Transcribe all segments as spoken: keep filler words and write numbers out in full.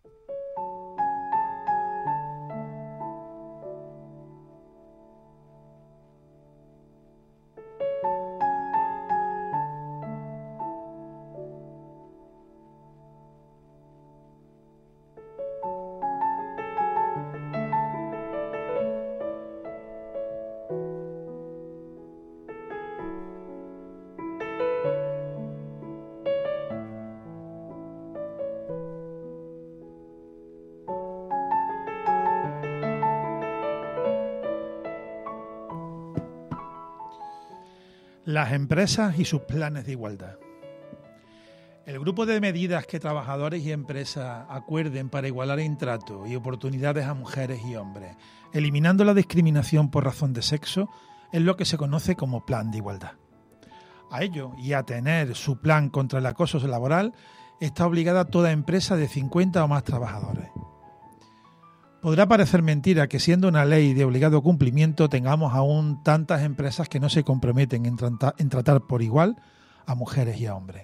Las empresas y sus planes de igualdad. El grupo de medidas que trabajadores y empresas acuerden para igualar en trato y oportunidades a mujeres y hombres, eliminando la discriminación por razón de sexo, es lo que se conoce como plan de igualdad. A ello y a tener su plan contra el acoso laboral está obligada toda empresa de cincuenta o más trabajadores. Podrá parecer mentira que, siendo una ley de obligado cumplimiento, tengamos aún tantas empresas que no se comprometen en, trata, en tratar por igual a mujeres y a hombres.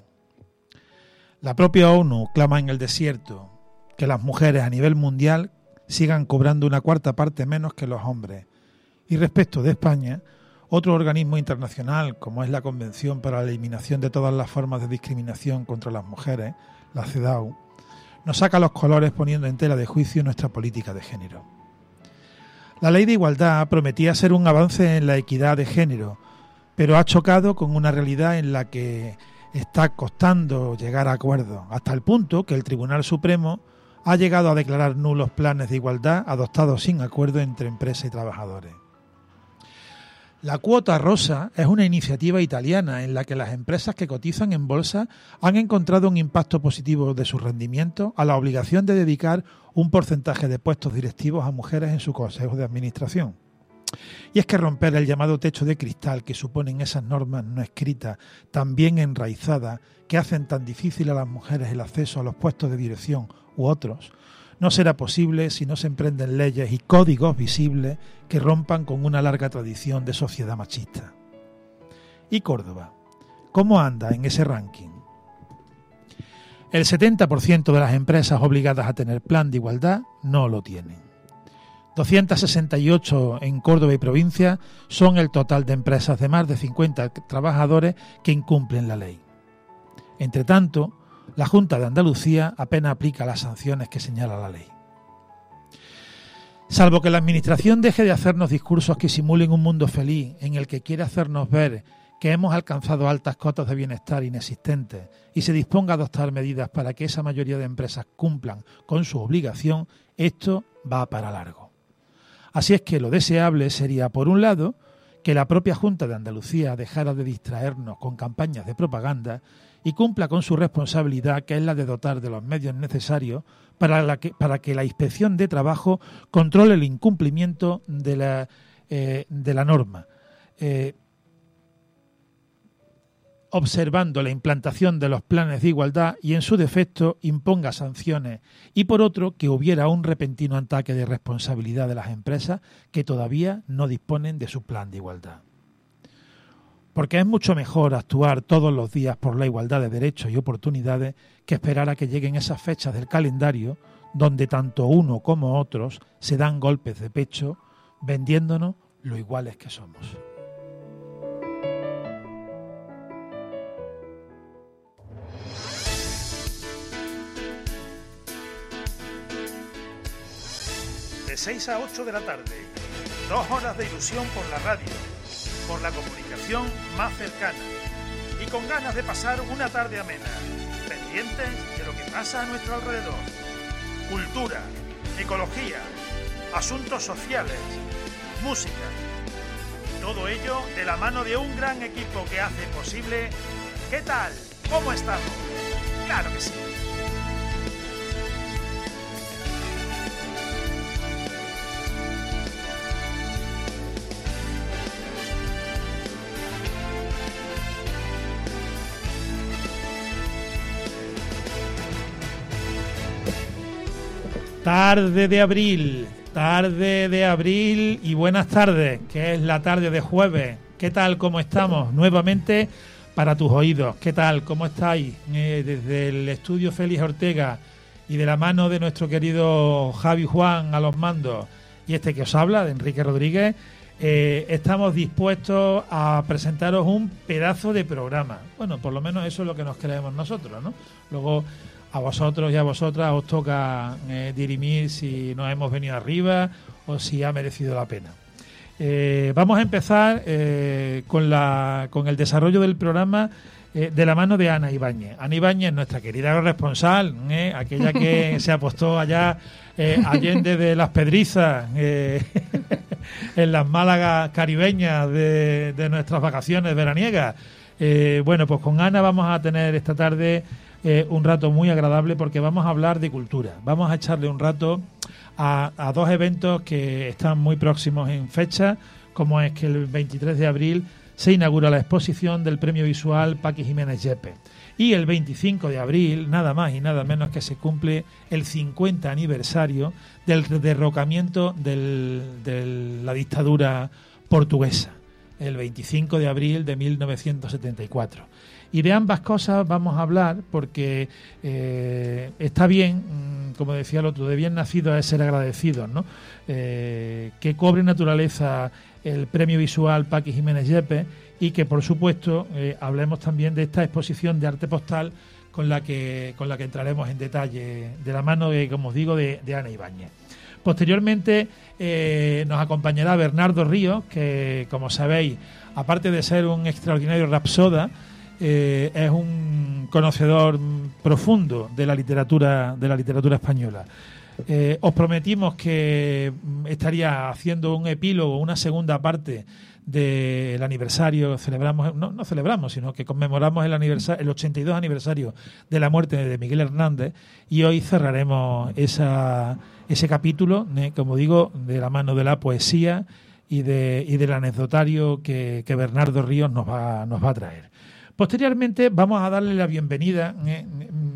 La propia ONU clama en el desierto que las mujeres a nivel mundial sigan cobrando una cuarta parte menos que los hombres. Y respecto de España, otro organismo internacional, como es la Convención para la Eliminación de todas las formas de discriminación contra las mujeres, la CEDAW, nos saca los colores poniendo en tela de juicio nuestra política de género. La ley de igualdad prometía ser un avance en la equidad de género, pero ha chocado con una realidad en la que está costando llegar a acuerdos, hasta el punto que el Tribunal Supremo ha llegado a declarar nulos planes de igualdad adoptados sin acuerdo entre empresa y trabajadores. La cuota rosa es una iniciativa italiana en la que las empresas que cotizan en bolsa han encontrado un impacto positivo de su rendimiento a la obligación de dedicar un porcentaje de puestos directivos a mujeres en su consejo de administración. Y es que romper el llamado techo de cristal que suponen esas normas no escritas, tan bien enraizadas, que hacen tan difícil a las mujeres el acceso a los puestos de dirección u otros, no será posible si no se emprenden leyes y códigos visibles que rompan con una larga tradición de sociedad machista. ¿Y Córdoba? ¿Cómo anda en ese ranking? El setenta por ciento de las empresas obligadas a tener plan de igualdad no lo tienen. doscientas sesenta y ocho en Córdoba y provincia son el total de empresas de más de cincuenta trabajadores que incumplen la ley. Entre tanto, la Junta de Andalucía apenas aplica las sanciones que señala la ley. Salvo que la Administración deje de hacernos discursos que simulen un mundo feliz en el que quiere hacernos ver que hemos alcanzado altas cotas de bienestar inexistentes y se disponga a adoptar medidas para que esa mayoría de empresas cumplan con su obligación, esto va para largo. Así es que lo deseable sería, por un lado, que la propia Junta de Andalucía dejara de distraernos con campañas de propaganda y cumpla con su responsabilidad, que es la de dotar de los medios necesarios para, la que, para que la Inspección de Trabajo controle el incumplimiento de la, eh, de la norma, eh, observando la implantación de los planes de igualdad y, en su defecto, imponga sanciones, y por otro, que hubiera un repentino ataque de responsabilidad de las empresas que todavía no disponen de su plan de igualdad. Porque es mucho mejor actuar todos los días por la igualdad de derechos y oportunidades que esperar a que lleguen esas fechas del calendario donde tanto uno como otros se dan golpes de pecho vendiéndonos lo iguales que somos. De seis a ocho de la tarde, dos horas de ilusión por la radio, por la comunicación más cercana y con ganas de pasar una tarde amena, pendientes de lo que pasa a nuestro alrededor. Cultura, ecología, asuntos sociales, música. Todo ello de la mano de un gran equipo que hace posible... ¿Qué tal? ¿Cómo estamos? ¡Claro que sí! Tarde de abril, tarde de abril y buenas tardes, que es la tarde de jueves. ¿Qué tal? ¿Cómo estamos? Nuevamente para tus oídos. ¿Qué tal? ¿Cómo estáis? Eh, desde el estudio Félix Ortega y de la mano de nuestro querido Javi Juan a los mandos y este que os habla, de Enrique Rodríguez, eh, estamos dispuestos a presentaros un pedazo de programa. Bueno, por lo menos eso es lo que nos creemos nosotros, ¿no? Luego a vosotros y a vosotras os toca eh, dirimir si nos hemos venido arriba o si ha merecido la pena. Eh, vamos a empezar eh, con, la, con el desarrollo del programa eh, de la mano de Ana Ibáñez. Ana Ibáñez, nuestra querida corresponsal, eh, aquella que se apostó allá eh, allende de las Pedrizas, eh, en las Málagas caribeñas de, de nuestras vacaciones veraniegas. Eh, bueno, pues con Ana vamos a tener esta tarde eh, un rato muy agradable porque vamos a hablar de cultura. Vamos a echarle un rato a, a dos eventos que están muy próximos en fecha, como es que el veintitrés de abril se inaugura la exposición del Premio Visual Paqui Jiménez Yepes. Y el veinticinco de abril, nada más y nada menos que se cumple el cincuenta aniversario del derrocamiento del, de la dictadura portuguesa, el veinticinco de abril de mil novecientos setenta y cuatro. Y de ambas cosas vamos a hablar porque eh, está bien, como decía el otro, de bien nacido es ser agradecidos, ¿no? Eh, que cobre naturaleza el Premio Visual Paqui Jiménez Yepes y que, por supuesto, eh, hablemos también de esta exposición de arte postal con la que con la que entraremos en detalle de la mano, de, como os digo, de, de Ana Ibáñez. Posteriormente eh, nos acompañará Bernardo Ríos, que, como sabéis, aparte de ser un extraordinario rapsoda, eh, es un conocedor profundo de la literatura de la literatura española. Eh, os prometimos que estaría haciendo un epílogo, una segunda parte del aniversario, celebramos, no, no celebramos, sino que conmemoramos el aniversario, el ochenta y dos aniversario de la muerte de Miguel Hernández, y hoy cerraremos esa, ese capítulo, eh, como digo, de la mano de la poesía y, de, y del anecdotario que, que Bernardo Ríos nos va, nos va a traer. Posteriormente vamos a darle la bienvenida. Eh,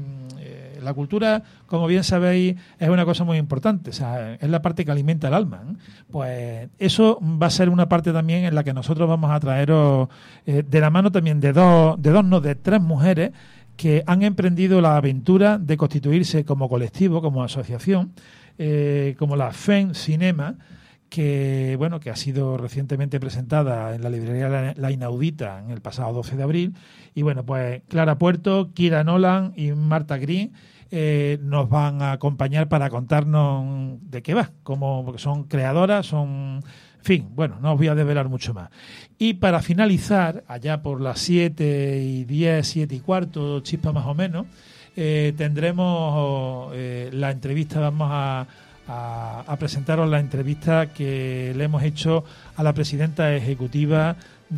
eh, la cultura, como bien sabéis, es una cosa muy importante, o sea, es la parte que alimenta el alma, ¿eh? Pues eso va a ser una parte también en la que nosotros vamos a traeros eh, de la mano también de dos, de dos, no, de tres mujeres que han emprendido la aventura de constituirse como colectivo, como asociación, eh, como la F E N Cinema, que bueno que ha sido recientemente presentada en la librería La, la Inaudita en el pasado doce de abril. Y bueno, pues Clara Puerto, Kira Nolan y Marta Green eh, nos van a acompañar para contarnos de qué va, como porque son creadoras, son... En fin, bueno, no os voy a desvelar mucho más. Y para finalizar, allá por las siete y diez, siete y cuarto, chispa más o menos, eh, tendremos eh, la entrevista, vamos a A, a presentaros la entrevista que le hemos hecho a la presidenta ejecutiva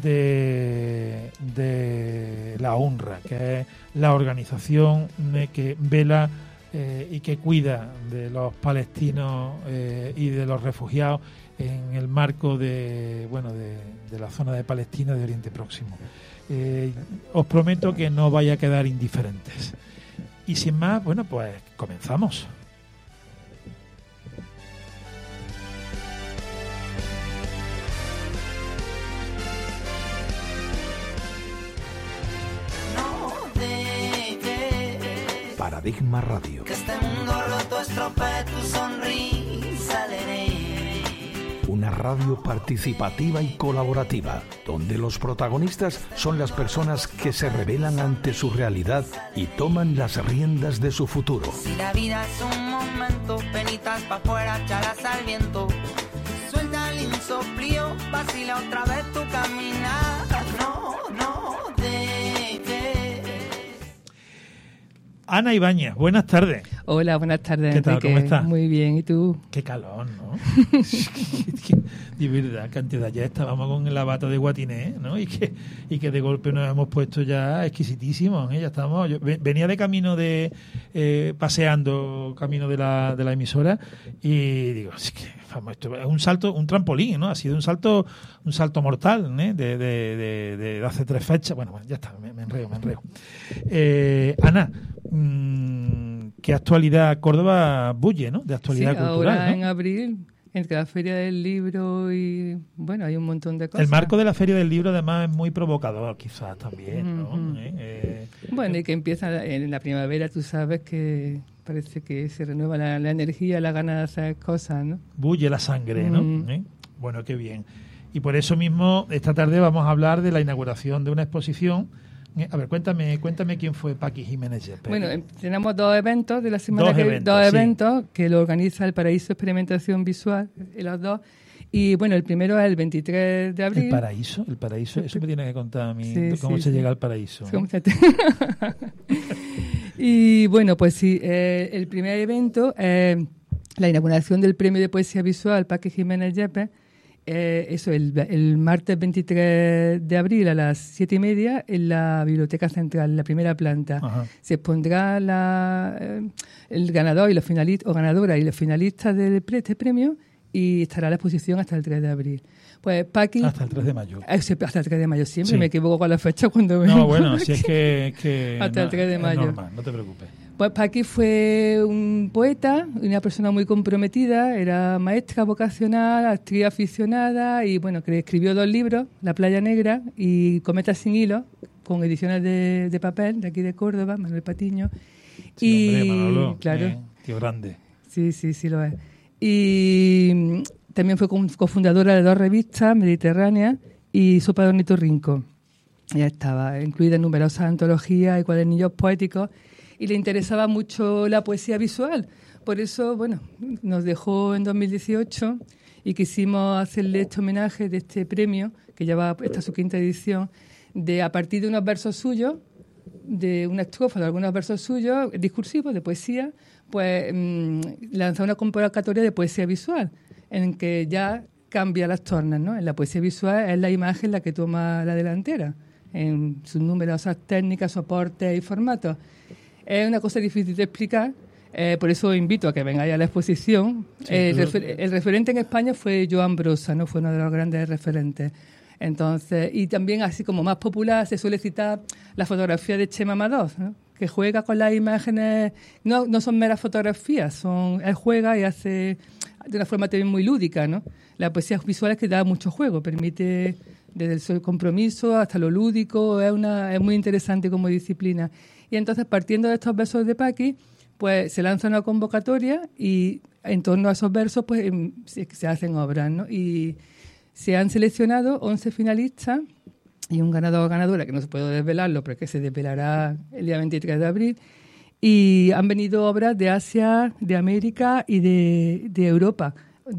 de, de la UNRWA, que es la organización que vela eh, y que cuida de los palestinos eh, y de los refugiados en el marco de bueno de, de la zona de Palestina de Oriente Próximo. Eh, os prometo que no vaya a quedar indiferentes. Y sin más, bueno, pues comenzamos. Paradigma Radio. Que este mundo roto estropee tu sonrisa, Lere. Una radio participativa y colaborativa, donde los protagonistas son las personas que se rebelan ante su realidad y toman las riendas de su futuro. Si la vida es un momento, penitas pa' fuera, chalas al viento. Suelta el insoplío, vacila otra vez tu caminar. No, no, dejes. Ana Ibáñez, buenas tardes. Hola, buenas tardes, ¿Qué tal? Enrique. ¿Cómo estás? Muy bien, ¿y tú? Qué calor, ¿no? De verdad, que antes de ayer estábamos con la bata de guatiné, ¿no? Y que, y que de golpe nos hemos puesto ya exquisitísimos, ¿eh? Ya estamos. Yo venía de camino de eh, paseando camino de la, de la emisora y digo, es que vamos, esto es un salto, un trampolín, ¿no? Ha sido un salto, un salto mortal, ¿eh? De, de, de, de hace tres fechas. Bueno, bueno, ya está, me, me enreo, me enreo. Eh, Ana, mmm, ¿qué actualidad Córdoba bulle, ¿no? De actualidad sí, cultural, ahora ¿no? en abril, entre la Feria del Libro y... Bueno, hay un montón de cosas. El marco de la Feria del Libro, además, es muy provocador, quizás, también, ¿no? Uh-huh. ¿Eh? Eh, Bueno, y que empieza en la primavera, tú sabes que parece que se renueva la, la energía, la gana de hacer cosas, ¿no? Bulle la sangre, ¿no? Mm. ¿Eh? Bueno, qué bien. Y por eso mismo, esta tarde vamos a hablar de la inauguración de una exposición. Eh, A ver, cuéntame cuéntame quién fue Paqui Jiménez Yepes. Bueno, em, tenemos dos eventos de la semana Dos que eventos, dos sí. eventos que lo organiza el Paraíso Experimentación Visual, eh, los dos. Y bueno, el primero es el veintitrés de abril. ¿El paraíso? ¿El paraíso? Eso me tiene que contar a mí, Sí, cómo sí, se sí. llega al paraíso. Sí, fíjate. Y bueno, pues sí, eh, el primer evento es la inauguración del Premio de Poesía Visual Paqui Jiménez Yepes. Eh, eso, el, el martes veintitrés de abril a las siete y media en la Biblioteca Central, en la primera planta. Ajá. Se expondrá la, eh, el ganador y los finalistas, o ganadora y los finalistas de este premio, y estará la exposición hasta el tres de abril. Pues Paqui... Hasta el tres de mayo. Eh, siempre hasta el tres de mayo, siempre Sí. me equivoco con la fecha cuando No, vengo. bueno, si es que... que Hasta el no, tres de es mayo. normal, no te preocupes. Pues Paqui fue un poeta, una persona muy comprometida, era maestra vocacional, actriz aficionada y bueno, que escribió dos libros, La playa negra y Cometas sin hilo, con ediciones de, de papel de aquí de Córdoba, Manuel Patiño. Sí, y hombre, Manolo, claro, eh, tío grande. sí, sí, sí lo es. Y mm, también fue co- cofundadora de dos revistas, Mediterránea y Sopa de Ornitorrinco. Ya estaba incluida en numerosas antologías y cuadernillos poéticos y le interesaba mucho la poesía visual. Por eso, bueno, nos dejó en dos mil dieciocho y quisimos hacerle este homenaje de este premio, que ya va, esta es su quinta edición, de a partir de unos versos suyos, de una estrofa de algunos versos suyos, discursivos, de poesía, pues mmm, lanzar una convocatoria de poesía visual, en que ya cambia las tornas, ¿no? En la poesía visual es la imagen la que toma la delantera, en sus numerosas técnicas, soportes y formatos. Es una cosa difícil de explicar, eh, por eso invito a que vengáis a la exposición. Sí, el, pero- refer- el referente en España fue Joan Brossa, ¿no? Fue uno de los grandes referentes. Entonces, y también así como más popular se suele citar la fotografía de Chema Madoz, ¿no? Que juega con las imágenes, no, no son meras fotografías, son, él juega y hace de una forma también muy lúdica, ¿no? La poesía visual es que da mucho juego, permite desde el compromiso hasta lo lúdico, es, una, es muy interesante como disciplina. Y entonces, partiendo de estos versos de Paqui, pues se lanza una convocatoria y en torno a esos versos pues em, se, se hacen obras, ¿no? Y se han seleccionado once finalistas y un ganador o ganadora, que no se puede desvelarlo, pero que se desvelará el día veintitrés de abril. Y han venido obras de Asia, de América y de, de Europa,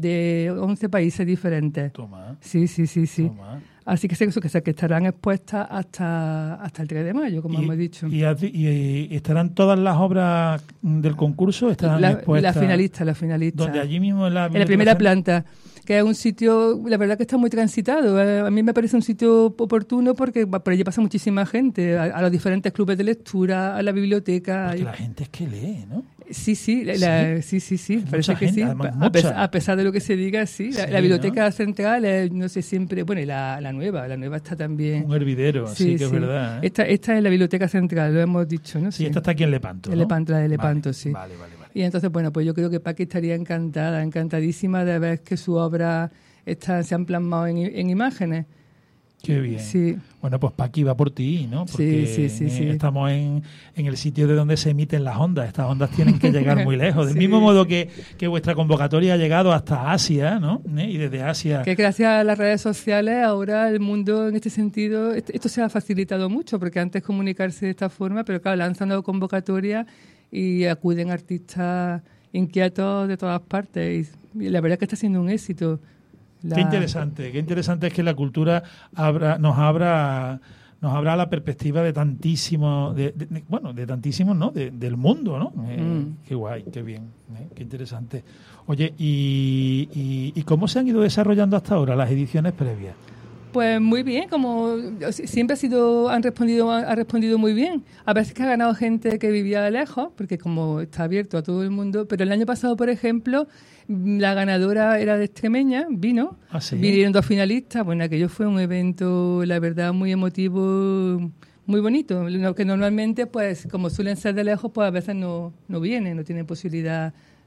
de once países diferentes. Toma, Sí, sí, sí, sí. toma. Así que sé que, que estarán expuestas hasta, hasta el tres de mayo, como Y- hemos dicho. Y, hace- y- y estarán todas las obras del concurso estarán La, expuestas la finalista, la finalista. donde allí mismo en la, En la primera biblioteca planta, que es un sitio, la verdad que está muy transitado. Eh, A mí me parece un sitio oportuno porque va- por allí pasa muchísima gente, a, a los diferentes clubes de lectura, a la biblioteca. Porque Hay- la gente es que lee, ¿no? Sí, sí, la- la- sí, sí, sí, Hay parece mucha que gente, sí. además, A, pes- mucha. a pesar de lo que se diga, sí. La, Sí, la biblioteca ¿no? central, es, no sé, siempre, bueno, y la, la nueva, la nueva está también. Un hervidero, sí, que es verdad. ¿eh? Esta, esta es la biblioteca central, lo hemos dicho, ¿no? Sí, esta está aquí en Lepanto, En ¿no? Lepanto, la de Lepanto, Vale, sí. Vale, vale, vale. Y entonces, bueno, pues yo creo que Paqui estaría encantada, encantadísima de ver que su obra está, se han plasmado en, en imágenes. Qué bien. Sí. Bueno, pues Paqui va por ti, ¿no? Porque Sí, sí, sí, eh, sí. estamos en, en el sitio de donde se emiten las ondas. Estas ondas tienen que llegar muy lejos. Del Sí. mismo modo que, que vuestra convocatoria ha llegado hasta Asia, ¿no? ¿Eh? Y desde Asia... Que gracias a las redes sociales ahora el mundo en este sentido, est- esto se ha facilitado mucho, porque antes comunicarse de esta forma, pero claro, lanzan convocatorias y acuden artistas inquietos de todas partes. Y, y la verdad es que está siendo un éxito. La- Qué interesante, qué interesante es que la cultura abra, nos abra nos abra la perspectiva de tantísimos, de, de- de- bueno, de tantísimos, ¿no? De- del mundo, ¿no? Eh, Mm. Qué guay, qué bien, ¿eh? Qué interesante. Oye, y, y, ¿y cómo se han ido desarrollando hasta ahora las ediciones previas? Pues muy bien, como siempre ha sido, han respondido, ha respondido muy bien. A veces que ha ganado gente que vivía de lejos, porque como está abierto a todo el mundo, pero el año pasado, por ejemplo, la ganadora era de extremeña, vino, ¿Ah, sí? vinieron dos finalistas, bueno, aquello fue un evento, la verdad, muy emotivo, muy bonito, lo que normalmente, pues, como suelen ser de lejos, pues a veces no, no vienen, no tienen posibilidad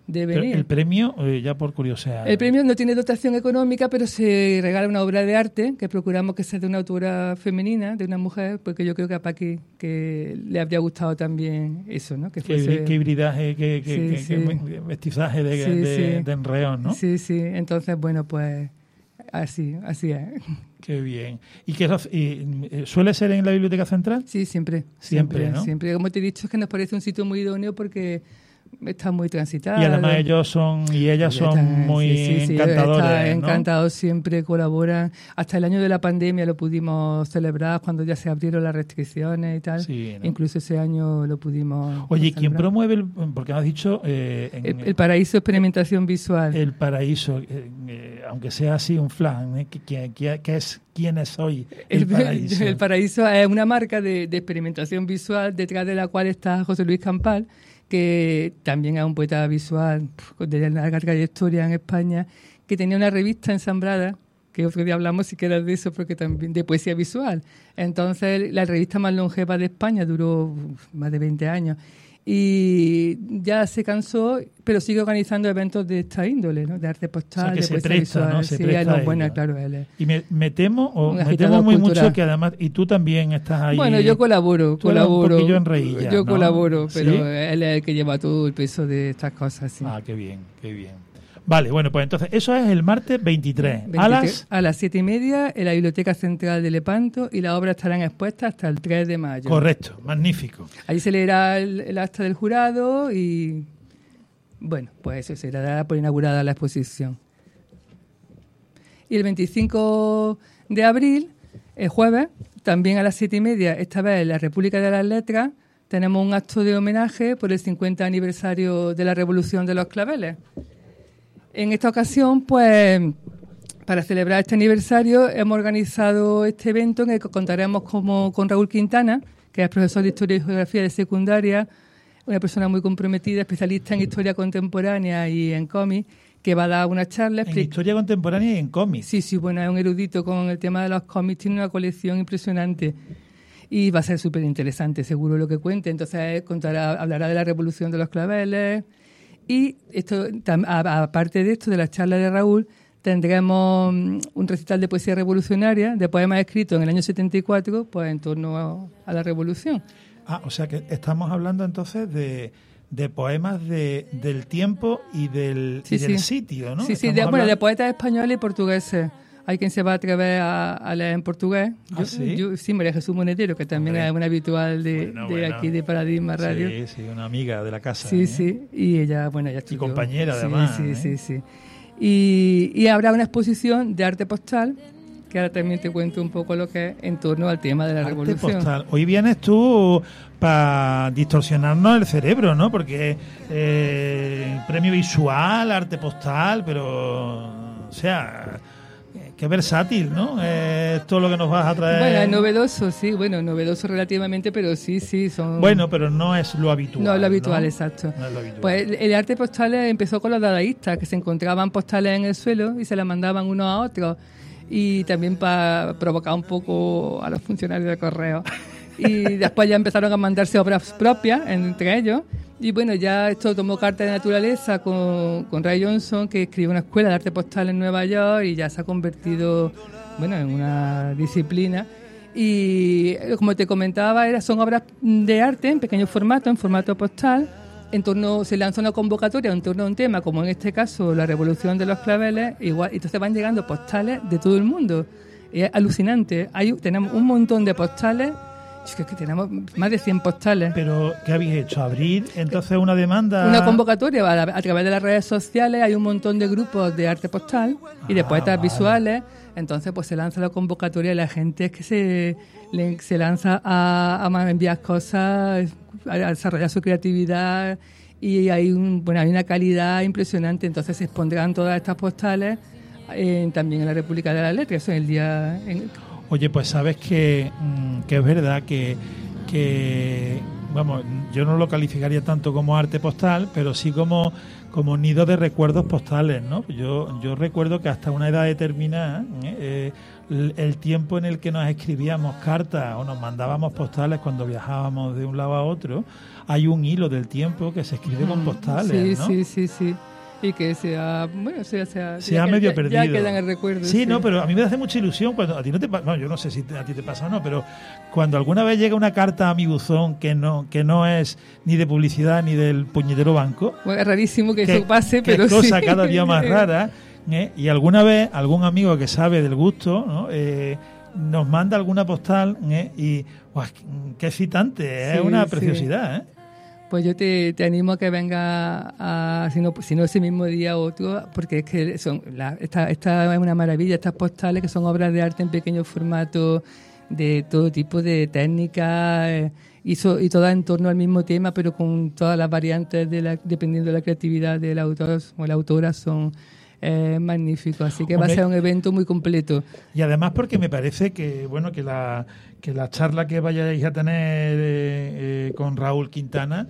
de venir. Pero el premio, eh, ya por curiosidad. El premio no tiene dotación económica, pero se regala una obra de arte que procuramos que sea de una autora femenina, de una mujer, porque yo creo que a Paqui que le habría gustado también eso, ¿no? Que fuese... Qué, qué hibridaje, qué, qué, Sí, qué, sí. qué mestizaje de, Sí, de, sí. de enreón, ¿no? Sí, sí. Entonces, bueno, pues así, así es. Qué bien. ¿Y qué y, eh, suele ser en la Biblioteca Central? Sí, siempre. Siempre, Siempre, ¿no? siempre. Como te he dicho, es que nos parece un sitio muy idóneo porque está muy transitado. Y además ellos son y ellas son Están- muy sí, sí, sí, encantadores, están ¿no? encantados, siempre colaboran. Hasta el año de la pandemia lo pudimos celebrar cuando ya se abrieron las restricciones y tal. Sí, ¿no? Incluso ese año lo pudimos Oye, ¿y quién celebrar. promueve el, porque has dicho eh, en El, el Paraíso Experimentación Visual. el paraíso, eh, eh, aunque sea así un flan, ¿eh? ¿Qué, qué, qué es, ¿quién es hoy el, El, paraíso? el Paraíso es una marca de, de experimentación visual detrás de la cual está José Luis Campal, que también es un poeta visual de larga trayectoria en España, que tenía una revista ensamblada, que otro día hablamos si quieres de eso, porque también de poesía visual. Entonces, la revista más longeva de España duró uf, más de veinte años. Y ya se cansó, pero sigue organizando eventos de esta índole, ¿no? De arte postal, O sea, que de se poesía presta, visual. ¿no? Se sí, presta él es a bueno, ello. claro, él es. Y me, me temo, o Un me agitador temo muy cultural. mucho que además, y tú también estás ahí. Bueno, yo colaboro, Tú eres un colaboro. poquillo en reilla, yo ¿no? colaboro, pero ¿Sí? él es el que lleva todo el peso de estas cosas. Sí. Ah, qué bien, qué bien. Vale, bueno, pues entonces, eso es el martes veintitrés. ¿A veintitrés las? a las siete y media en la Biblioteca Central de Lepanto y las obras estarán expuestas hasta el tres de mayo. Correcto, magnífico. Ahí se leerá el, el acta del jurado y, bueno, pues eso, se dará por inaugurada la exposición. Y el veinticinco de abril, el jueves, también a las siete y media, esta vez en la República de las Letras, tenemos un acto de homenaje por el cincuenta aniversario de la Revolución de los Claveles. En esta ocasión, pues, para celebrar este aniversario, hemos organizado este evento en el que contaremos como, con Raúl Quintana, que es profesor de Historia y Geografía de secundaria, una persona muy comprometida, especialista en historia contemporánea y en cómics, que va a dar una charla. En expli- historia contemporánea y en cómics. Sí, sí, bueno, es un erudito con el tema de los cómics, tiene una colección impresionante y va a ser súper interesante, seguro lo que cuente. Entonces, contará, hablará de la Revolución de los Claveles. Y esto, tam- a- aparte de esto, de la charla de Raúl, tendremos mm, un recital de poesía revolucionaria, de poemas escritos en el año setenta y cuatro, pues en torno a, a la Revolución. Ah, o sea que estamos hablando entonces de, de poemas de, del tiempo y del, Sí, y del sí. sitio, ¿no? Sí, sí, Estamos de, bueno, de hablando- poetas españoles y portugueses. Hay quien se va a atrever a, a leer en portugués. ¿Ah, Yo- sí? yo- sí, María Jesús Monedero, que también Hombre. es una habitual de, Bueno, de bueno. aquí, de Paradigma Radio. Sí, sí, una amiga de la casa. Sí, ¿eh? sí, y ella, bueno, ella estudió. compañera, Sí, además, Sí, ¿eh? sí, sí. Y, y habrá una exposición de arte postal, que ahora también te cuento un poco lo que es en torno al tema de la Arte revolución. postal. Hoy vienes tú para distorsionarnos el cerebro, ¿no? Porque eh, premio visual, arte postal, pero, o sea, qué versátil, ¿no? Eh, todo lo que nos vas a traer. Bueno, es novedoso, sí, bueno, novedoso relativamente, pero sí, sí, son... Bueno, pero no es lo habitual. No es lo habitual, ¿no? exacto. No es lo habitual. Pues el, el arte postal empezó con los dadaístas, que se encontraban postales en el suelo y se las mandaban unos a otros. Y también para provocar un poco a los funcionarios de correo. Y después ya empezaron a mandarse obras propias entre ellos. Y bueno, ya esto tomó carta de naturaleza con, con Ray Johnson, que escribió una escuela de arte postal en Nueva York y ya se ha convertido, bueno, en una disciplina. Y como te comentaba, era, son obras de arte en pequeño formato, en formato postal. En torno, se lanza una convocatoria en torno a un tema, como en este caso la Revolución de los Claveles, igual, entonces van llegando postales de todo el mundo. Es alucinante. Hay, tenemos un montón de postales, es que, es que tenemos más de cien postales. Pero, ¿qué habéis hecho? ¿Abrir entonces una demanda? Una convocatoria a, a través de las redes sociales, hay un montón de grupos de arte postal y de Ah, poetas vale. visuales. Entonces, pues se lanza la convocatoria y la gente es que se, le- se lanza a, a enviar cosas, a desarrollar su creatividad y hay, un, bueno, hay una calidad impresionante. Entonces se expondrán todas estas postales en- también en la República de las Letras. Eso es el día... En, Oye, pues sabes que, mm, que es verdad que, que vamos, yo no lo calificaría tanto como arte postal, pero sí como, como nido de recuerdos postales, ¿no? Yo, yo recuerdo que hasta una edad determinada, ¿eh? el, el tiempo en el que nos escribíamos cartas o nos mandábamos postales cuando viajábamos de un lado a otro, hay un hilo del tiempo que se escribe mm, con postales, sí, ¿no? Sí, sí, sí. Y que sea, bueno, sea, sea, se ha medio ya, perdido. Ya quedan el recuerdo. Sí, sí, no, pero a mí me hace mucha ilusión cuando a ti no te pasa, no, yo no sé si a ti te pasa o no, pero cuando alguna vez llega una carta a mi buzón que no que no es ni de publicidad ni del puñetero banco. Bueno, es rarísimo que, que eso pase, que pero cosa sí. cada día más rara, ¿eh? Y alguna vez algún amigo que sabe del gusto, ¿no? Eh, nos manda alguna postal, ¿eh? Y ¡guau! Qué excitante, es sí, una preciosidad, sí. ¿eh? Pues yo te, te animo a que venga a, si no, si no ese mismo día o otro, porque es que son la, esta, esta es una maravilla, estas postales que son obras de arte en pequeño formato, de todo tipo de técnicas, eh, y, so, y todas en torno al mismo tema, pero con todas las variantes de la, dependiendo de la creatividad del autor o la autora, son eh, magníficos. Así que Hombre, va a ser un evento muy completo. Y además porque me parece que bueno que la que la charla que vayáis a tener eh, eh, con Raúl Quintana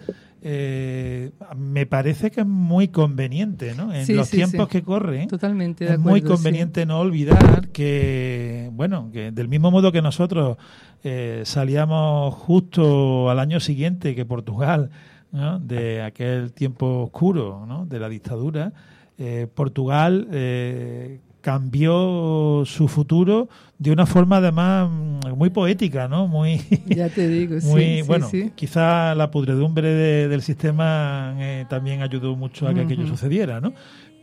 eh, me parece que es muy conveniente, ¿no? En sí, los sí, tiempos sí. que corren, totalmente de es acuerdo, muy conveniente sí. no olvidar que, bueno, que del mismo modo que nosotros eh, salíamos justo al año siguiente que Portugal, ¿no? De aquel tiempo oscuro, ¿no? De la dictadura, eh, Portugal eh, cambió su futuro de una forma además muy poética, ¿no? Muy, ya te digo, muy, sí, bueno, sí, sí. Quizá la pudredumbre de, del sistema eh, también ayudó mucho a que uh-huh. aquello sucediera, ¿no?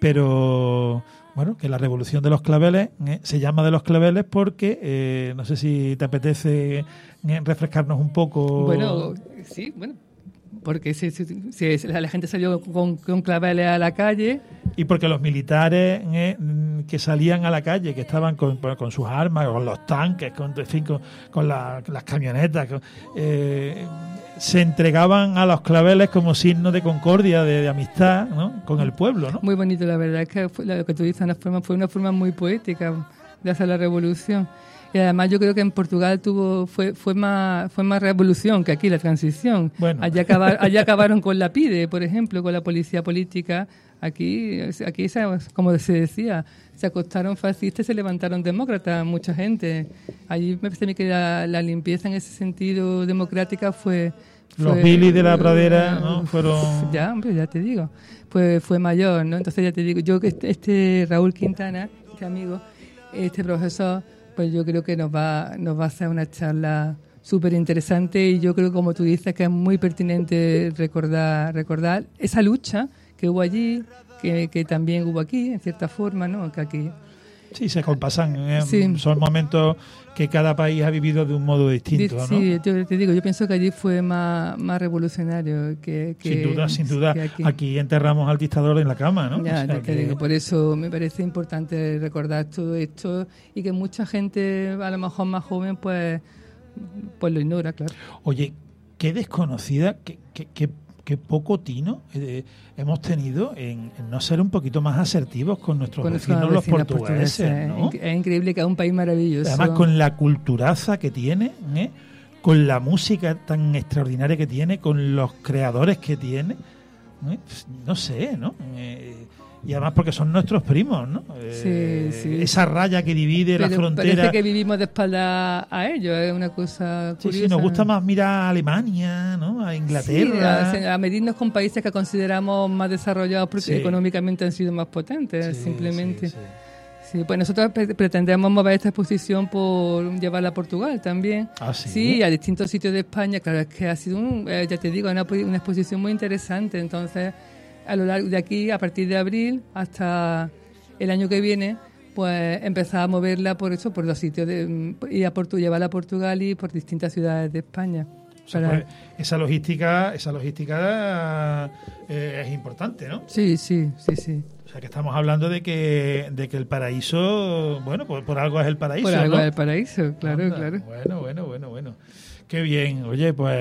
Pero bueno, que la revolución de los claveles eh, se llama de los claveles porque eh, no sé si te apetece eh, refrescarnos un poco. Bueno, sí, bueno. Porque si, si, si la gente salió con, con claveles a la calle. Y porque los militares eh, que salían a la calle, que estaban con, con sus armas, con los tanques, con, en fin, con, con la, las camionetas, con, eh, se entregaban a los claveles como signo de concordia, de, de amistad, ¿no? Con el pueblo, ¿no? Muy bonito, la verdad, es que fue, lo que tú dices una forma, fue una forma muy poética de hacer la revolución. Y además yo creo que en Portugal tuvo fue fue más fue más revolución que aquí la transición. Bueno. Allá, acabar, allá acabaron con la PIDE, por ejemplo, con la policía política. Aquí, aquí como se decía, se acostaron fascistas y se levantaron demócratas, mucha gente. Allí me parece que la, la limpieza en ese sentido democrática fue... Los fue, Billy de la Pradera, ¿no? Fueron... Ya, hombre, ya te digo. Pues fue mayor, ¿no? Entonces ya te digo, yo que este, este Raúl Quintana, este amigo, este profesor... pues yo creo que nos va nos va a hacer una charla súper interesante y yo creo que, como tú dices, que es muy pertinente recordar recordar esa lucha que hubo allí, que, que también hubo aquí, en cierta forma, ¿no? Que aquí... Sí, se compasan. Eh, sí. Son momentos que cada país ha vivido de un modo distinto, ¿no? Sí, yo te digo, yo pienso que allí fue más, más revolucionario que, que... Sin duda, sin duda. Aquí. aquí enterramos al dictador en la cama, ¿no? Ya, o sea, ya te que... digo, por eso me parece importante recordar todo esto y que mucha gente, a lo mejor más joven, pues, pues lo ignora, claro. Oye, qué desconocida, qué, qué, qué, qué poco tino eh, hemos tenido en, en no ser un poquito más asertivos con nuestros con vecinos, los portugueses, ¿no? Es increíble que es un país maravilloso. Además, con la culturaza que tiene, ¿eh? Con la música tan extraordinaria que tiene, con los creadores que tiene, ¿eh? No sé, ¿no? Eh, y además porque son nuestros primos, ¿no? Eh, sí, sí. Esa raya que divide Pero la frontera. Parece que vivimos de espalda a ellos, es una cosa curiosa. Sí, sí, nos gusta más mirar a Alemania, ¿no? A Inglaterra. Sí, a, a medirnos con países que consideramos más desarrollados porque sí. económicamente han sido más potentes, sí, simplemente. Sí, sí. Sí, pues nosotros pre- pretendemos mover esta exposición por llevarla a Portugal también. Ah, sí. Sí, a distintos sitios de España. Claro, es que ha sido, un, eh, ya te digo, una, una exposición muy interesante. Entonces, a lo largo de aquí, a partir de abril hasta el año que viene, pues empezar a moverla por eso, por los sitios de ir a Portu- llevarla a Portugal y por distintas ciudades de España. O sea, para... pues, esa logística, esa logística eh, es importante, ¿no? Sí, sí, sí, sí. O sea, que estamos hablando de que de que el paraíso, bueno, pues por algo es el paraíso, Por algo ¿no? es el paraíso, claro, Anda, claro. Bueno, bueno, bueno, bueno. Qué bien. Oye, pues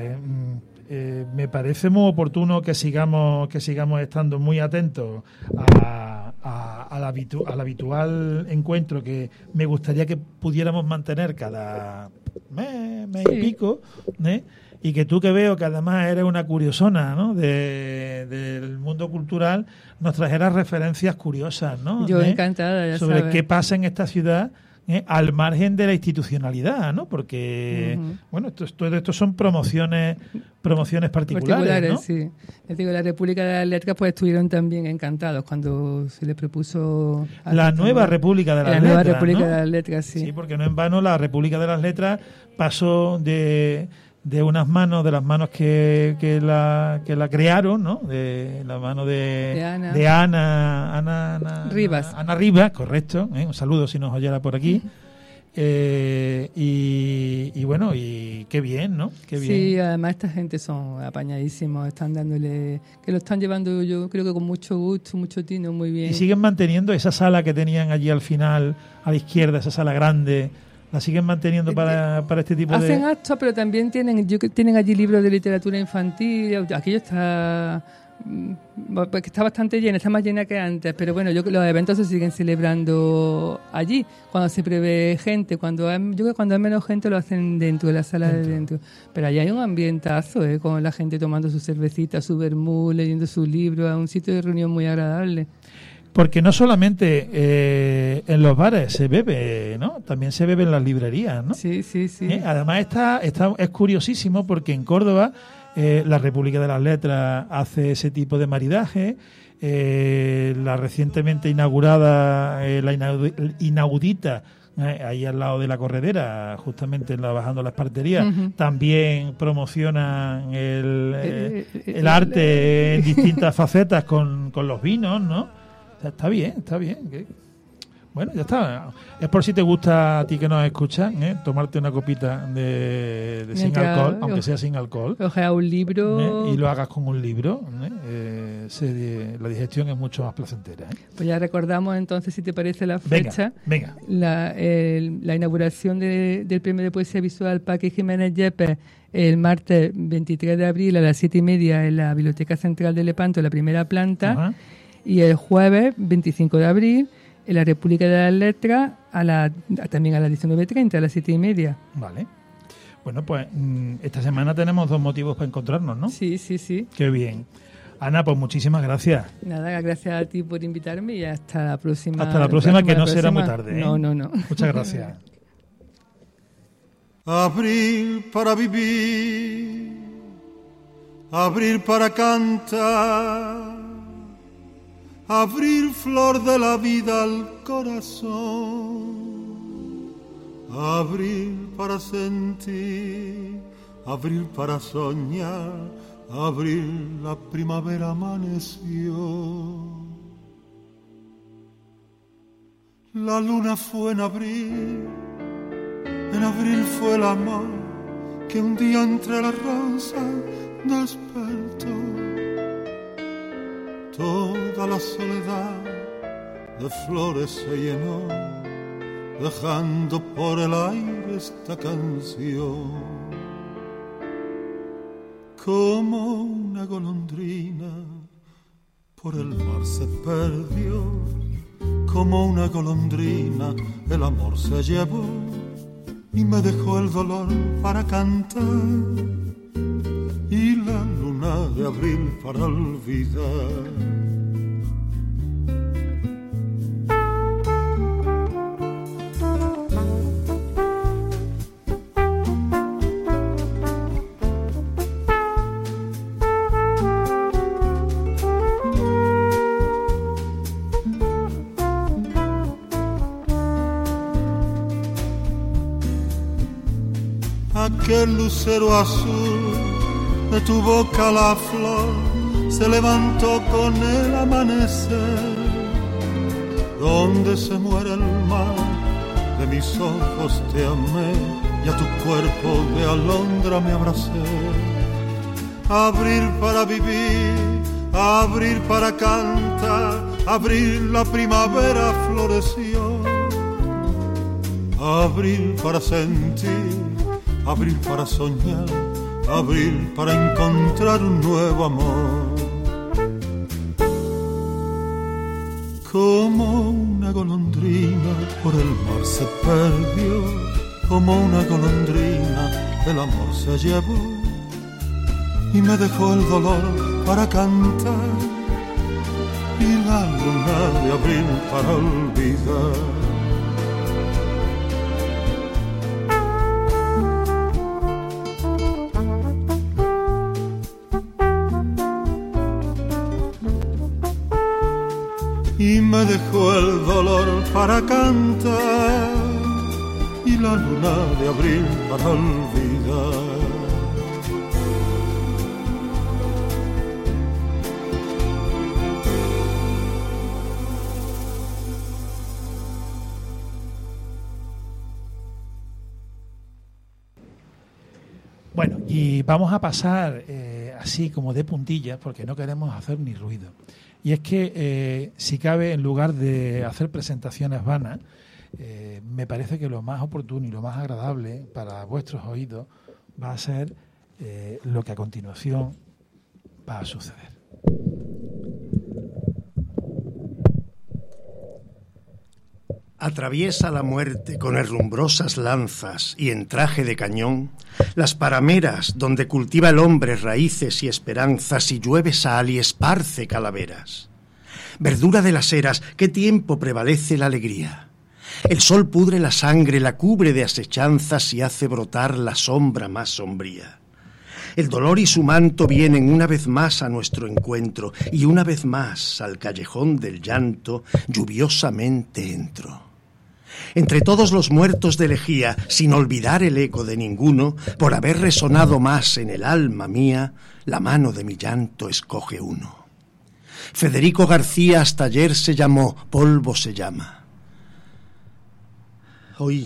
eh, me parece muy oportuno que sigamos que sigamos estando muy atentos a, a, al, habitu, al habitual encuentro que me gustaría que pudiéramos mantener cada mes, mes sí. y pico, ¿eh? y que tú, que veo que además eres una curiosona, ¿no?, de, del mundo cultural, nos trajeras referencias curiosas, ¿no? Yo ¿Eh? encantada, ya sobre sabes. qué pasa en esta ciudad, ¿eh?, al margen de la institucionalidad, ¿no? Porque, uh-huh. bueno, esto, esto, esto son promociones promociones particulares, particulares, ¿no? Sí. Les digo, la República de las Letras pues estuvieron también encantados cuando se les propuso... La nueva República de las la Letras, nueva República ¿no? de las Letras, sí. Sí, porque no en vano la República de las Letras pasó de, de unas manos, de las manos que, que, la, que la crearon, ¿no? De la mano de, de Ana, de Ana, Ana, Ana Rivas. Ana, Ana Rivas, correcto. ¿eh? Un saludo si nos oyera por aquí. Eh, y, y bueno, y qué bien, ¿no? Qué bien. Sí, además esta gente son apañadísimos, están dándole, que lo están llevando yo creo que con mucho gusto, mucho tino, muy bien. Y siguen manteniendo esa sala que tenían allí al final, a la izquierda, esa sala grande, la siguen manteniendo para, para este tipo Hacen de... Hacen actos, pero también tienen, yo, tienen allí libros de literatura infantil, aquello está... que está bastante llena, está más llena que antes, pero bueno, yo los eventos se siguen celebrando allí, cuando se prevé gente, cuando hay, yo creo que cuando hay menos gente lo hacen dentro de la sala dentro. de dentro, pero allí hay un ambientazo, ¿eh? Con la gente tomando su cervecita, su vermú, leyendo sus libros, es un sitio de reunión muy agradable. Porque no solamente eh, en los bares se bebe, ¿no? También se bebe en las librerías, ¿no? Sí, sí, sí. ¿Eh? Además está, está, es curiosísimo porque en Córdoba Eh, la República de las Letras hace ese tipo de maridaje. Eh, la recientemente inaugurada, eh, la inaudita, eh, ahí al lado de la corredera, justamente la, bajando la espartería, uh-huh. también promociona el, eh, el, el arte en distintas facetas con, con los vinos, ¿no? O sea, está bien, está bien. ¿Qué? Bueno, ya está. Es por si te gusta a ti que nos escuchan, ¿eh? Tomarte una copita de, de sin alcohol, aunque sea sin alcohol. Ojalá un libro. ¿Eh? Y lo hagas con un libro. ¿eh? Eh, se, la digestión es mucho más placentera. ¿eh? Pues ya recordamos entonces, si te parece, la fecha. Venga, venga. La, el, la inauguración de, del Premio de Poesía Visual Paqui Jiménez Yepes el martes veintitrés de abril a las siete y media en la Biblioteca Central de Lepanto, en la primera planta. Ajá. Y el jueves veinticinco de abril en la República de las Letras, a la, también a las diecinueve treinta, a las siete y media. Vale. Bueno, pues esta semana tenemos dos motivos para encontrarnos, ¿no? Sí, sí, sí. Qué bien. Ana, pues muchísimas gracias. Nada, gracias a ti por invitarme y hasta la próxima. Hasta la próxima, que no próxima. será muy tarde. ¿eh? No, no, no. Muchas gracias. Abril para vivir, abril para cantar, abrir flor de la vida al corazón, abril para sentir, abril para soñar, abril la primavera amaneció. La luna fue en abril, en abril fue el amor que un día entre las rosas despertó. Toda la soledad de flores se llenó, dejando por el aire esta canción. Como una golondrina por el mar se perdió, como una golondrina el amor se llevó y me dejó el dolor para cantar y la luna de abril para olvidar. Aquel lucero azul de tu boca la flor se levantó con el amanecer. Donde se muere el mar, de mis ojos te amé y a tu cuerpo de alondra me abracé. Abrir para vivir, abrir para cantar, abrir la primavera floreció. Abrir para sentir, abril para soñar, abril para encontrar un nuevo amor. Como una golondrina por el mar se perdió, como una golondrina el amor se llevó y me dejó el dolor para cantar y la luna de abril para olvidar. Y me dejó el dolor para cantar y la luna de abril para olvidar. Bueno, y vamos a pasar eh, así como de puntillas porque no queremos hacer ni ruido. Y es que, eh, si cabe, en lugar de hacer presentaciones vanas, eh, me parece que lo más oportuno y lo más agradable para vuestros oídos va a ser eh, lo que a continuación va a suceder. Atraviesa la muerte con herrumbrosas lanzas y en traje de cañón las parameras donde cultiva el hombre raíces y esperanzas y llueve sal y esparce calaveras. Verdura de las eras, ¿qué tiempo prevalece la alegría? El sol pudre la sangre, la cubre de asechanzas y hace brotar la sombra más sombría. El dolor y su manto vienen una vez más a nuestro encuentro y una vez más al callejón del llanto lluviosamente entro. Entre todos los muertos de lejía, sin olvidar el eco de ninguno, por haber resonado más en el alma mía, la mano de mi llanto escoge uno. Federico García hasta ayer se llamó, polvo se llama. Hoy,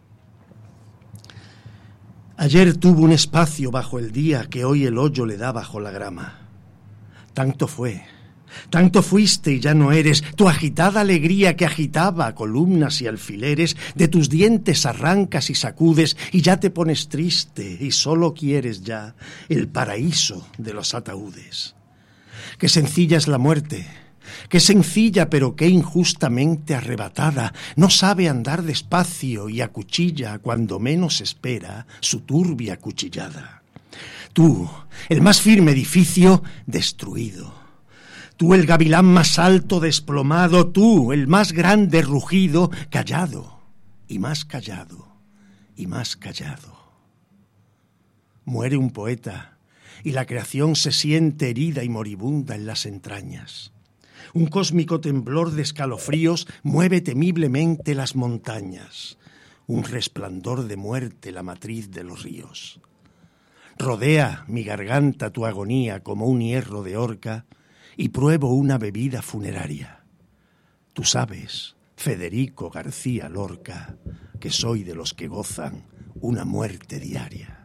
ayer tuvo un espacio bajo el día que hoy el hoyo le da bajo la grama. Tanto fue, tanto fuiste y ya no eres, tu agitada alegría que agitaba columnas y alfileres, de tus dientes arrancas y sacudes y ya te pones triste y solo quieres ya el paraíso de los ataúdes. Qué sencilla es la muerte, qué sencilla pero qué injustamente arrebatada, no sabe andar despacio y acuchilla cuando menos espera su turbia cuchillada. Tú, el más firme edificio, destruido. Tú, el gavilán más alto desplomado, tú, el más grande rugido, callado, y más callado, y más callado. Muere un poeta, y la creación se siente herida y moribunda en las entrañas. Un cósmico temblor de escalofríos mueve temiblemente las montañas. Un resplandor de muerte la matriz de los ríos. Rodea mi garganta tu agonía como un hierro de horca, y pruebo una bebida funeraria. Tú sabes, Federico García Lorca, que soy de los que gozan una muerte diaria.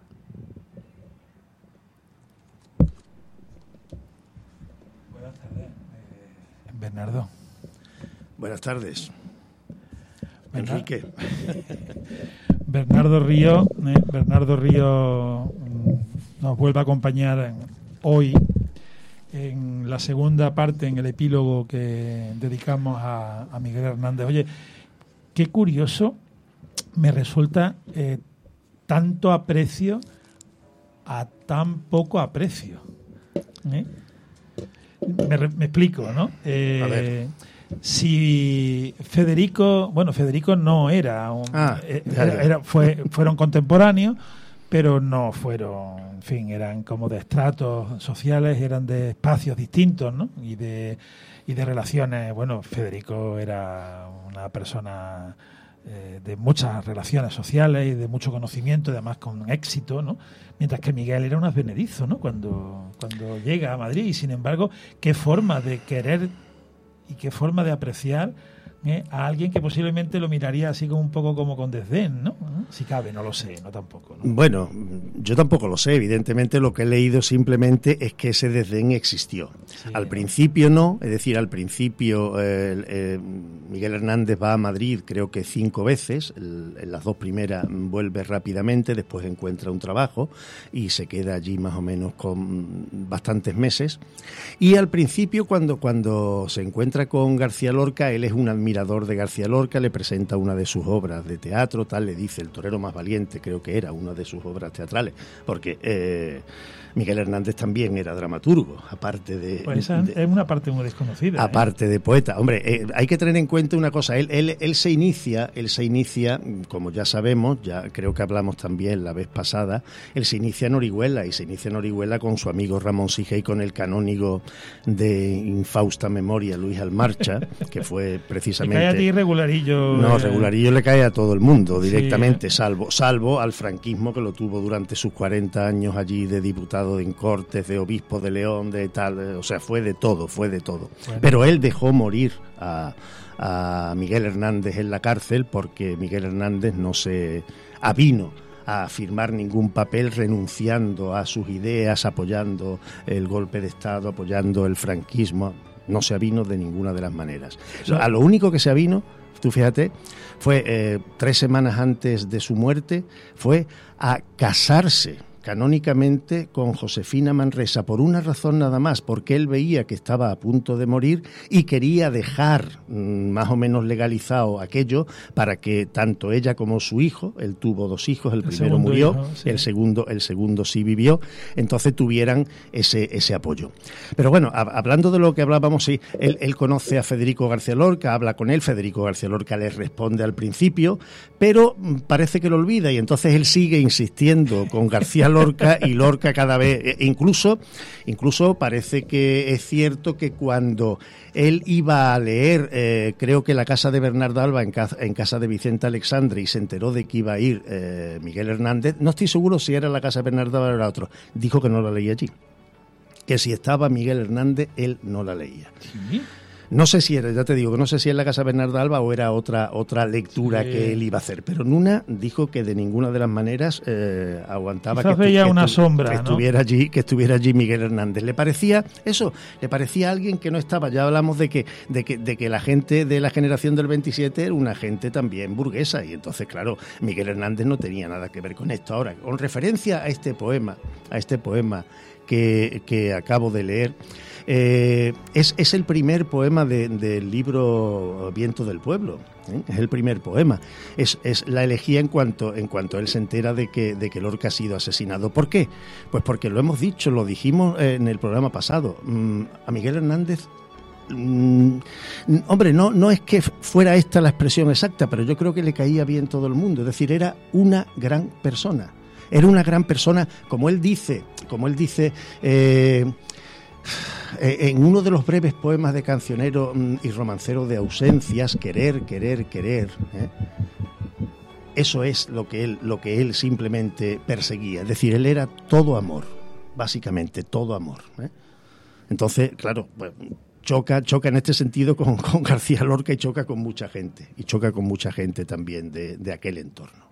Buenas tardes, eh, Bernardo. Buenas tardes, Bernard- Enrique. Bernardo Río, eh, Bernardo Río mm, nos vuelve a acompañar en- hoy en la segunda parte, en el epílogo que dedicamos a, a Miguel Hernández. Oye, qué curioso me resulta eh, tanto aprecio a tan poco aprecio. ¿eh? Me, re- me explico, ¿no? Eh, A ver. Si Federico, bueno, Federico no era, un, Ah, eh, ya, era- ya. era- fue, fueron contemporáneos, pero no fueron, en fin, eran como de estratos sociales, eran de espacios distintos, ¿no? Y de, y de relaciones. Bueno, Federico era una persona eh, de muchas relaciones sociales y de mucho conocimiento, además con éxito, ¿no? Mientras que Miguel era un advenedizo, ¿no? Cuando, cuando llega a Madrid, y sin embargo, qué forma de querer y qué forma de apreciar ¿eh? a alguien que posiblemente lo miraría así como un poco como con desdén, ¿no? Si cabe, no lo sé, no tampoco, ¿no? Bueno, yo tampoco lo sé. Evidentemente lo que he leído simplemente es que ese desdén existió. Sí, al ¿no? principio no, es decir, al principio eh, eh, Miguel Hernández va a Madrid creo que cinco veces, el, en las dos primeras vuelve rápidamente, después encuentra un trabajo y se queda allí más o menos con bastantes meses. Y al principio cuando, cuando se encuentra con García Lorca, él es un admirador admirador de García Lorca, le presenta una de sus obras de teatro, tal, le dice El torero más valiente, creo que era una de sus obras teatrales, porque eh, Miguel Hernández también era dramaturgo, aparte de... Pues esa de, es una parte muy desconocida. Aparte ¿eh? de poeta. Hombre, eh, hay que tener en cuenta una cosa, él, él, él se inicia, él se inicia, como ya sabemos, ya creo que hablamos también la vez pasada, él se inicia en Orihuela, y se inicia en Orihuela con su amigo Ramón Sige y con el canónigo de infausta memoria, Luis Almarcha, que fue precisamente... Le cae a ti regularillo. No, eh... regularillo le cae a todo el mundo directamente, sí. salvo, salvo al franquismo, que lo tuvo durante sus cuarenta años allí de diputado en Cortes, de obispo de León, de tal, o sea, fue de todo, fue de todo. Bueno. Pero él dejó morir a, a Miguel Hernández en la cárcel porque Miguel Hernández no se avino a firmar ningún papel renunciando a sus ideas, apoyando el golpe de Estado, apoyando el franquismo. No se avino de ninguna de las maneras. Sí. A lo único que se avino, tú fíjate, fue eh, tres semanas antes de su muerte, fue a casarse canónicamente con Josefina Manresa, por una razón nada más, porque él veía que estaba a punto de morir y quería dejar mmm, más o menos legalizado aquello para que tanto ella como su hijo, él tuvo dos hijos, el, el primero murió, hijo, sí. el segundo el segundo sí vivió, entonces tuvieran ese ese apoyo. Pero bueno, a, hablando de lo que hablábamos, sí, él, él conoce a Federico García Lorca, habla con él, Federico García Lorca le responde al principio, pero parece que lo olvida y entonces él sigue insistiendo con García Lorca y Lorca cada vez, incluso, incluso parece que es cierto que cuando él iba a leer, eh, creo que la casa de Bernardo Alba en casa, en casa de Vicente Alexandre y se enteró de que iba a ir eh, Miguel Hernández, no estoy seguro si era la casa de Bernardo Alba o era otro, dijo que no la leía allí, que si estaba Miguel Hernández él no la leía. ¿Sí? No sé si era, ya te digo, que no sé si es la casa Bernardo Alba o era otra otra lectura sí. que él iba a hacer, pero Nuna dijo que de ninguna de las maneras eh, aguantaba Quizás que, veía que, una que, sombra, que ¿no? estuviera allí, que estuviera allí Miguel Hernández. Le parecía eso, le parecía a alguien que no estaba. Ya hablamos de que de que de que la gente de la generación del veintisiete era una gente también burguesa y entonces claro, Miguel Hernández no tenía nada que ver con esto. Ahora, con referencia a este poema, a este poema que que acabo de leer. Eh, es, es el primer poema de, del libro Viento del Pueblo, ¿eh? Es el primer poema. Es, es la elegía en cuanto, en cuanto él se entera de que, de que Lorca ha sido asesinado. ¿Por qué? Pues porque lo hemos dicho, lo dijimos en el programa pasado. Mm, a Miguel Hernández, mm, hombre, no, no es que fuera esta la expresión exacta, pero yo creo que le caía bien todo el mundo. Es decir, era una gran persona. Era una gran persona, como él dice, como él dice... Eh, en uno de los breves poemas de cancionero y romancero de ausencias, querer, querer, querer, ¿eh? Eso es lo que él, lo que él simplemente perseguía. Es decir, él era todo amor, básicamente todo amor, ¿eh? Entonces, claro, pues, choca, choca en este sentido con, con García Lorca y choca con mucha gente, y choca con mucha gente también de, de aquel entorno.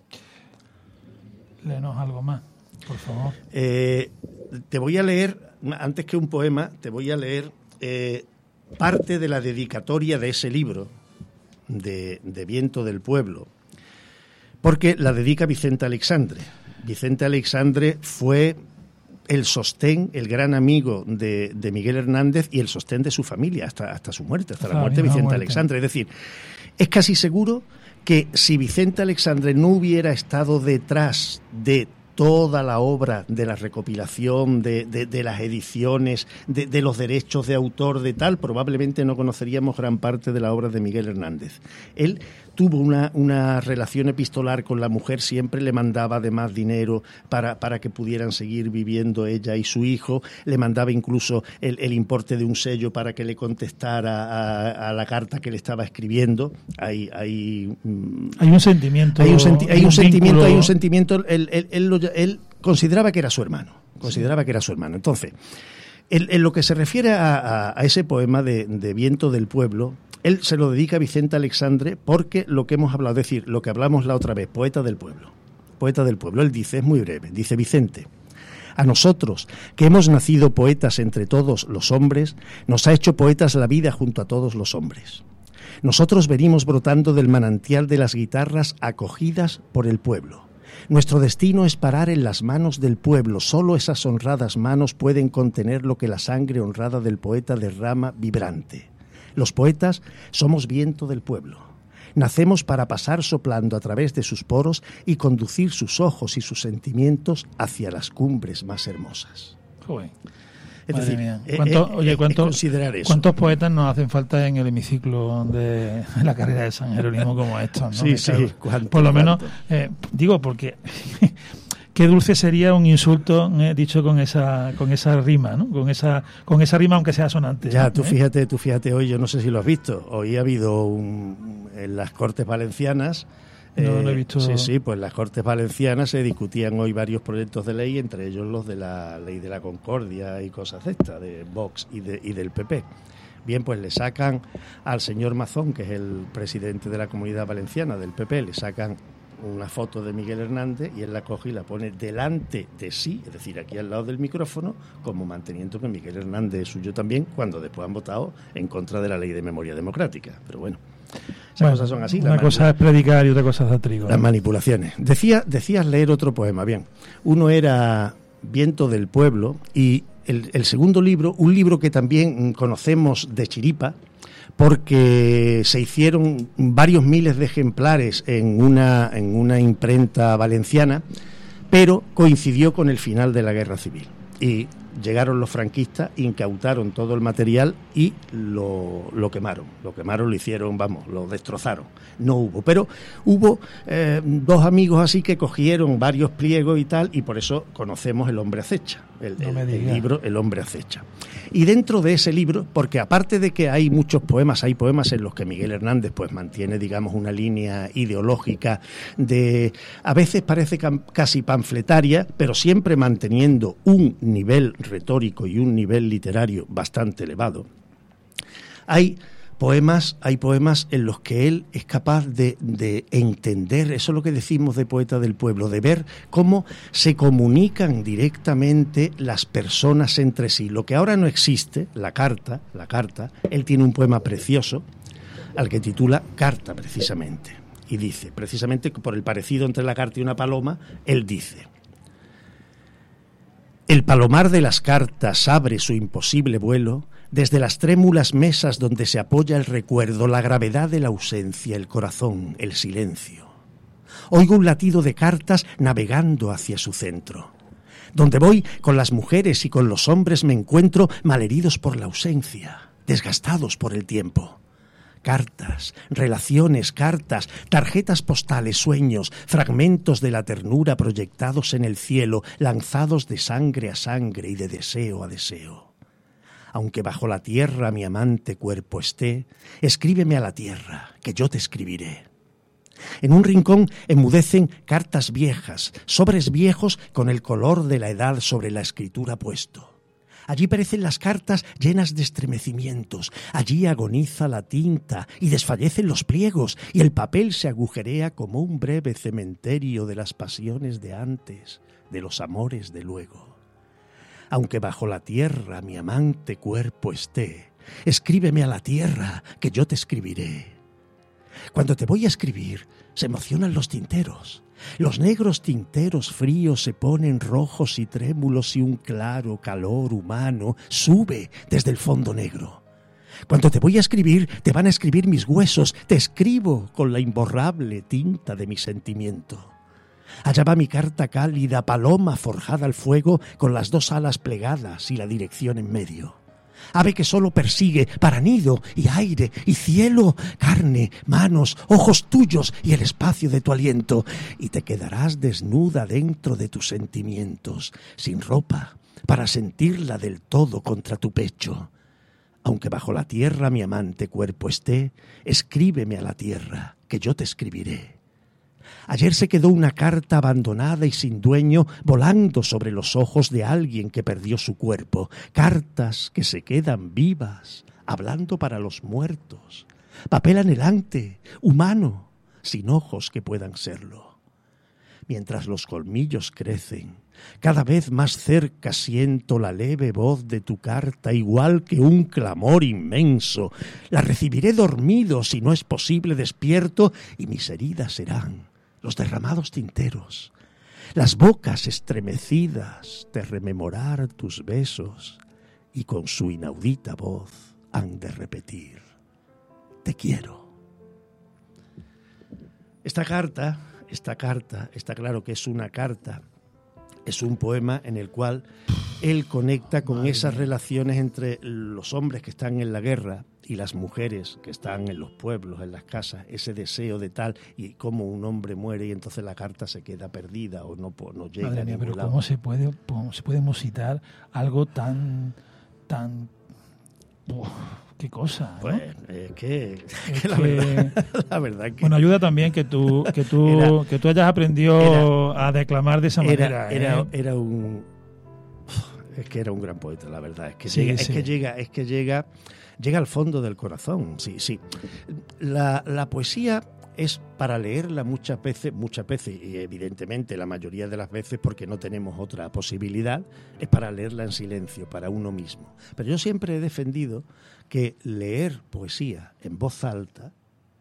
Léenos algo más, por favor. Eh, te voy a leer... Antes que un poema, te voy a leer eh, parte de la dedicatoria de ese libro, de, de Viento del Pueblo, porque la dedica Vicente Alexandre. Vicente Alexandre fue el sostén, el gran amigo de, de Miguel Hernández y el sostén de su familia hasta, hasta su muerte, hasta, hasta la muerte de Vicente muerte. Alexandre. Es decir, es casi seguro que si Vicente Alexandre no hubiera estado detrás de toda la obra de la recopilación, de, de, de las ediciones, de, de los derechos de autor, de tal, probablemente no conoceríamos gran parte de la obra de Miguel Hernández. Él tuvo una, una relación epistolar con la mujer, siempre le mandaba además dinero para, para que pudieran seguir viviendo ella y su hijo, le mandaba incluso el, el importe de un sello para que le contestara a, a la carta que le estaba escribiendo. Hay, hay, hay un sentimiento. Hay un, senti- hay un, un sentimiento, vínculo. hay un sentimiento. Él, él, él, lo, él consideraba que era su hermano, consideraba que era su hermano. Entonces, en, en lo que se refiere a, a, a ese poema de, de Viento del Pueblo, él se lo dedica a Vicente Alexandre porque lo que hemos hablado, es decir, lo que hablamos la otra vez, poeta del pueblo. Poeta del pueblo. Él dice, es muy breve, dice: Vicente, a nosotros, que hemos nacido poetas entre todos los hombres, nos ha hecho poetas la vida junto a todos los hombres. Nosotros venimos brotando del manantial de las guitarras acogidas por el pueblo. Nuestro destino es parar en las manos del pueblo. Solo esas honradas manos pueden contener lo que la sangre honrada del poeta derrama vibrante. Los poetas somos viento del pueblo. Nacemos para pasar soplando a través de sus poros y conducir sus ojos y sus sentimientos hacia las cumbres más hermosas. Joder. Es Madre decir, mía. eh, ¿Cuántos, eh, oye, eh, ¿cuántos, considerar eso. ¿cuántos poetas nos hacen falta en el hemiciclo de la carrera de San Jerónimo como estos? ¿no? Sí, sí, ¿cuánto, por lo menos, cuánto? eh, digo, porque qué dulce sería un insulto eh, dicho con esa con esa rima, ¿no? Con esa con esa rima, aunque sea sonante. Ya, ¿no? tú ¿Eh? fíjate, tú fíjate hoy, yo no sé si lo has visto, hoy ha habido un, en las Cortes Valencianas. No, no he visto. Sí, sí, pues en las Cortes Valencianas se discutían hoy varios proyectos de ley, entre ellos los de la Ley de la Concordia y cosas de estas, de Vox y, de, y del P P. Bien, pues le sacan al señor Mazón, que es el presidente de la Comunidad Valenciana del P P, le sacan una foto de Miguel Hernández y él la coge y la pone delante de sí, es decir, aquí al lado del micrófono, como manteniendo que Miguel Hernández es suyo también, cuando después han votado en contra de la Ley de Memoria Democrática. Pero bueno, esas Bueno, cosas son así. Una cosa es predicar y otra cosa es dar trigo. Las ¿no? manipulaciones. Decía, decías leer otro poema, bien. Uno era Viento del Pueblo y el, el segundo libro, un libro que también conocemos de chiripa, porque se hicieron varios miles de ejemplares en una, en una imprenta valenciana, pero coincidió con el final de la Guerra Civil. Y llegaron los franquistas, incautaron todo el material y lo, lo quemaron. Lo quemaron, lo hicieron, vamos, lo destrozaron. No hubo, pero hubo eh, dos amigos así que cogieron varios pliegos y tal, y por eso conocemos El hombre acecha, el, No el, me el digas. libro El hombre acecha. Y dentro de ese libro, porque aparte de que hay muchos poemas, hay poemas en los que Miguel Hernández pues mantiene, digamos, una línea ideológica de, a veces parece cam- casi panfletaria, pero siempre manteniendo un nivel retórico y un nivel literario bastante elevado. Hay poemas, hay poemas en los que él es capaz de, de entender, eso es lo que decimos de poeta del pueblo, de ver cómo se comunican directamente las personas entre sí. Lo que ahora no existe, la carta, la carta, él tiene un poema precioso al que titula Carta, precisamente. Y dice, precisamente por el parecido entre la carta y una paloma, él dice: el palomar de las cartas abre su imposible vuelo desde las trémulas mesas donde se apoya el recuerdo, la gravedad de la ausencia, el corazón, el silencio. Oigo un latido de cartas navegando hacia su centro. Donde voy con las mujeres y con los hombres me encuentro malheridos por la ausencia, desgastados por el tiempo. Cartas, relaciones, cartas, tarjetas postales, sueños, fragmentos de la ternura proyectados en el cielo, lanzados de sangre a sangre y de deseo a deseo. Aunque bajo la tierra mi amante cuerpo esté, escríbeme a la tierra, que yo te escribiré. En un rincón enmudecen cartas viejas, sobres viejos con el color de la edad sobre la escritura puesto. Allí perecen las cartas llenas de estremecimientos, allí agoniza la tinta y desfallecen los pliegos y el papel se agujerea como un breve cementerio de las pasiones de antes, de los amores de luego. Aunque bajo la tierra mi amante cuerpo esté, escríbeme a la tierra, que yo te escribiré. Cuando te voy a escribir, se emocionan los tinteros. Los negros tinteros fríos se ponen rojos y trémulos y un claro calor humano sube desde el fondo negro. Cuando te voy a escribir, te van a escribir mis huesos, te escribo con la imborrable tinta de mi sentimiento. Allá va mi carta cálida, paloma forjada al fuego, con las dos alas plegadas y la dirección en medio. Ave que solo persigue para nido y aire y cielo, carne, manos, ojos tuyos y el espacio de tu aliento. Y te quedarás desnuda dentro de tus sentimientos, sin ropa, para sentirla del todo contra tu pecho. Aunque bajo la tierra mi amante cuerpo esté, escríbeme a la tierra, que yo te escribiré. Ayer se quedó una carta abandonada y sin dueño volando sobre los ojos de alguien que perdió su cuerpo. Cartas que se quedan vivas, hablando para los muertos. Papel anhelante, humano, sin ojos que puedan serlo. Mientras los colmillos crecen, cada vez más cerca siento la leve voz de tu carta, igual que un clamor inmenso. La recibiré dormido, si no es posible despierto, y mis heridas serán los derramados tinteros, las bocas estremecidas de rememorar tus besos, y con su inaudita voz han de repetir: te quiero. Esta carta, esta carta, está claro que es una carta, es un poema en el cual él conecta con esas relaciones entre los hombres que están en la guerra y las mujeres que están en los pueblos, en las casas, ese deseo de tal, y cómo un hombre muere y entonces la carta se queda perdida o no, no llega. Madre mía, a pero ningún lado. ¿cómo se puede, cómo se puede musitar algo tan, tan... Uf, qué cosa, ¿no? Pues es que, Es que la, que- verdad, la verdad que Bueno, ayuda también que tú que tú Era- que tú hayas aprendido a declamar de esa manera. era, era, ¿eh? era un es que era un gran poeta, la verdad. Es que Sí, llega, sí. es que llega, es que llega, llega al fondo del corazón. Sí, sí. La, la poesía es para leerla muchas veces, muchas veces, y evidentemente la mayoría de las veces, porque no tenemos otra posibilidad, es para leerla en silencio, para uno mismo. Pero yo siempre he defendido que leer poesía en voz alta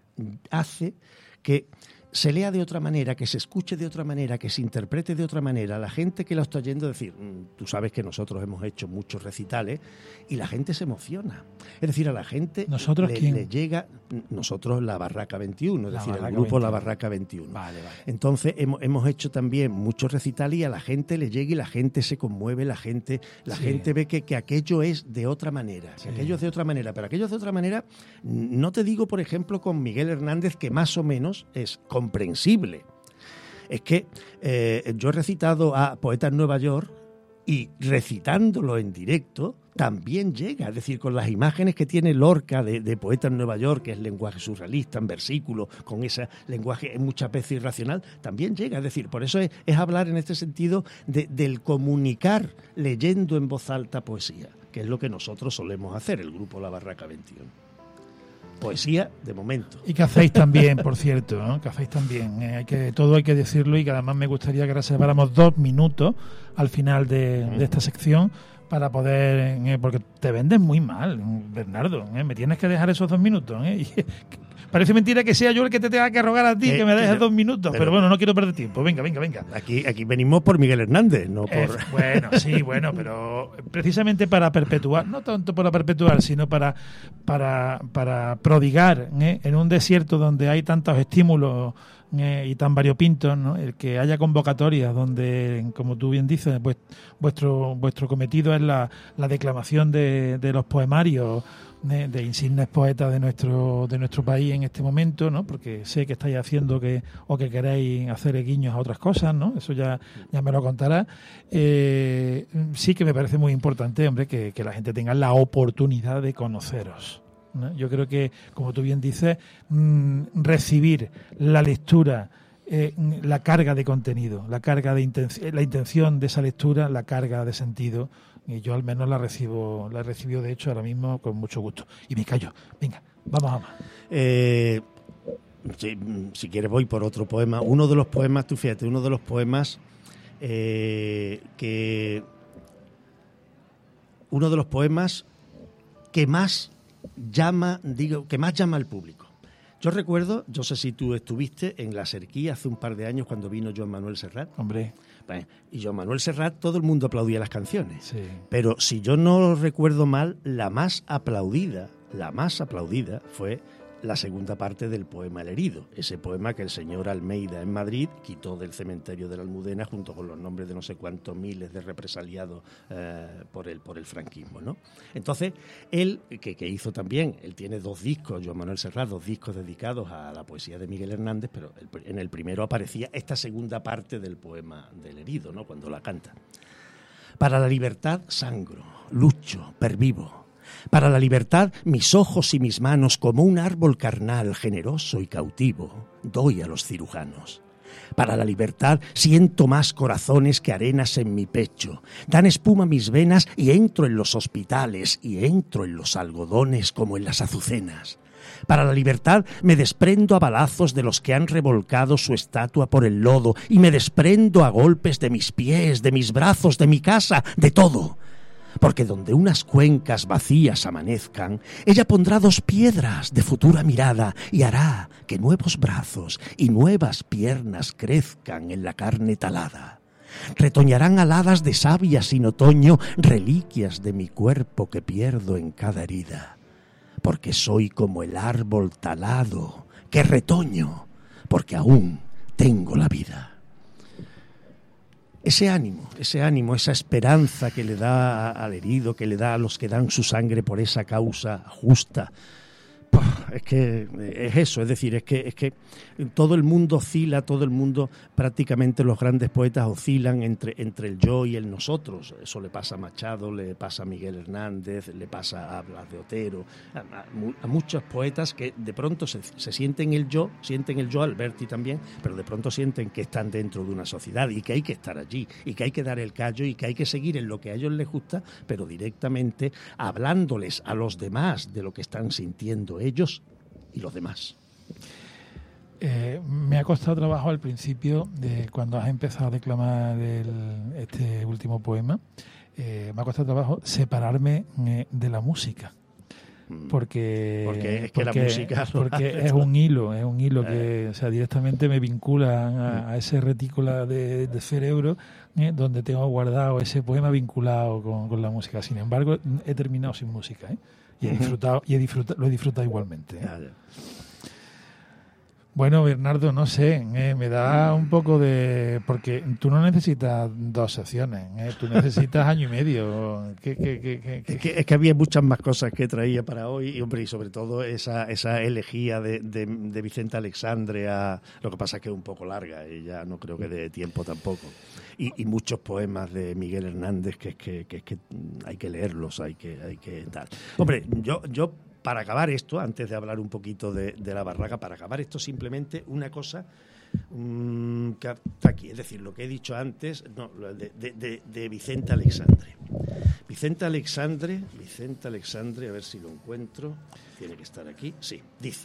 hace que se lea de otra manera, que se escuche de otra manera, que se interprete de otra manera. La gente que lo está oyendo decir, mm, tú sabes que nosotros hemos hecho muchos recitales y la gente se emociona. Es decir, a la gente ¿Nosotros le, quién? le llega, nosotros la Barraca veintiuno, es La decir, el Barraca grupo La veintiuno. Barraca veintiuno. Vale, vale. Entonces hemos, hemos hecho también muchos recitales y a la gente le llega y la gente se conmueve, la gente, la Sí. gente ve que, que aquello es de otra manera, que Sí. aquello es de otra manera, pero aquello es de otra manera, no te digo, por ejemplo, con Miguel Hernández, que más o menos es comprensible. Es que eh, yo he recitado a Poetas en Nueva York y recitándolo en directo también llega, es decir, con las imágenes que tiene Lorca de, de Poeta en Nueva York, que es lenguaje surrealista, en versículos, con ese lenguaje muchas veces irracional, también llega, es decir, por eso es, es hablar en este sentido de, del comunicar leyendo en voz alta poesía, que es lo que nosotros solemos hacer, el grupo La Barraca veintiuno. Poesía de momento. Y que hacéis también, por cierto, ¿no? Que hacéis también. Eh, hay que, todo hay que decirlo y que además me gustaría que reserváramos dos minutos al final de, de esta sección para poder... eh, porque te vendes muy mal, Bernardo. ¿eh? Me tienes que dejar esos dos minutos. ¿eh? Y, parece mentira que sea yo el que te tenga que rogar a ti Eh, que me dejes pero- dos minutos. Pero, pero- bueno, no quiero perder tiempo. Venga, venga, venga. Aquí, aquí venimos por Miguel Hernández, no por... Eh, bueno, sí, bueno, pero precisamente para perpetuar, no tanto para perpetuar, sino para para, para prodigar ¿eh? en un desierto donde hay tantos estímulos eh, y tan variopintos, ¿no? El que haya convocatorias donde, como tú bien dices, pues, vuestro vuestro cometido es la, la declamación de, de los poemarios de, de insignes poetas de nuestro de nuestro país en este momento, ¿no? Porque sé que estáis haciendo que o que queréis hacer guiños a otras cosas, ¿no? Eso ya ya me lo contará. Eh, sí que me parece muy importante, hombre, que, que la gente tenga la oportunidad de conoceros, ¿no? Yo creo que, como tú bien dices, mmm, recibir la lectura, eh, la carga de contenido, la carga de intención, la intención de esa lectura, la carga de sentido. Y yo al menos la recibo, la he recibido de hecho ahora mismo con mucho gusto. Y me callo. Venga, vamos a más. Eh, si, si quieres voy por otro poema. Uno de los poemas, tú fíjate, uno de los poemas eh, que... Uno de los poemas que más llama, digo, que más llama al público. Yo recuerdo, yo sé si tú estuviste en La Serquía hace un par de años cuando vino Joan Manuel Serrat. Hombre, Bueno, y Joan Manuel Serrat, todo el mundo aplaudía las canciones. sí. Pero si yo no recuerdo mal, la más aplaudida, la más aplaudida fue la segunda parte del poema El herido, ese poema que el señor Almeida en Madrid quitó del cementerio de la Almudena junto con los nombres de no sé cuántos miles de represaliados eh, por el por el franquismo, ¿no? Entonces, él, que, que hizo también, él tiene dos discos, Joan Manuel Serrat, dos discos dedicados a la poesía de Miguel Hernández, pero el, en el primero aparecía esta segunda parte del poema del herido, ¿no? Cuando la canta. Para la libertad sangro, lucho, pervivo. Para la libertad mis ojos y mis manos, como un árbol carnal, generoso y cautivo, doy a los cirujanos. Para la libertad siento más corazones que arenas en mi pecho. Dan espuma mis venas y entro en los hospitales y entro en los algodones como en las azucenas. Para la libertad me desprendo a balazos de los que han revolcado su estatua por el lodo y me desprendo a golpes de mis pies, de mis brazos, de mi casa, de todo. Porque donde unas cuencas vacías amanezcan, ella pondrá dos piedras de futura mirada y hará que nuevos brazos y nuevas piernas crezcan en la carne talada. Retoñarán aladas de savia sin otoño, reliquias de mi cuerpo que pierdo en cada herida. porque soy como el árbol talado, que retoño, porque aún tengo la vida. Ese ánimo, ese ánimo, esa esperanza que le da al herido, que le da a los que dan su sangre por esa causa justa, es que es eso, es decir, es que es que todo el mundo oscila, todo el mundo, prácticamente los grandes poetas oscilan entre, entre el yo y el nosotros. Eso le pasa a Machado, le pasa a Miguel Hernández, le pasa a Blas de Otero, a, a, a muchos poetas que de pronto se, se sienten el yo, sienten el yo, Alberti también, pero de pronto sienten que están dentro de una sociedad y que hay que estar allí, y que hay que dar el callo y que hay que seguir en lo que a ellos les gusta, pero directamente hablándoles a los demás de lo que están sintiendo ellos y los demás. Eh, me ha costado trabajo al principio, de cuando has empezado a declamar el, este último poema, eh, me ha costado trabajo separarme eh, de la música. Porque, porque es que porque, la música porque es un hilo, es un hilo que, o sea, directamente me vincula a, a ese retícula de, de cerebro eh, donde tengo guardado ese poema vinculado con, con la música. Sin embargo, he terminado sin música, ¿eh? Y he disfrutado, y he disfrutado, lo he disfrutado igualmente, ¿eh? Bueno, Bernardo, no sé, eh, me da un poco de... Porque tú no necesitas dos secciones, eh, tú necesitas año y medio. ¿Qué, qué, qué, qué, qué? Es, que, es que había muchas más cosas que traía para hoy, y hombre, y sobre todo esa, esa elegía de, de, de Vicente Alexandre. A, lo que pasa es que es un poco larga y ya no creo que dé tiempo tampoco. Y, y muchos poemas de Miguel Hernández que es que, que, que hay que leerlos, hay que, hay que tal. Hombre, yo... yo para acabar esto, antes de hablar un poquito de, de la barraca, para acabar esto simplemente una cosa um, que aquí, es decir, lo que he dicho antes, no, de, de, de, de Vicente Alexandre. Vicente Alexandre, Vicente Alexandre, a ver si lo encuentro, tiene que estar aquí, sí, dice: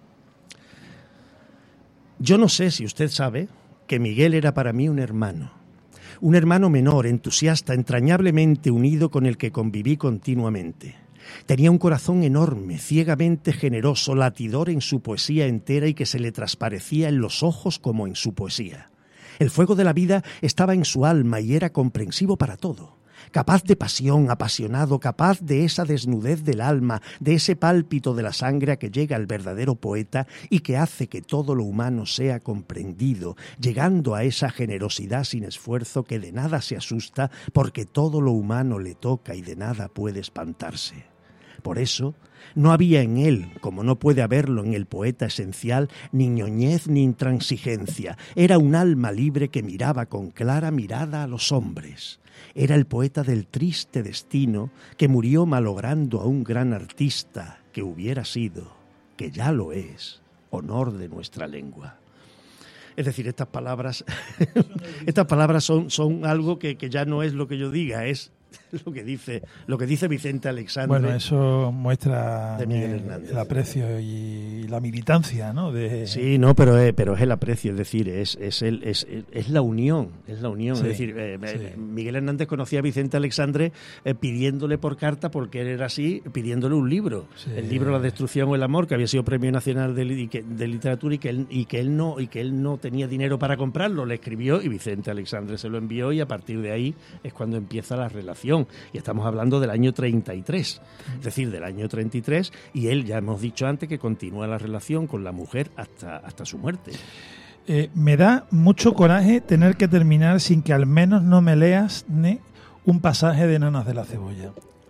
yo no sé si usted sabe que Miguel era para mí un hermano, un hermano menor, entusiasta, entrañablemente unido, con el que conviví continuamente. Tenía un corazón enorme, ciegamente generoso, latidor en su poesía entera y que se le transparecía en los ojos como en su poesía. El fuego de la vida estaba en su alma y era comprensivo para todo. Capaz de pasión, apasionado, capaz de esa desnudez del alma, de ese pálpito de la sangre a que llega el verdadero poeta y que hace que todo lo humano sea comprendido, llegando a esa generosidad sin esfuerzo que de nada se asusta porque todo lo humano le toca y de nada puede espantarse. Por eso, no había en él, como no puede haberlo en el poeta esencial, ni ñoñez ni intransigencia. Era un alma libre que miraba con clara mirada a los hombres. Era el poeta del triste destino que murió malogrando a un gran artista que hubiera sido, que ya lo es, honor de nuestra lengua. Es decir, estas palabras, estas palabras son, son algo que, que ya no es lo que yo diga, es lo que dice lo que dice Vicente Alexandre. Bueno, eso muestra de Miguel Hernández. El aprecio y la militancia, ¿no? De... Sí, no, pero es, pero es el aprecio, es decir, es es el es, es la unión, es la unión. Sí, es decir, eh, sí. Miguel Hernández conocía a Vicente Alexandre eh, pidiéndole por carta, porque él era así, pidiéndole un libro, sí. El libro La destrucción o el amor, que había sido Premio Nacional de, de Literatura y que él y que él no y que él no tenía dinero para comprarlo, le escribió y Vicente Alexandre se lo envió y a partir de ahí es cuando empieza la relación. Y estamos hablando del año treinta y tres, es decir, del año treinta y tres, y él, ya hemos dicho antes, que continúa la relación con la mujer hasta, hasta su muerte. Eh, me da mucho coraje tener que terminar sin que al menos no me leas ¿ne? un pasaje de Nanas de la Cebolla.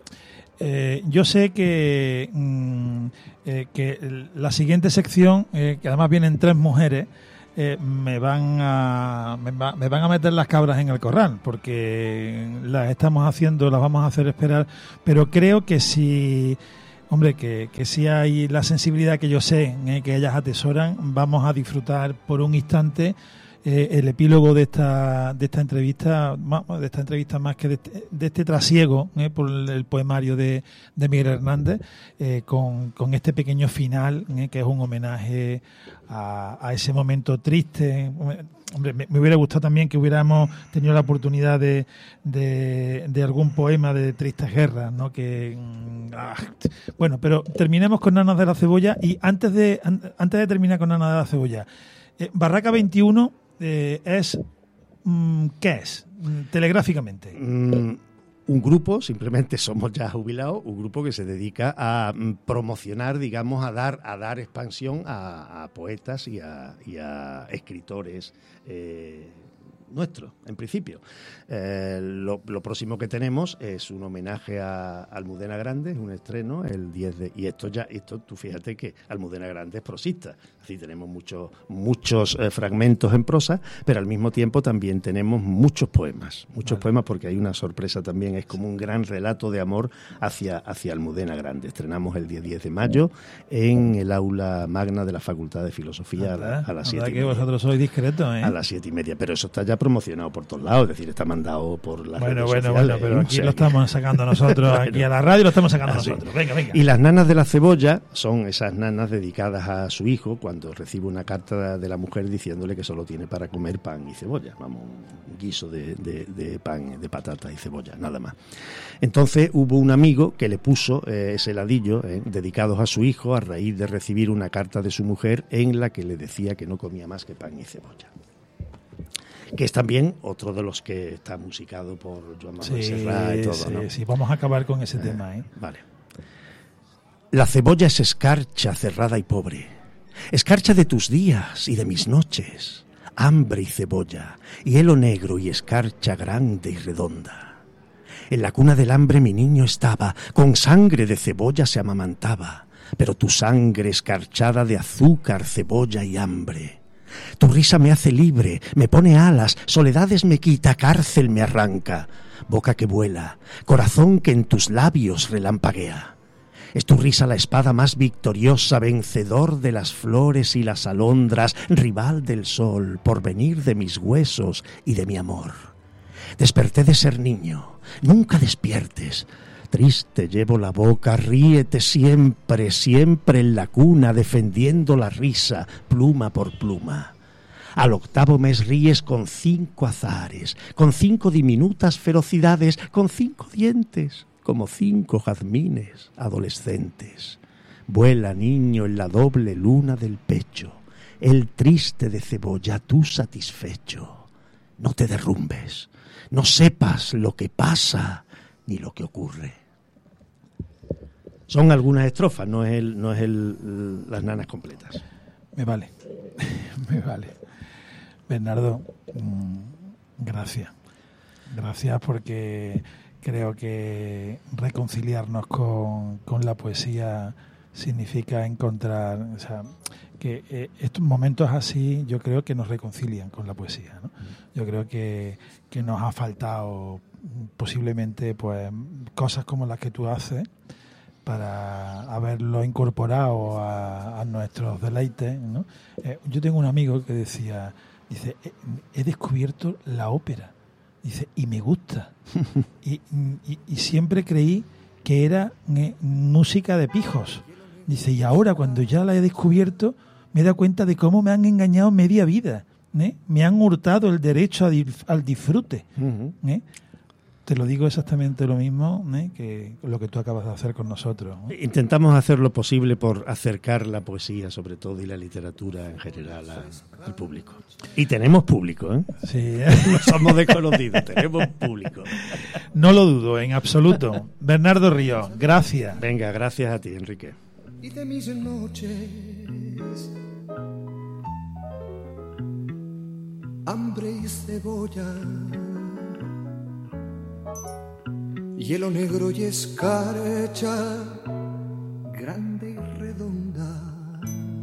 Eh, yo sé que, mm, eh, que la siguiente sección, eh, que además vienen tres mujeres, Eh, me van a me, va, me van a meter las cabras en el corral, porque las estamos haciendo, las vamos a hacer esperar, pero creo que si hombre que, que si hay la sensibilidad que yo sé eh, que ellas atesoran, vamos a disfrutar por un instante eh, el epílogo de esta de esta entrevista de esta entrevista más que de este, de este trasiego eh, por el, el poemario de, de Miguel Hernández, eh, con, con este pequeño final eh, que es un homenaje a, a ese momento triste. Hombre, me, me hubiera gustado también que hubiéramos tenido la oportunidad de, de, de algún poema de Tristes Guerras, ¿no? Que ah, bueno, pero terminemos con Nanas de la Cebolla y antes de an, antes de terminar con Nanas de la Cebolla, eh, Barraca veintiuno eh, es mm, ¿qué es? Telegráficamente. Mm, un grupo, simplemente somos ya jubilados, un grupo que se dedica a promocionar, digamos, a dar, a dar expansión a, a poetas y a, y a escritores eh, nuestros, en principio. Eh, lo, lo próximo que tenemos es un homenaje a Almudena Grandes, un estreno el diez de... Y esto ya, esto tú fíjate que Almudena Grandes es prosista, así tenemos muchos muchos eh, fragmentos en prosa, pero al mismo tiempo también tenemos muchos poemas, muchos vale. poemas porque hay una sorpresa también, es como un gran relato de amor hacia, hacia Almudena Grandes. Estrenamos el día diez de mayo en el aula magna de la Facultad de Filosofía a, a las siete y media. Que vosotros sois discretos, ¿eh? A las siete y media, pero eso está ya promocionado por todos lados, es decir, está mandado por las bueno, redes bueno, sociales. Bueno, pero aquí o sea, lo estamos sacando nosotros, bueno, aquí a la radio lo estamos sacando así. nosotros. Venga, venga. Y las nanas de la cebolla son esas nanas dedicadas a su hijo cuando recibe una carta de la mujer diciéndole que solo tiene para comer pan y cebolla, vamos, un guiso de, de, de pan, de patata y cebolla, nada más. Entonces hubo un amigo que le puso eh, ese ladillo eh, dedicados a su hijo a raíz de recibir una carta de su mujer en la que le decía que no comía más que pan y cebolla. Que es también otro de los que está musicado por Joan Manuel sí, Serrat y todo, sí, ¿no? Sí, vamos a acabar con ese eh, tema, ¿eh? Vale. La cebolla es escarcha cerrada y pobre, escarcha de tus días y de mis noches, hambre y cebolla, hielo negro y escarcha grande y redonda. En la cuna del hambre mi niño estaba, con sangre de cebolla se amamantaba, pero tu sangre escarchada de azúcar, cebolla y hambre. Tu risa me hace libre, me pone alas, soledades me quita, cárcel me arranca, boca que vuela, corazón que en tus labios relampaguea. Es tu risa la espada más victoriosa, vencedor de las flores y las alondras, rival del sol, porvenir de mis huesos y de mi amor. Desperté de ser niño, nunca despiertes. Triste llevo la boca, ríete siempre, siempre en la cuna, defendiendo la risa, pluma por pluma. Al octavo mes ríes con cinco azares, con cinco diminutas ferocidades, con cinco dientes, como cinco jazmines adolescentes. Vuela, niño, en la doble luna del pecho, el triste de cebolla, tú satisfecho. No te derrumbes, no sepas lo que pasa ni lo que ocurre. Son algunas estrofas, no es el, no es el, las nanas completas. Me vale, me vale. Bernardo, gracias. Gracias porque creo que reconciliarnos con, con la poesía significa encontrar, o sea, que eh, estos momentos así yo creo que nos reconcilian con la poesía, ¿no? Yo creo que, que nos ha faltado posiblemente pues cosas como las que tú haces para haberlo incorporado a, a nuestros deleites, ¿no? Eh, yo tengo un amigo que decía, dice, he, he descubierto la ópera, dice, y me gusta. y, y, y siempre creí que era eh, música de pijos. Dice, y ahora cuando ya la he descubierto, me he dado cuenta de cómo me han engañado media vida, ¿eh? Me han hurtado el derecho a dif- al disfrute. Uh-huh. ¿eh? Te lo digo exactamente lo mismo, ¿eh? que lo que tú acabas de hacer con nosotros, ¿no? Intentamos hacer lo posible por acercar la poesía, sobre todo, y la literatura en general a, al público. Y tenemos público, ¿eh? Sí. No somos desconocidos, tenemos público. No lo dudo, en absoluto. Bernardo Ríos, gracias. Venga, gracias a ti, Enrique. Y de mis noches, hambre y cebolla, hielo negro y escarcha, grande y redonda.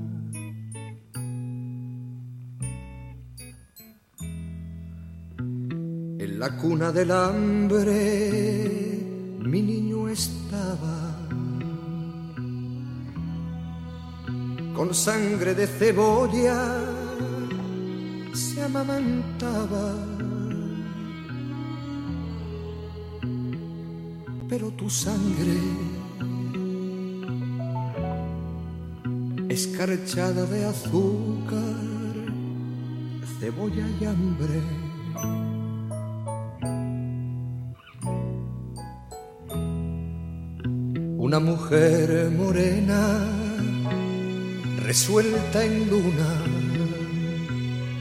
En la cuna del hambre mi niño estaba, con sangre de cebolla se amamantaba, pero tu sangre escarchada de azúcar, cebolla y hambre. Una mujer morena resuelta en luna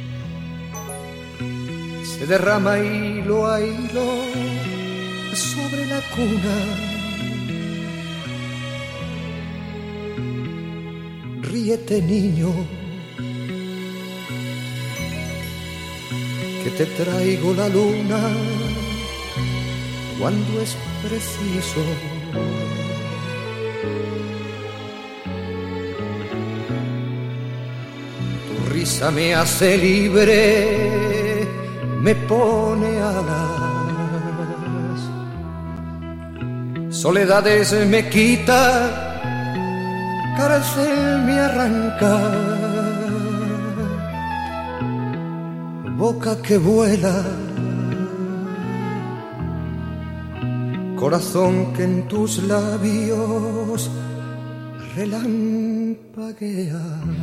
se derrama hilo a hilo sobre la cuna. Ríete, niño, que te traigo la luna cuando es preciso. Tu risa me hace libre, me pone alas, soledades me quita, cárcel me arranca, boca que vuela, corazón que en tus labios relampaguea.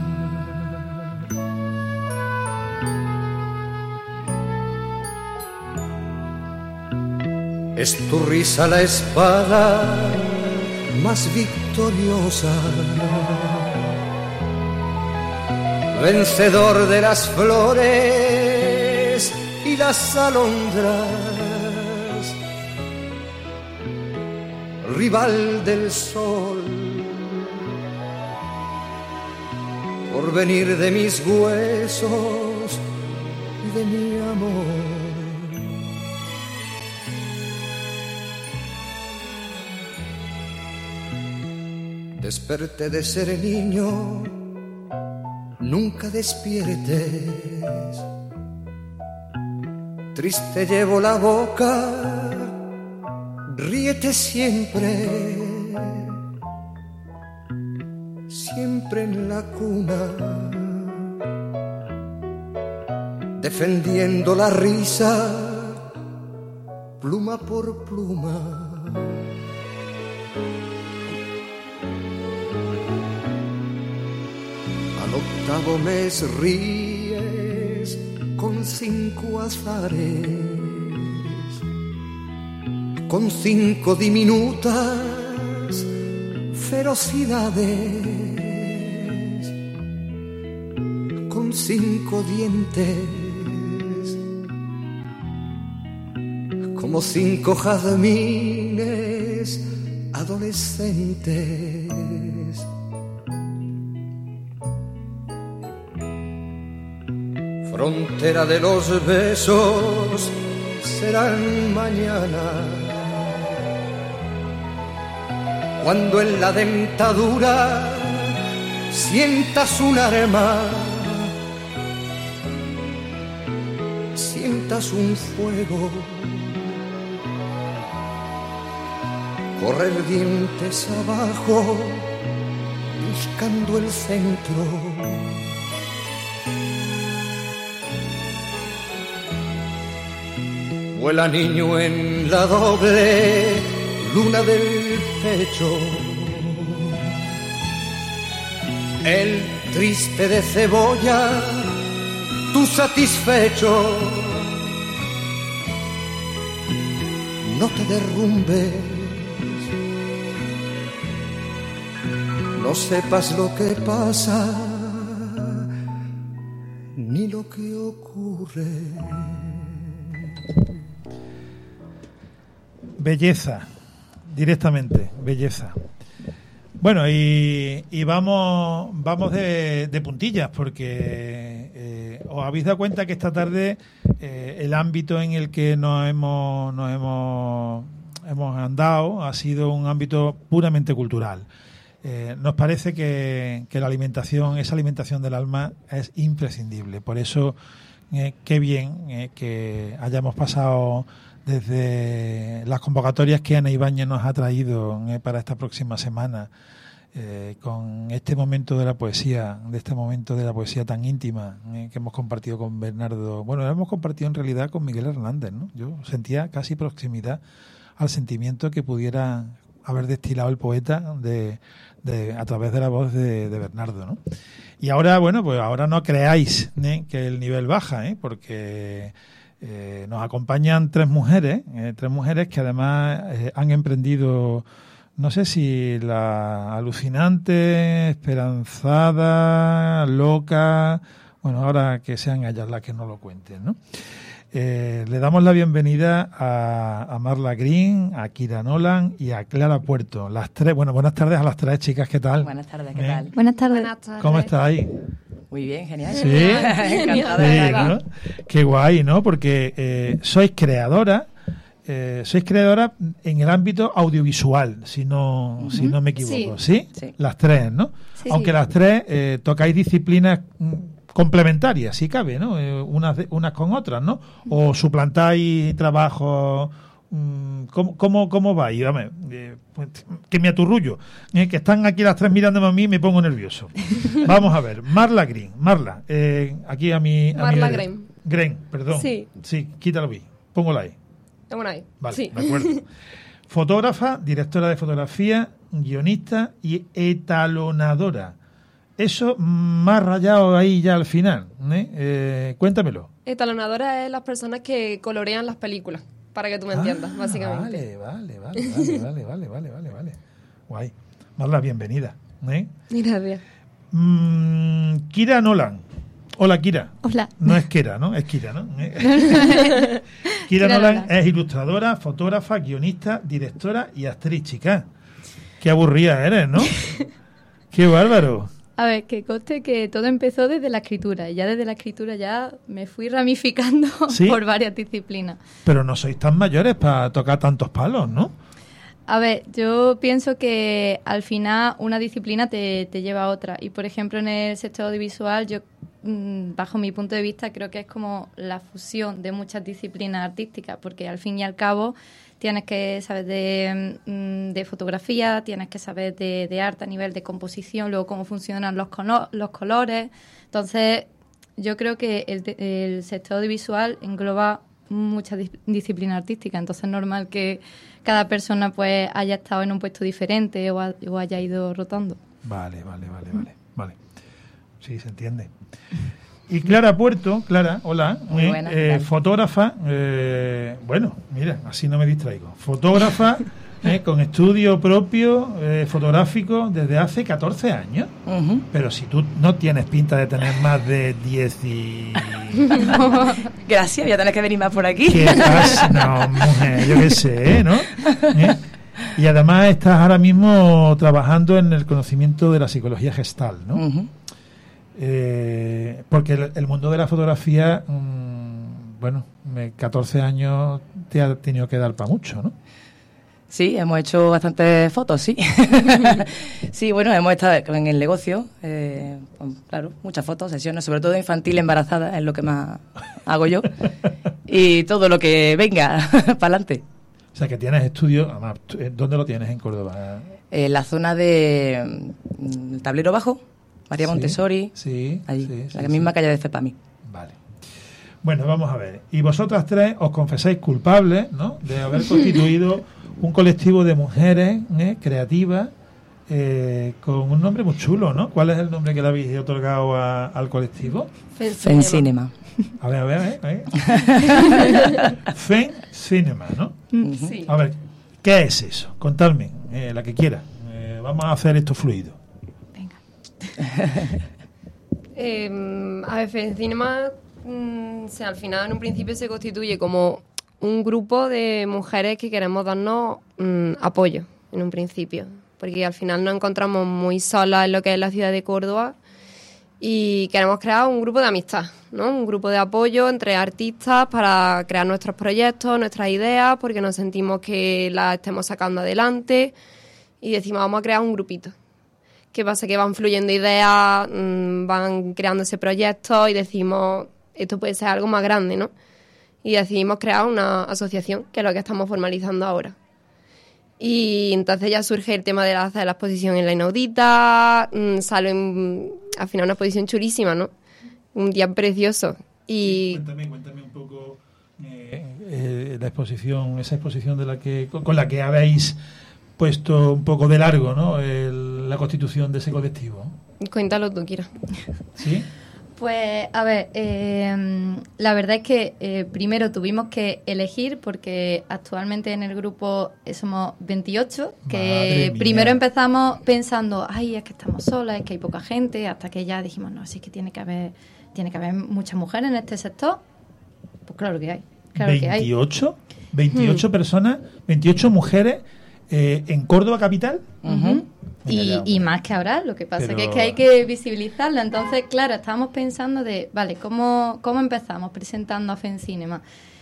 Es tu risa la espada más victoriosa, vencedor de las flores y las alondras, rival del sol, porvenir de mis huesos y de mi amor. Desperté de ser niño, nunca despiertes. Triste llevo la boca, ríete siempre, siempre en la cuna, defendiendo la risa, pluma por pluma. Al octavo mes ríes con cinco azares, con cinco diminutas ferocidades, con cinco dientes, como cinco jazmines adolescentes. Frontera de los besos serán mañana, cuando en la dentadura sientas un arma, sientas un fuego, correr dientes abajo, buscando el centro. Vuela niño en la doble luna del pecho, el triste de cebolla, tú satisfecho. No te derrumbes, no sepas lo que pasa, ni lo que ocurre. Belleza, directamente, belleza. Bueno, y, y vamos vamos de, de puntillas, porque eh, os habéis dado cuenta que esta tarde eh, el ámbito en el que nos hemos nos hemos, hemos andado ha sido un ámbito puramente cultural. Eh, nos parece que, que la alimentación, esa alimentación del alma es imprescindible. Por eso, eh, qué bien eh, que hayamos pasado desde las convocatorias que Ana Ibáñez nos ha traído eh, para esta próxima semana, eh, con este momento de la poesía, de este momento de la poesía tan íntima eh, que hemos compartido con Bernardo. Bueno, lo hemos compartido en realidad con Miguel Hernández, ¿no? Yo sentía casi proximidad al sentimiento que pudiera haber destilado el poeta de, de a través de la voz de, de Bernardo, ¿no? Y ahora, bueno, pues ahora no creáis ¿eh? que el nivel baja, ¿eh? porque Eh, nos acompañan tres mujeres, eh, tres mujeres que además eh, han emprendido, no sé si la alucinante, esperanzada, loca, bueno, ahora que sean ellas las que nos lo cuenten, ¿no? Eh, le damos la bienvenida a, a Marla Green, a Kira Nolan y a Clara Puerto. Las tres, bueno, buenas tardes a las tres chicas, ¿qué tal? Buenas tardes, ¿qué ¿Eh? tal? Buenas tardes. Buenas tardes. ¿Cómo estáis? Muy bien, genial. Sí, Encantada. sí, ¿no? Qué guay, ¿no? Porque eh, sois creadoras, eh, sois creadoras en el ámbito audiovisual, si no, uh-huh. si no me equivoco, ¿sí? ¿sí? Las tres, ¿no? Sí, Aunque sí. las tres eh, tocáis disciplinas mm, complementarias, si cabe, ¿no? Eh, unas, de- unas con otras, ¿no? O suplantáis trabajo. mm, ¿Cómo, cómo, cómo vais? Dame, eh, pues, que me aturrullo. Eh, que están aquí las tres mirándome a mí y me pongo nervioso. Vamos a ver. Marla Green. Marla, eh, aquí a mi. A Marla mi derecha. Green. Green, perdón. Sí. Sí, quítalo ahí. Póngala ahí. Bueno, ahí. Vale, Sí. de acuerdo. Fotógrafa, directora de fotografía, guionista y etalonadora. Eso más rayado ahí ya al final. ¿eh? Eh, cuéntamelo. Etalonadora es las personas que colorean las películas, para que tú me entiendas, Ah, básicamente. Vale, vale, vale, vale, vale, vale, vale, vale, vale. Guay. Marla, bienvenida. ¿eh? Gracias. Mm, Kira Nolan. Hola, Kira. Hola. No es Kira, ¿no? Es Kira, ¿no? ¿Eh? Kira Kira Nolan Nolan. es ilustradora, fotógrafa, guionista, directora y actriz, chica. Qué aburrida eres, ¿no? Qué bárbaro. A ver, que conste que todo empezó desde la escritura. Y ya desde la escritura ya me fui ramificando ¿Sí? por varias disciplinas. Pero no sois tan mayores para tocar tantos palos, ¿no? A ver, yo pienso que al final una disciplina te, te lleva a otra. Y, por ejemplo, en el sector audiovisual, yo, mm, bajo mi punto de vista, creo que es como la fusión de muchas disciplinas artísticas, porque al fin y al cabo tienes que saber de, mm, de fotografía, tienes que saber de, de arte a nivel de composición, luego cómo funcionan los, cono- los colores. Entonces, yo creo que el, el sector audiovisual engloba muchas dis- disciplinas artísticas, entonces es normal que cada persona pues haya estado en un puesto diferente o, ha- o haya ido rotando. Vale, vale, vale, vale, vale. Sí, se entiende. Y Clara Puerto, Clara, hola, Muy eh, buenas, eh, ¿qué tal? fotógrafa, eh, bueno, mira, así no me distraigo. Fotógrafa eh, con estudio propio, eh, fotográfico, desde hace catorce años. Ujú. Pero si tú no tienes pinta de tener más de diez y... Gracias, voy a tener que venir más por aquí. ¿Qué pasa? No, mujer, yo qué sé, ¿no? ¿Eh? Y además estás ahora mismo trabajando en el conocimiento de la psicología gestal, ¿no? Ujú. Eh, porque el, el mundo de la fotografía, mmm, bueno, me- catorce años te ha tenido que dar para mucho, ¿no? Sí, hemos hecho bastantes fotos, sí. Sí, bueno, hemos estado en el negocio, eh, con, claro, muchas fotos, sesiones, sobre todo infantil embarazada, es lo que más hago yo. Y todo lo que venga, para adelante. O sea, que tienes estudios, además, tú- eh, ¿dónde lo tienes en Córdoba? En la zona de mm, el Tablero Bajo, María Sí, Montessori, sí, allí, sí, sí, la misma sí. calle de Cepami. Vale. Bueno, vamos a ver. Y vosotras tres os confesáis culpables, ¿no?, de haber constituido un colectivo de mujeres ¿eh? creativas eh, con un nombre muy chulo, ¿no? ¿Cuál es el nombre que le habéis otorgado a- al colectivo? Fen Cinema. A ver, a ver, a ver. ¿eh? Fen Cinema, ¿no? Sí. A ver, ¿qué es eso? Contadme, eh, la que quiera. Eh, vamos a hacer esto fluido. Eh, a ver, Fen Cinema, mm, o sea, al final en un principio se constituye como un grupo de mujeres que queremos darnos mm, apoyo en un principio, porque al final nos encontramos muy solas en lo que es la ciudad de Córdoba y queremos crear un grupo de amistad, ¿no? Un grupo de apoyo entre artistas para crear nuestros proyectos, nuestras ideas, porque nos sentimos que las estemos sacando adelante y decimos vamos a crear un grupito. ¿Qué pasa? Que van fluyendo ideas, mmm, van creándose proyectos y decimos, esto puede ser algo más grande, ¿no? Y decidimos crear una asociación, que es lo que estamos formalizando ahora. Y entonces ya surge el tema de la, hacer la exposición en La Inaudita, mmm, sale un- al final una exposición chulísima, ¿no? Un día precioso. Y Cuéntame, cuéntame un poco eh, eh, la exposición, esa exposición de la que con, con la que habéis puesto un poco de largo, ¿no?, El- la constitución de ese colectivo. cuéntalo tú, Kira. ¿Sí? Pues, a ver, eh, la verdad es que eh, primero tuvimos que elegir porque actualmente en el grupo somos veintiocho, Madre que mía. primero empezamos pensando, ay, es que estamos solas, es que hay poca gente, hasta que ya dijimos, no, sí que tiene que haber, tiene que haber muchas mujeres en este sector. Pues claro que hay. Claro veintiocho, que hay. veintiocho hmm. personas, veintiocho mujeres eh, en Córdoba capital. Uh-huh. Y, y más que ahora, lo que pasa Pero... que es que hay que visibilizarlo. Entonces, claro, estábamos pensando de, vale, ¿cómo, cómo empezamos presentando a FemCinema?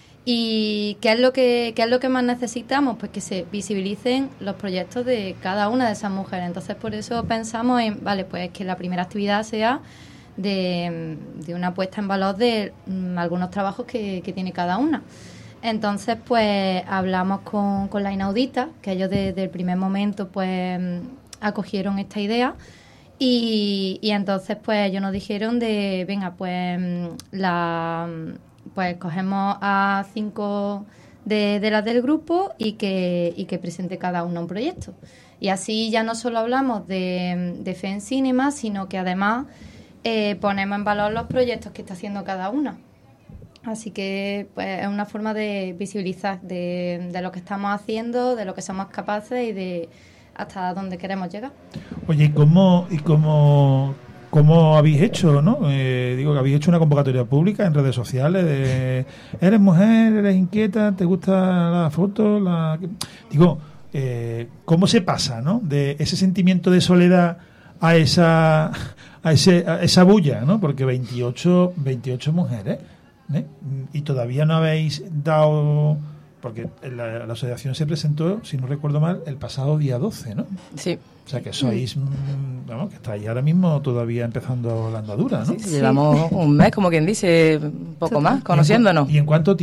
¿Y qué es lo que qué es lo que más necesitamos? Pues que se visibilicen los proyectos de cada una de esas mujeres. Entonces, por eso pensamos en, vale, pues que la primera actividad sea de, de una puesta en valor de um, algunos trabajos que, que tiene cada una. Entonces, pues hablamos con, con la Inaudita, que ellos desde el primer momento, pues acogieron esta idea. Y, y entonces, pues ellos nos dijeron de, venga, pues la... pues cogemos a cinco de, de las del grupo y que, y que presente cada uno un proyecto. Y así ya no solo hablamos de, de FemCinema, sino que además eh, ponemos en valor los proyectos que está haciendo cada una. Así que pues es una forma de visibilizar de, de lo que estamos haciendo, de lo que somos capaces y de hasta dónde queremos llegar. Oye, ¿y cómo... Y cómo... ¿Cómo habéis hecho, no? Eh, digo que habéis hecho una convocatoria pública en redes sociales de eres mujer, eres inquieta, te gusta la foto, la... digo, eh, ¿cómo se pasa, no? De ese sentimiento de soledad a esa a ese a esa bulla, ¿no? Porque veintiocho, veintiocho mujeres, ¿eh? Y todavía no habéis dado, porque la, la asociación se presentó, si no recuerdo mal, el pasado día doce, ¿no? Sí. O sea, que sois, vamos, que estáis ahora mismo todavía empezando la andadura, ¿no? Sí, sí, llevamos un mes, como quien dice, un poco más, conociéndonos. ¿Y en cuánto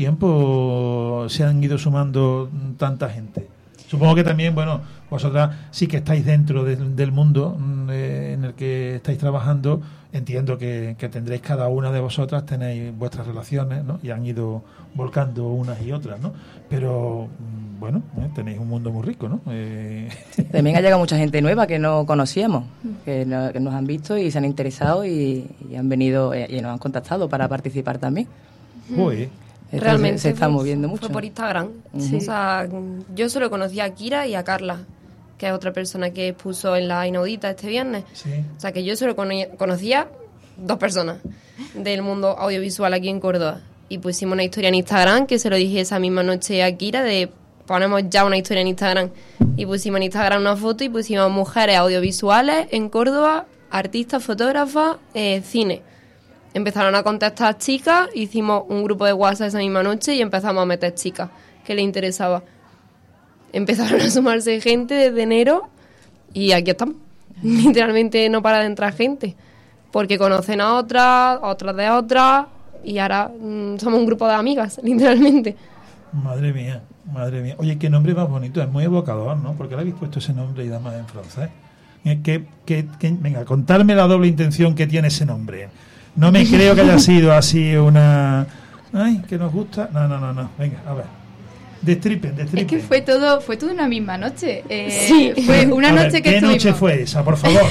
tiempo se han ido sumando tanta gente? Supongo que también, bueno, vosotras sí que estáis dentro de, del mundo eh, en el que estáis trabajando. Entiendo que, que tendréis cada una de vosotras, tenéis vuestras relaciones, ¿no? Y han ido volcando unas y otras, ¿no? Pero, bueno, eh, tenéis un mundo muy rico, ¿no? Eh... También ha llegado mucha gente nueva que no conocíamos, que, no, que nos han visto y se han interesado y, y han venido y nos han contactado para participar también. Uy. Realmente se, se está fue, moviendo mucho. Fue por Instagram. Uh-huh. O sea, yo solo conocía a Kira y a Carla, que es otra persona que expuso en la Inaudita este viernes. Sí. O sea, que yo solo conocía dos personas del mundo audiovisual aquí en Córdoba. Y pusimos una historia en Instagram, que se lo dije esa misma noche a Kira, de ponemos ya una historia en Instagram. Y pusimos en Instagram una foto y pusimos mujeres audiovisuales en Córdoba, artistas, fotógrafas, eh, cine. Empezaron a contestar chicas, hicimos un grupo de WhatsApp esa misma noche y empezamos a meter chicas que les interesaba. Empezaron a sumarse gente desde enero y aquí estamos. Literalmente no para de entrar gente, porque conocen a otras, otras de otras, y ahora mmm, somos un grupo de amigas, literalmente. Madre mía, madre mía. Oye, qué nombre más bonito, es muy evocador, ¿no? ¿Por qué le habéis puesto ese nombre y damas en francés? ¿Qué, qué, qué, venga, contarme la doble intención que tiene ese nombre. No me creo que haya sido así una... Ay, que nos gusta... No, no, no, no. Venga, a ver. Destripen, destripen. Es que fue todo fue todo una misma noche. Eh, sí. Fue una a noche ver, que ¿qué estuvimos... noche fue esa, por favor?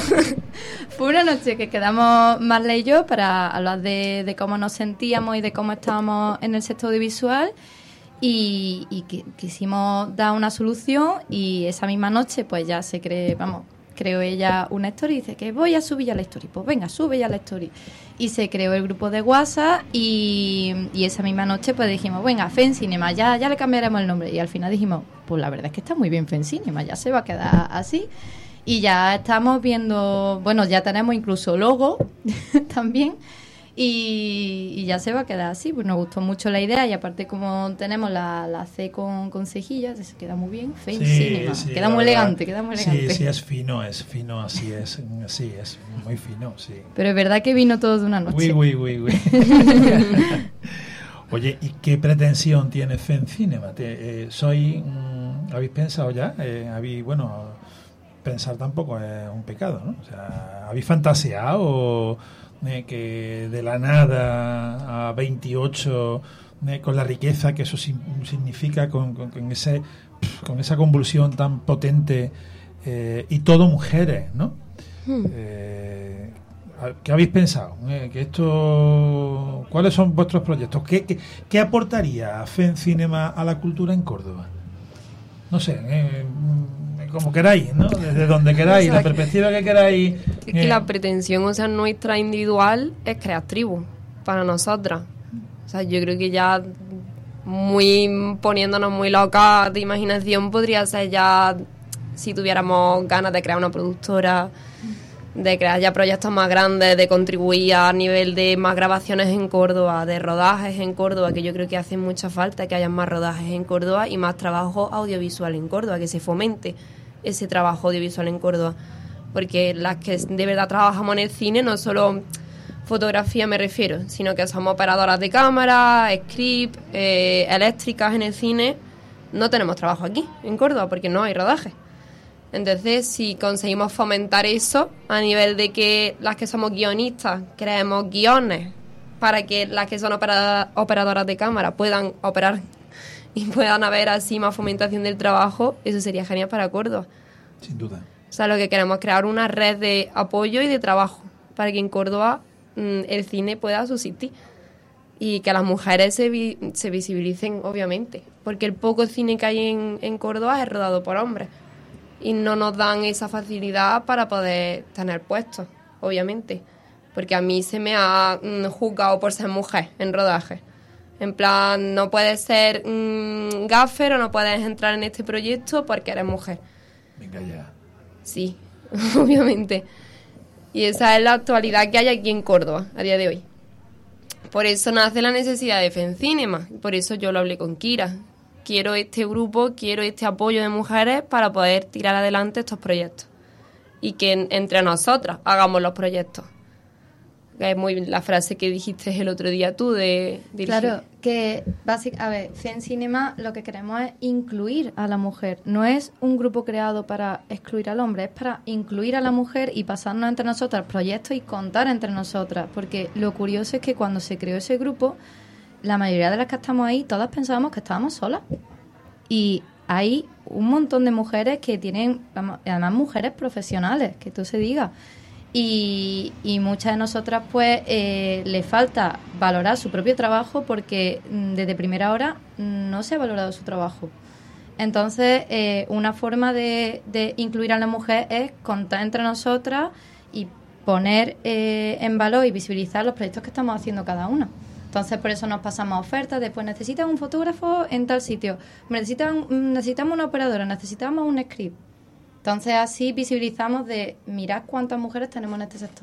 Fue una noche que quedamos Marla y yo para hablar de, de cómo nos sentíamos y de cómo estábamos en el sector audiovisual. Y, y que, quisimos dar una solución y esa misma noche pues ya se cree, vamos... creó ella una story y dice que voy a subir ya la story. Pues venga, sube ya la story. Y se creó el grupo de WhatsApp y, y esa misma noche pues dijimos, venga, FemCinema, ya, ya le cambiaremos el nombre. Y al final dijimos, pues la verdad es que está muy bien FemCinema, ya se va a quedar así. Y ya estamos viendo, bueno, ya tenemos incluso logo también. Y, y ya se va a quedar así, pues nos gustó mucho la idea y aparte como tenemos la, la C con, con cejillas, se queda muy bien, FemCinema, sí, sí, queda muy verdad. elegante, queda muy elegante. Sí, sí, es fino, es fino, así es, sí, es muy fino, sí. Pero es verdad que vino todo de una noche. Uy, uy, uy, uy. Oye, ¿y qué pretensión tiene FemCinema? Te, eh, soy, mm, ¿habéis pensado ya? Eh, habéis, bueno, pensar tampoco es un pecado, ¿no? O sea, ¿habéis fantaseado Eh, que de la nada a veintiocho eh, con la riqueza que eso sin, significa con, con, con ese con esa convulsión tan potente eh, y todo mujeres, ¿no? Hmm. Eh, ¿qué habéis pensado? Eh, que esto, ¿cuáles son vuestros proyectos? ¿Qué, qué, qué aportaría FemCinema a la cultura en Córdoba? No sé, eh, como queráis, ¿no? Desde donde queráis, o sea, la perspectiva que queráis. Es que eh. la pretensión, o sea, nuestra individual es crear tribu para nosotras. O O sea, yo creo que ya muy poniéndonos muy locas de imaginación podría ser ya si tuviéramos ganas de crear una productora, de crear ya proyectos más grandes, de contribuir a nivel de más grabaciones en Córdoba, de rodajes en Córdoba, que yo creo que hace mucha falta que haya más rodajes en Córdoba y más trabajo audiovisual en Córdoba, que se fomente ese trabajo audiovisual en Córdoba, porque las que de verdad trabajamos en el cine, no solo fotografía me refiero, sino que somos operadoras de cámara, script, eh, eléctricas en el cine, no tenemos trabajo aquí en Córdoba porque no hay rodaje. Entonces, si conseguimos fomentar eso a nivel de que las que somos guionistas creemos guiones para que las que son opera- operadoras de cámara puedan operar y puedan haber así más fomentación del trabajo, eso sería genial para Córdoba. Sin duda. O sea, lo que queremos es crear una red de apoyo y de trabajo para que en Córdoba mmm, el cine pueda subsistir y que las mujeres se, vi- se visibilicen, obviamente, porque el poco cine que hay en, en Córdoba es rodado por hombres y no nos dan esa facilidad para poder tener puestos, obviamente, porque a mí se me ha mm, juzgado por ser mujer en rodaje. En plan, no puedes ser mmm, gaffer o no puedes entrar en este proyecto porque eres mujer. Venga ya. Sí, obviamente. Y esa es la actualidad que hay aquí en Córdoba a día de hoy. Por eso nace la necesidad de Fencinema. Por eso yo lo hablé con Kira. Quiero este grupo, quiero este apoyo de mujeres para poder tirar adelante estos proyectos. Y que en, entre nosotras hagamos los proyectos. Es muy la frase que dijiste el otro día tú de dirigir. Claro, que básicamente, a ver, Fencinema lo que queremos es incluir a la mujer. No es un grupo creado para excluir al hombre, es para incluir a la mujer y pasarnos entre nosotras proyectos y contar entre nosotras. Porque lo curioso es que cuando se creó ese grupo, la mayoría de las que estamos ahí, todas pensábamos que estábamos solas. Y hay un montón de mujeres que tienen, además mujeres profesionales, que tú se diga. Y, y muchas de nosotras pues eh, le falta valorar su propio trabajo porque mm, desde primera hora no se ha valorado su trabajo. Entonces eh, una forma de, de incluir a la mujer es contar entre nosotras y poner eh, en valor y visibilizar los proyectos que estamos haciendo cada una. Entonces por eso nos pasamos ofertas, después necesitan un fotógrafo en tal sitio, necesitan, necesitamos una operadora, necesitamos un script. Entonces así visibilizamos de mirad cuántas mujeres tenemos en este sector.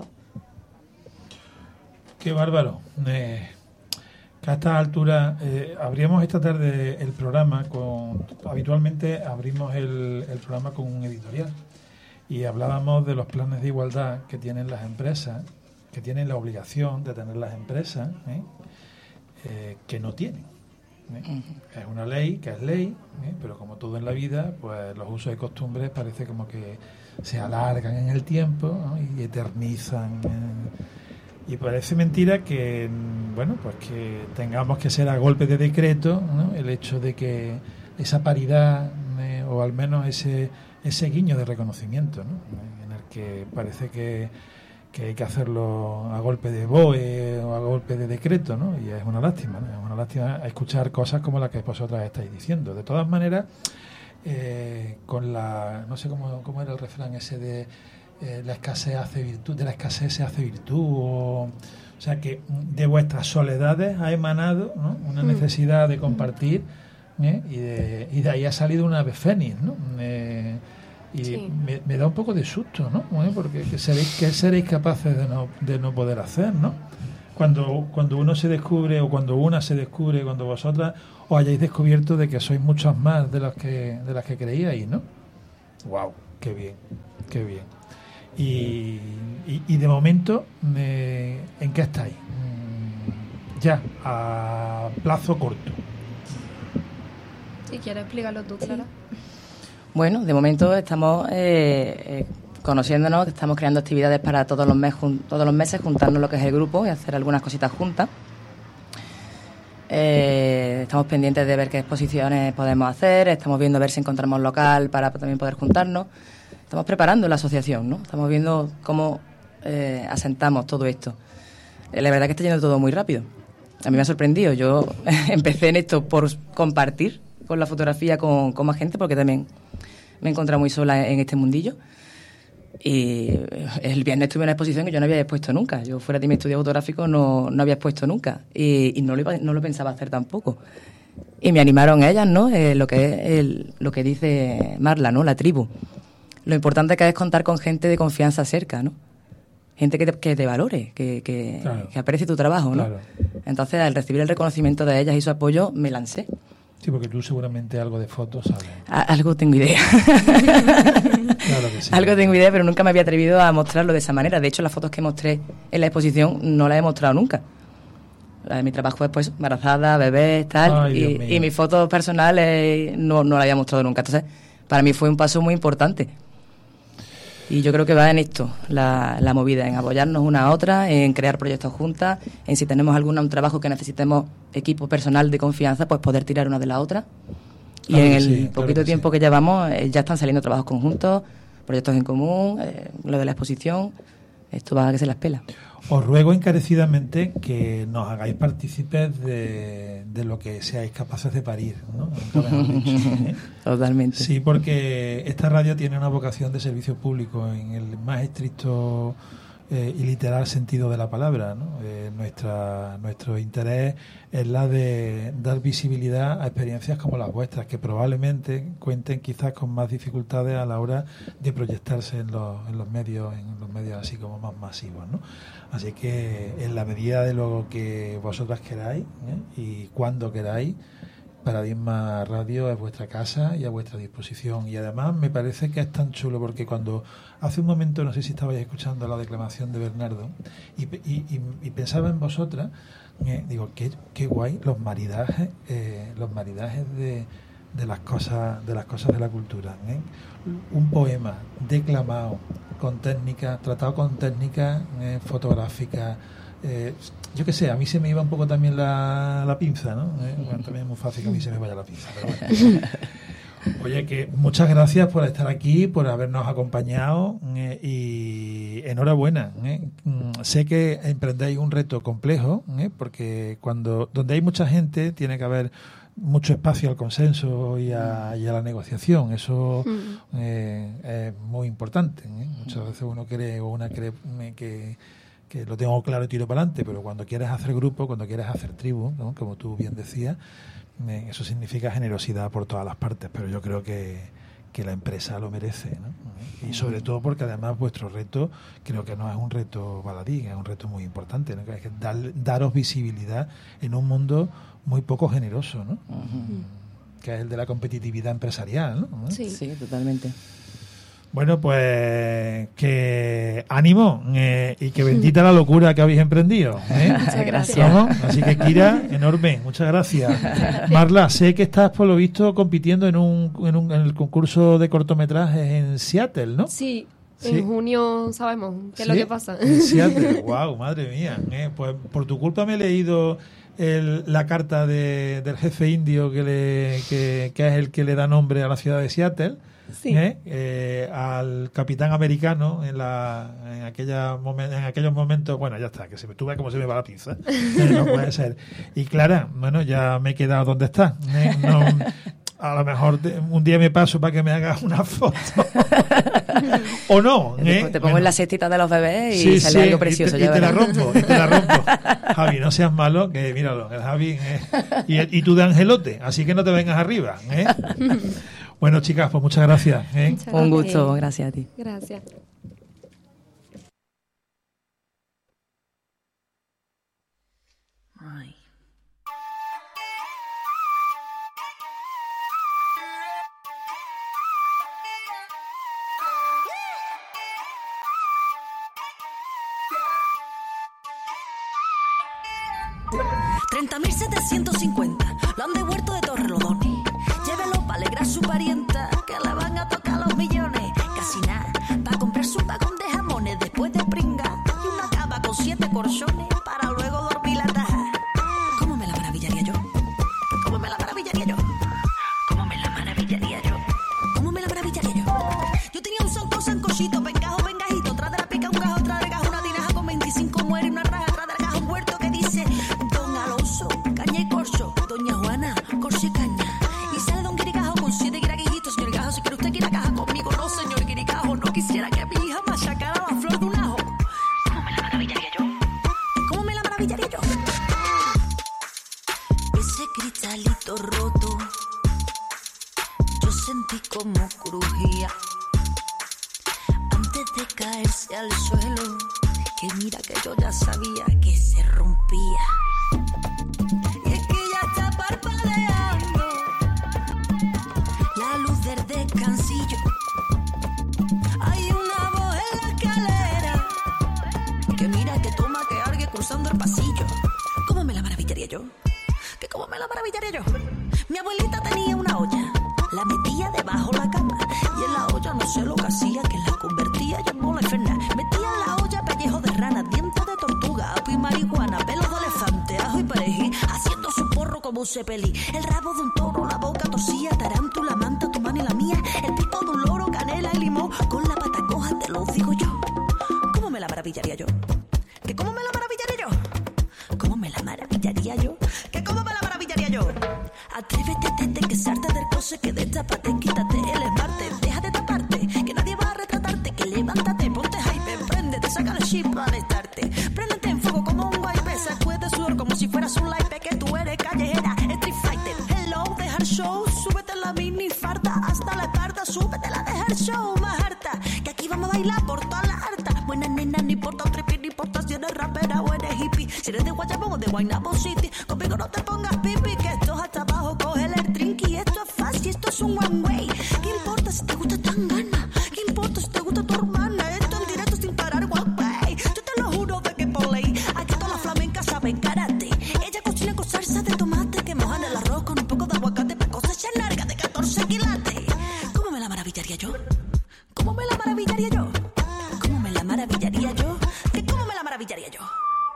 Qué bárbaro. Eh, que a esta altura eh, abríamos esta tarde el programa con, habitualmente abrimos el, el programa con un editorial y hablábamos de los planes de igualdad que tienen las empresas, que tienen la obligación de tener las empresas, ¿eh? Eh, que no tienen. ¿eh? Uh-huh. Es una ley que es ley, ¿eh? pero como todo en la vida, pues los usos y costumbres parece como que se alargan en el tiempo, ¿no? y eternizan. Eh, y parece mentira que, bueno, pues que tengamos que ser a golpe de decreto, ¿no? el hecho de que esa paridad eh, o al menos ese ese guiño de reconocimiento, ¿no? en el que parece que que hay que hacerlo a golpe de B O E o a golpe de decreto, ¿no? Y es una lástima, ¿no? Es una lástima escuchar cosas como las que vosotras estáis diciendo. De todas maneras, eh, con la, no sé cómo, cómo era el refrán ese de eh, la escasez hace virtud, de la escasez se hace virtud, o, o sea que de vuestras soledades ha emanado, ¿no? una necesidad de compartir, ¿eh? y, de, y de ahí ha salido una ave fénix, ¿no? Eh, Y sí. me, me da un poco de susto, ¿no? Bueno, porque ¿qué seréis, qué seréis capaces de no, de no poder hacer, ¿no? Cuando, cuando uno se descubre, o cuando una se descubre, cuando vosotras os hayáis descubierto de que sois muchas más de las que de las que creíais, ¿no? ¡Wow! ¡Qué bien! ¡Qué bien! Y, y, y de momento, eh, ¿en qué estáis? Ya, a plazo corto. Si quieres explícalo tú, Clara. Sí. Bueno, de momento estamos eh, eh, conociéndonos, estamos creando actividades para todos los, mes, jun- todos los meses, juntarnos lo que es el grupo y hacer algunas cositas juntas. Eh, estamos pendientes de ver qué exposiciones podemos hacer, estamos viendo a ver si encontramos local para también poder juntarnos. Estamos preparando la asociación, ¿no? Estamos viendo cómo eh, asentamos todo esto. Eh, la verdad que está yendo todo muy rápido. A mí me ha sorprendido. Yo empecé en esto por compartir con la fotografía con, con más gente, porque también me he encontrado muy sola en este mundillo. Y el viernes tuve una exposición que yo no había expuesto nunca. Yo fuera de mi estudio fotográfico no, no había expuesto nunca. Y, y no, lo iba, no lo pensaba hacer tampoco. Y me animaron ellas, ¿no? Eh, lo que es el, lo que dice Marla, ¿no? La tribu. Lo importante que es contar con gente de confianza cerca, ¿no? Gente que te, que te valore, que, que, claro. que aprecie tu trabajo, ¿no? Claro. Entonces, al recibir el reconocimiento de ellas y su apoyo, me lancé. Sí, porque tú seguramente algo de fotos sabes. A, algo tengo idea. Claro que sí. Algo tengo idea, pero nunca me había atrevido a mostrarlo de esa manera. De hecho, las fotos que mostré en la exposición no las he mostrado nunca. La de mi trabajo es, pues, embarazada, bebés, tal. Ay, y, y mis fotos personales no, no las había mostrado nunca. Entonces, para mí fue un paso muy importante. Y yo creo que va en esto, la, la movida, en apoyarnos una a otra, en crear proyectos juntas, en si tenemos algún un trabajo que necesitemos equipo personal de confianza, pues poder tirar una de la otra. Y claro en el sí, poquito claro que tiempo sí. que llevamos, eh, ya están saliendo trabajos conjuntos, proyectos en común, eh, lo de la exposición, esto va a que se las pela. Os ruego encarecidamente que nos hagáis partícipes de, de lo que seáis capaces de parir, ¿no? Dicho, ¿eh? Totalmente. Sí, porque esta radio tiene una vocación de servicio público en el más estricto eh, y literal sentido de la palabra, ¿no? Eh, nuestra, nuestro interés es la de dar visibilidad a experiencias como las vuestras, que probablemente cuenten quizás con más dificultades a la hora de proyectarse en los, en los medios, en los medios así como más masivos, ¿no? Así que en la medida de lo que vosotras queráis, ¿eh? y cuando queráis, Paradigma Radio es vuestra casa y a vuestra disposición. Y además me parece que es tan chulo porque cuando hace un momento, no sé si estabais escuchando la declamación de Bernardo, y, y, y, y pensaba en vosotras, eh, digo, qué, qué guay los maridajes, eh, los maridajes de, de las cosas, de las cosas de la cultura, ¿eh? Un poema declamado con técnicas, tratado con técnicas eh, fotográficas. Eh, yo qué sé, a mí se me iba un poco también la, la pinza, ¿no? Eh, bueno, también es muy fácil que a mí se me vaya la pinza, pero bueno. Oye, que muchas gracias por estar aquí, por habernos acompañado eh, y enhorabuena. Eh. Sé que emprendéis un reto complejo, eh, porque cuando donde hay mucha gente tiene que haber mucho espacio al consenso y a, y a la negociación. Eso eh, es muy importante. ¿eh? Muchas veces uno cree o una cree que, que lo tengo claro y tiro para adelante, pero cuando quieres hacer grupo, cuando quieres hacer tribu, ¿no? Como tú bien decías, eh, eso significa generosidad por todas las partes, pero yo creo que, que la empresa lo merece, ¿no? Y sobre todo porque además vuestro reto creo que no es un reto baladí, es un reto muy importante, ¿no? Que es que dar, daros visibilidad en un mundo muy poco generoso, ¿no? Uh-huh. Que es el de la competitividad empresarial, ¿no? Sí, sí, totalmente. Bueno, pues que ánimo eh, y que bendita la locura que habéis emprendido. ¿eh? Muchas gracias. ¿No? Así que Kira, enorme, muchas gracias. Marla, sé que estás por lo visto compitiendo en un, en un en el concurso de cortometrajes en Seattle, ¿no? Sí. Sí. En junio sabemos qué es ¿Sí? lo que pasa. En Seattle, wow, madre mía. ¿eh? Pues por tu culpa me he leído el, la carta de, del jefe indio que, le, que, que es el que le da nombre a la ciudad de Seattle. Sí. ¿eh? Eh, al capitán americano en la en aquella momen, en aquellos momentos, bueno, ya está, que se me tuve como se me va la pinza, eh, no puede ser. Y Clara, bueno, ya me he quedado donde está, ¿eh? No, a lo mejor te, un día me paso para que me hagas una foto o no, ¿eh? Te pongo bueno. en la cestita de los bebés y sí, sale sí, algo precioso. Y te, y te la rompo, y te la rompo. Javi, no seas malo, que míralo, el Javi ¿eh? y, y tú de angelote, así que no te vengas arriba, ¿eh? Bueno, chicas, pues muchas gracias. ¿eh? Muchas gracias. Un gusto, gracias a ti. Gracias. Ay. treinta mil setecientos cincuenta, lo han devuelto de Torrelodones. Llévelo para alegrar a su parienta, que le van a tocar los millones. Casi nada, para comprar su vagón de jamones después de pringar. Y una cama con siete colchones para luego dormir la taja. ¿Cómo me la maravillaría yo? ¿Cómo me la maravillaría yo? ¿Cómo me la maravillaría yo? ¿Cómo me la maravillaría yo? Yo tenía un sonco, sancochito, pengajo, pengajito. Tras de la pica un gajo, tras del gajo una tinaja con veinticinco muere y una raja. Tras del gajo un huerto que dice Don Alonso, caña y corcho. Doña Juana, corcho y caña. Y sale Don Guirigajo con siete guiraguijitos. Señor Gajo, si quiere usted que ir a caja conmigo. No, señor Guirigajo, no quisiera que mi hija me maravillaría yo? ¿Cómo me la maravillaría yo? Ese cristalito roto, yo sentí como crujía antes de caerse al suelo, que mira que yo ya sabía que se rompía. Y es que ya está parpadeando la luz del descansillo. Hay una voz en la escalera que mira que toma que alguien cruzando el pasillo. ¿Cómo me la maravillaría yo? ¿Que cómo me la maravillaría yo? Mi abuelita tenía una olla, la metía debajo la cama y en la olla no sé lo que hacía, que la convertía yo en bola infernal. Metía en la olla pellejo de rana, dientes de tortuga, apio y marihuana, pelos de elefante, ajo y perejil, haciendo su porro como un cepelí. El rabo de un toro, la boca torcía, tarántula, manta, tu mano y la mía, el pico de un loro, canela y limón, con la pata coja te lo digo yo. ¿Cómo me la maravillaría yo? ¿Que cómo me la maravillaría yo? ¿Cómo me la maravillaría yo? ¿Que cómo me la maravillaría yo? Atrévete, tete, que salte del coche, que destápate, quítate el esmarte, deja de taparte, que nadie va a retratarte, que levántate, ponte hype, préndete, saca el chip para estarte, préndete en fuego como un wipe, sacude sudor como si fueras un lipe, que tú eres callejera, street fighter, hello, deja el show, súbete la mini farda, hasta la espalda, súbetela, deja el show más harta, que aquí vamos a bailar por toda la harta, buena nena, ni importa un tripi, ni importa si eres rapera o eres hippie, si eres de Guayabón o de Guaynabo City, conmigo no te pongas pipi, que esto es hasta abajo, cógele el trinqui, esto es fácil, esto es un one way, ¿qué importa si te gusta tan gana? ¿Qué importa si te gusta tu hermana? Esto en directo sin parar, one way, yo te lo juro de que por ley, aquí todas las flamencas saben karate, ella cocina con salsa de tomate, que mojan el arroz con un poco de aguacate, para cosechar larga de catorce quilates. ¿Cómo me la maravillaría yo? ¿Cómo me la maravillaría yo? ¿Cómo me la maravillaría yo? ¿Que cómo me la maravillaría yo?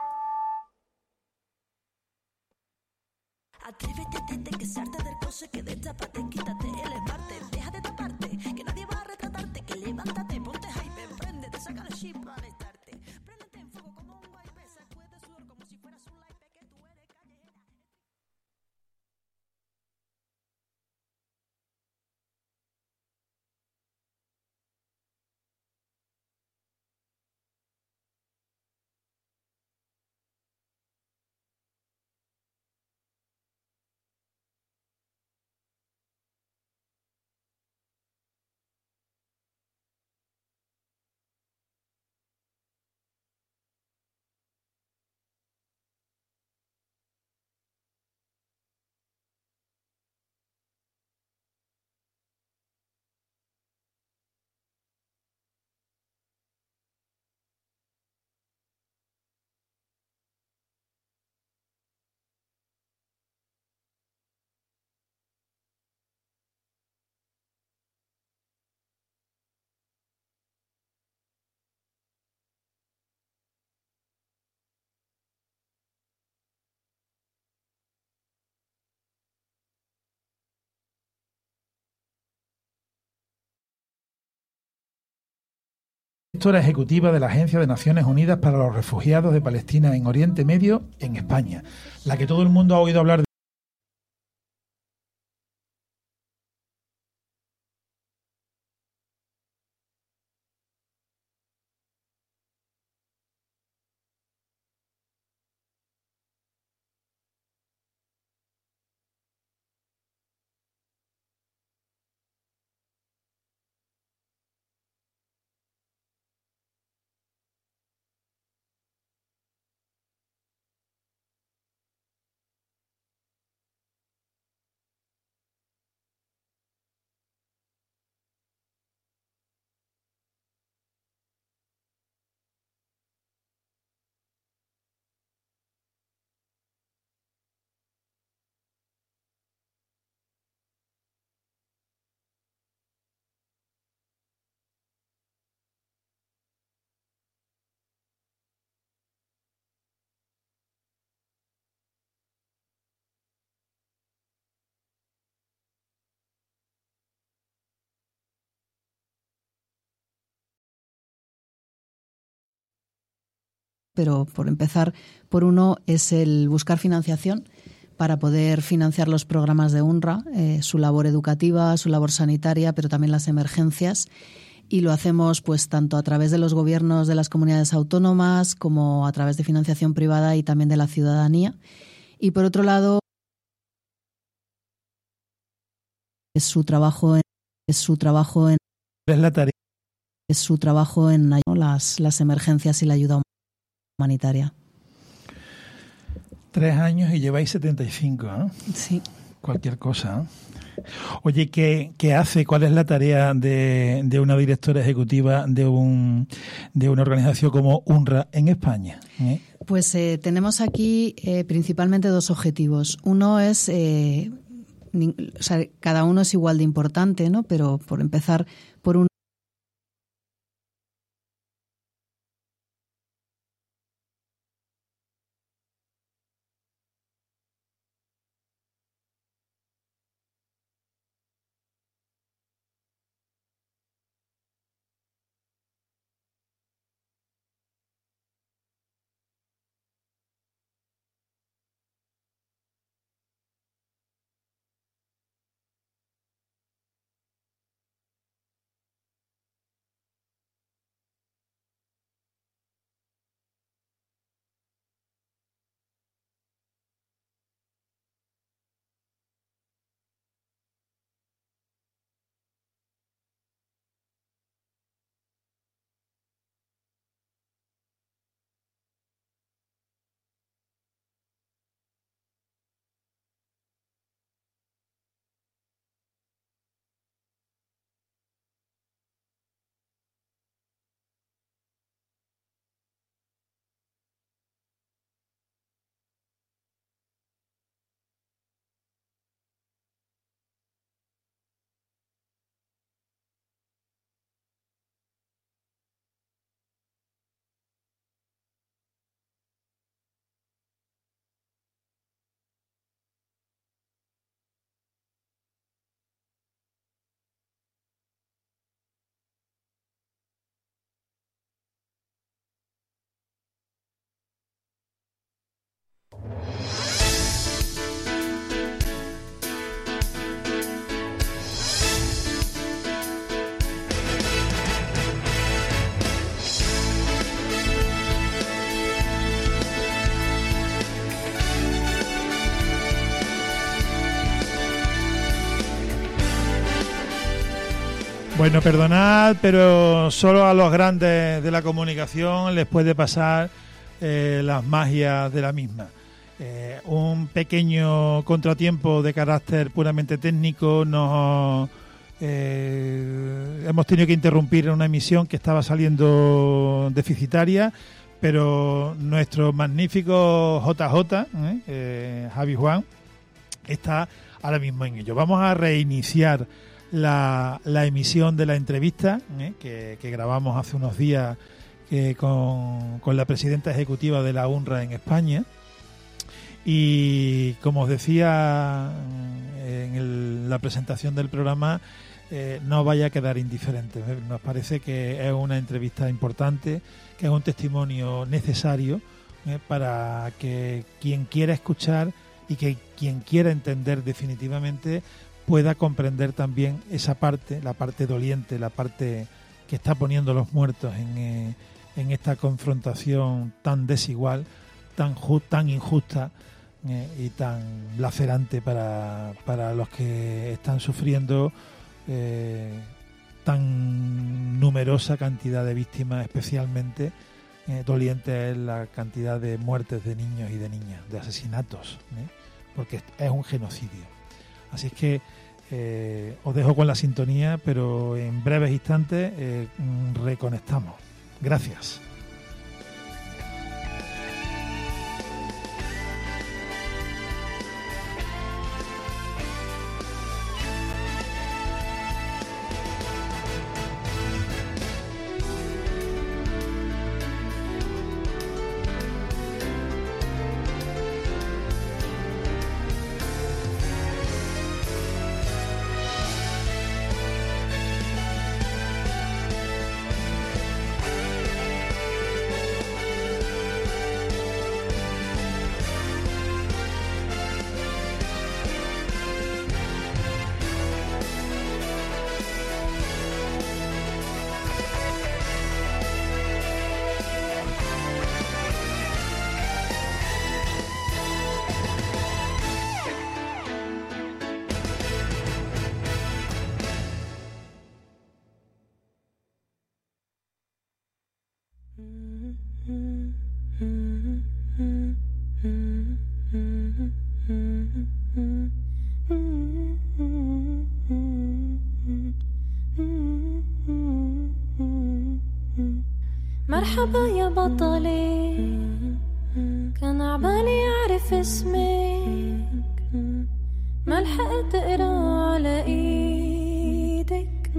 Atrévete, tete, que salte del coche, que destápate, quítate el esmarte, deja de taparte, que nadie va a retratarte, que levántate, ponte hype, préndete, saca el chip para estarte, préndete en fuego como un wipe, sacude sudor como si fueras un lipe, que tú eres callejera. Directora ejecutiva de la Agencia de Naciones Unidas para los Refugiados de Palestina en Oriente Medio, en España, la que todo el mundo ha oído hablar de. Pero por empezar, por uno es el buscar financiación para poder financiar los programas de UNRWA, eh, su labor educativa, su labor sanitaria, pero también las emergencias. y lo hacemos pues tanto a través de los gobiernos de las comunidades autónomas como a través de financiación privada y también de la ciudadanía. Y por otro lado, es su trabajo en, es su trabajo en es la tarea es su trabajo en, ¿no?, las las emergencias y la ayuda humanitaria. Tres años y lleváis setenta y cinco, ¿eh? Sí. Cualquier cosa, ¿eh? Oye, ¿qué, qué hace? ¿Cuál es la tarea de, de una directora ejecutiva de un de una organización como UNRWA en España? ¿Eh? Pues eh, tenemos aquí eh, principalmente dos objetivos. Uno es, eh, ni, o sea, cada uno es igual de importante, ¿no? Pero por empezar por un Bueno, perdonad, pero solo a los grandes de la comunicación les puede pasar eh, las magias de la misma. Eh, un pequeño contratiempo de carácter puramente técnico nos eh, hemos tenido que interrumpir una emisión que estaba saliendo deficitaria, pero nuestro magnífico J J, ¿eh? Eh, Javi Juan, está ahora mismo en ello. Vamos a reiniciar La, la emisión de la entrevista ¿eh? que, que grabamos hace unos días eh, con, con la presidenta ejecutiva de la UNRWA en España, y como os decía en el, la presentación del programa, eh, no vaya a quedar indiferente. Nos parece que es una entrevista importante, que es un testimonio necesario eh, para que quien quiera escuchar y que quien quiera entender definitivamente pueda comprender también esa parte, la parte doliente, la parte que está poniendo los muertos en, eh, en esta confrontación tan desigual, tan ju- tan injusta eh, y tan lacerante para, para los que están sufriendo eh, tan numerosa cantidad de víctimas, especialmente eh, doliente es la cantidad de muertes de niños y de niñas, de asesinatos, ¿eh? porque es un genocidio. Así es que eh, os dejo con la sintonía, pero en breves instantes eh, reconectamos. Gracias. مرحبا يا بطلي، كان عبالي أعرف اسمك، ما لحقت أقرأ على إيدك،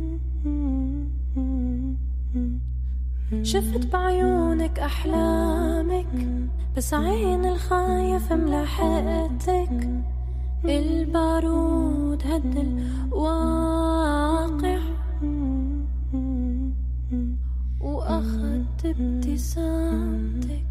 شفت بعيونك أحلامك، بس عين الخايف ملاحقتك، البارود هد الواقع وأخذت ابتسامتك.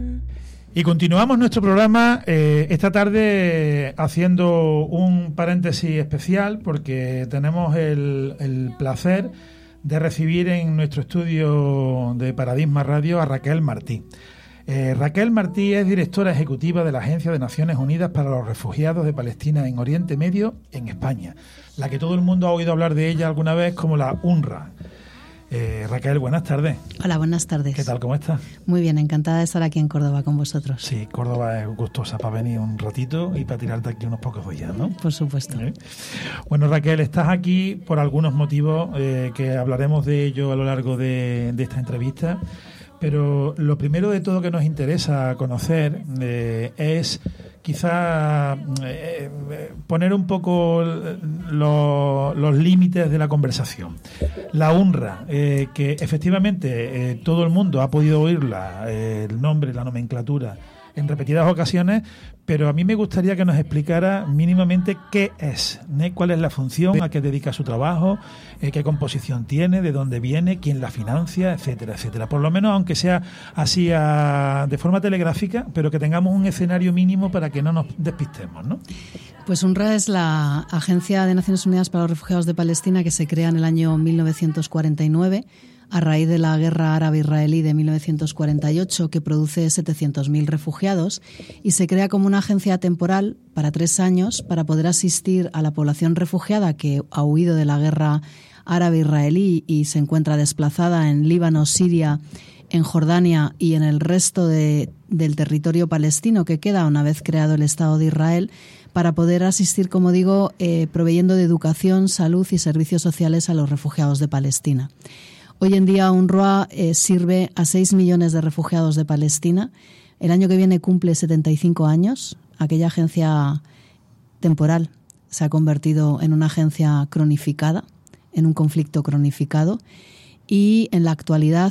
Y continuamos nuestro programa eh, esta tarde haciendo un paréntesis especial porque tenemos el, el placer de recibir en nuestro estudio de Paradigma Radio a Raquel Martí. Eh, Raquel Martí es directora ejecutiva de la Agencia de Naciones Unidas para los Refugiados de Palestina en Oriente Medio en España, la que todo el mundo ha oído hablar de ella alguna vez como la UNRWA. Eh, Raquel, buenas tardes. Hola, buenas tardes. ¿Qué tal? ¿Cómo estás? Muy bien, encantada de estar aquí en Córdoba con vosotros. Sí, Córdoba es gustosa para venir un ratito y para tirarte aquí unos pocos días, ¿no? Por supuesto. ¿Eh? Bueno, Raquel, estás aquí por algunos motivos eh, que hablaremos de ello a lo largo de, de esta entrevista, pero lo primero de todo que nos interesa conocer eh, es quizá eh, poner un poco lo, los límites de la conversación. La UNRWA, eh, que efectivamente eh, todo el mundo ha podido oírla, eh, el nombre, la nomenclatura, en repetidas ocasiones, pero a mí me gustaría que nos explicara mínimamente qué es, ¿eh? Cuál es la función, a qué dedica su trabajo, eh, qué composición tiene, de dónde viene, quién la financia, etcétera, etcétera. Por lo menos, aunque sea así a, de forma telegráfica, pero que tengamos un escenario mínimo para que no nos despistemos, ¿no? Pues UNRWA es la Agencia de Naciones Unidas para los Refugiados de Palestina que se crea en el año mil novecientos cuarenta y nueve a raíz de la guerra árabe-israelí de mil novecientos cuarenta y ocho, que produce setecientos mil refugiados, y se crea como una agencia temporal para tres años para poder asistir a la población refugiada que ha huido de la guerra árabe-israelí y se encuentra desplazada en Líbano, Siria, en Jordania y en el resto de, del territorio palestino que queda una vez creado el Estado de Israel, para poder asistir, como digo, eh, proveyendo de educación, salud y servicios sociales a los refugiados de Palestina. Hoy en día UNRWA eh, sirve a seis millones de refugiados de Palestina. El año que viene cumple setenta y cinco años. Aquella agencia temporal se ha convertido en una agencia cronificada, en un conflicto cronificado, y en la actualidad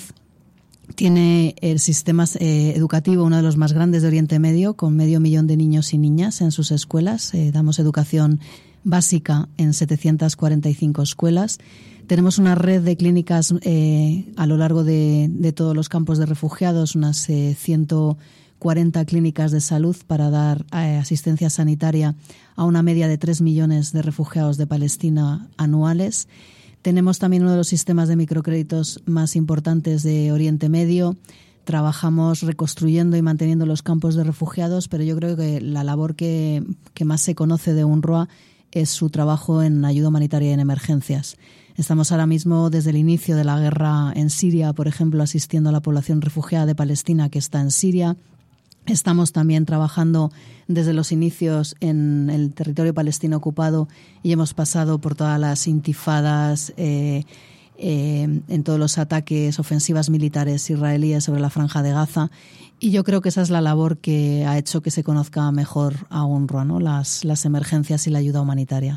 tiene el sistema eh, educativo uno de los más grandes de Oriente Medio, con medio millón de niños y niñas en sus escuelas. Eh, damos educación básica en setecientas cuarenta y cinco escuelas. Tenemos una red de clínicas eh, a lo largo de, de todos los campos de refugiados, unas eh, ciento cuarenta clínicas de salud para dar eh, asistencia sanitaria a una media de tres millones de refugiados de Palestina anuales. Tenemos también uno de los sistemas de microcréditos más importantes de Oriente Medio. Trabajamos reconstruyendo y manteniendo los campos de refugiados, pero yo creo que la labor que, que más se conoce de UNRWA es su trabajo en ayuda humanitaria y en emergencias. Estamos ahora mismo, desde el inicio de la guerra en Siria, por ejemplo, asistiendo a la población refugiada de Palestina que está en Siria. Estamos también trabajando desde los inicios en el territorio palestino ocupado y hemos pasado por todas las intifadas, eh, eh, en todos los ataques, ofensivas militares israelíes sobre la Franja de Gaza. Y yo creo que esa es la labor que ha hecho que se conozca mejor a UNRWA, ¿no? Las, las emergencias y la ayuda humanitaria.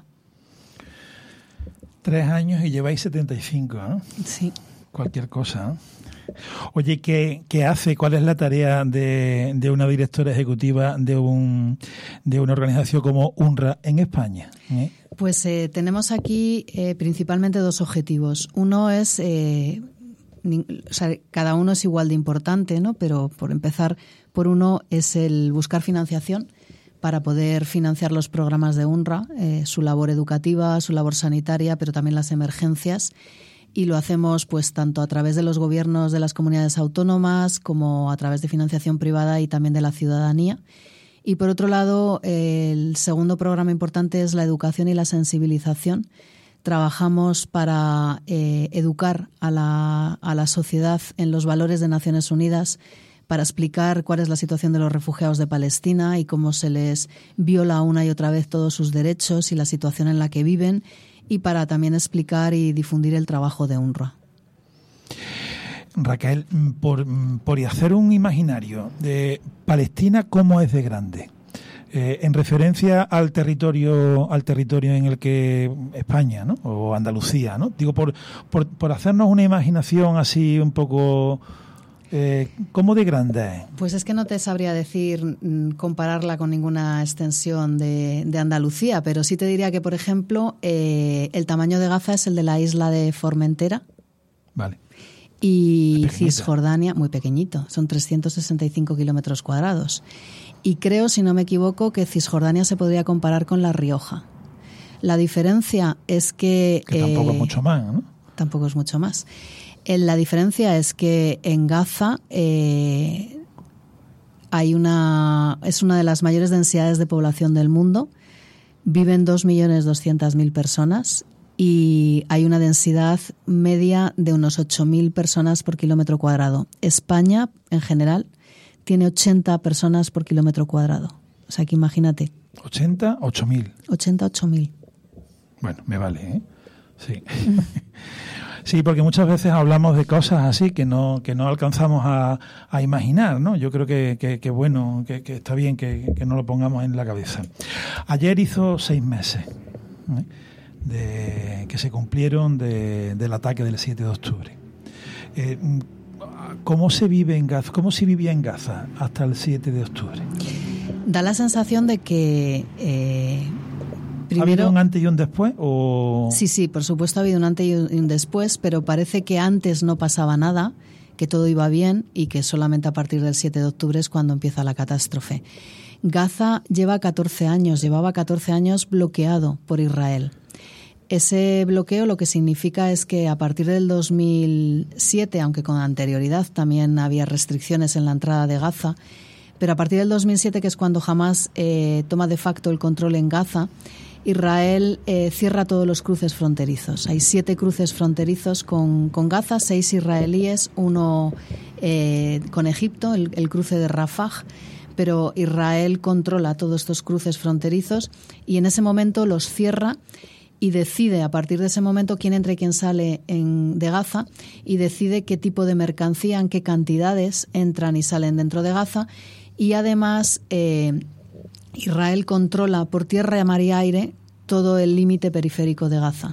Tres años y lleváis setenta y cinco, ¿no? Sí. Cualquier cosa, ¿no? Oye, ¿qué, qué hace? ¿Cuál es la tarea de, de una directora ejecutiva de un de una organización como UNRWA en España? ¿Eh? Pues eh, tenemos aquí eh, principalmente dos objetivos. Uno es, eh, ni, o sea, cada uno es igual de importante, ¿no? Pero por empezar, por uno es el buscar financiación para poder financiar los programas de UNRWA, eh, su labor educativa, su labor sanitaria, pero también las emergencias. Y lo hacemos pues tanto a través de los gobiernos de las comunidades autónomas como a través de financiación privada y también de la ciudadanía. Y por otro lado, el segundo programa importante es la educación y la sensibilización. Trabajamos para eh, educar a la, a la sociedad en los valores de Naciones Unidas, para explicar cuál es la situación de los refugiados de Palestina y cómo se les viola una y otra vez todos sus derechos y la situación en la que viven, y para también explicar y difundir el trabajo de UNRWA. Raquel, por, por hacer un imaginario de Palestina, ¿cómo es de grande? Eh, en referencia al territorio al territorio en el que España, ¿no? O Andalucía, ¿no? Digo, por, por, por hacernos una imaginación así un poco... Eh, ¿Cómo de grande es? Pues es que no te sabría decir, compararla con ninguna extensión de, de Andalucía, pero sí te diría que, por ejemplo, eh, el tamaño de Gaza es el de la isla de Formentera. Vale. Y Cisjordania, muy pequeñito, son trescientos sesenta y cinco kilómetros cuadrados. Y creo, si no me equivoco, que Cisjordania se podría comparar con La Rioja. La diferencia es que... Que tampoco eh, es mucho más, ¿no? Tampoco es mucho más. La diferencia es que en Gaza eh, hay una es una de las mayores densidades de población del mundo. Viven dos millones doscientas mil personas y hay una densidad media de unos ocho mil personas por kilómetro cuadrado. España, en general, tiene ochenta personas por kilómetro cuadrado. O sea que imagínate. ¿ochenta? ¿ocho mil? ochenta, ocho mil. Bueno, me vale, ¿eh? Sí. Sí, porque muchas veces hablamos de cosas así que no que no alcanzamos a, a imaginar, ¿no? Yo creo que, que, que bueno, que, que está bien que, que no lo pongamos en la cabeza. Ayer hizo seis meses ¿eh? de que se cumplieron de, del ataque del siete de octubre. Eh, ¿Cómo se vive en Gaza? ¿Cómo se vivía en Gaza hasta el siete de octubre? Da la sensación de que... Eh... Primero, ¿ha habido un antes y un después? O... Sí, sí, por supuesto ha habido un antes y un después, pero parece que antes no pasaba nada, que todo iba bien y que solamente a partir del siete de octubre es cuando empieza la catástrofe. Gaza lleva catorce años, llevaba catorce años bloqueado por Israel. Ese bloqueo lo que significa es que a partir del dos mil siete, aunque con anterioridad también había restricciones en la entrada de Gaza, pero a partir del dos mil siete, que es cuando Hamás eh, toma de facto el control en Gaza, Israel eh, cierra todos los cruces fronterizos. Hay siete cruces fronterizos con, con Gaza, seis israelíes, uno eh, con Egipto, el, el cruce de Rafah, pero Israel controla todos estos cruces fronterizos y en ese momento los cierra y decide a partir de ese momento quién entra y quién sale en, de Gaza, y decide qué tipo de mercancía, en qué cantidades entran y salen dentro de Gaza, y además... Eh, Israel controla por tierra, mar y aire todo el límite periférico de Gaza.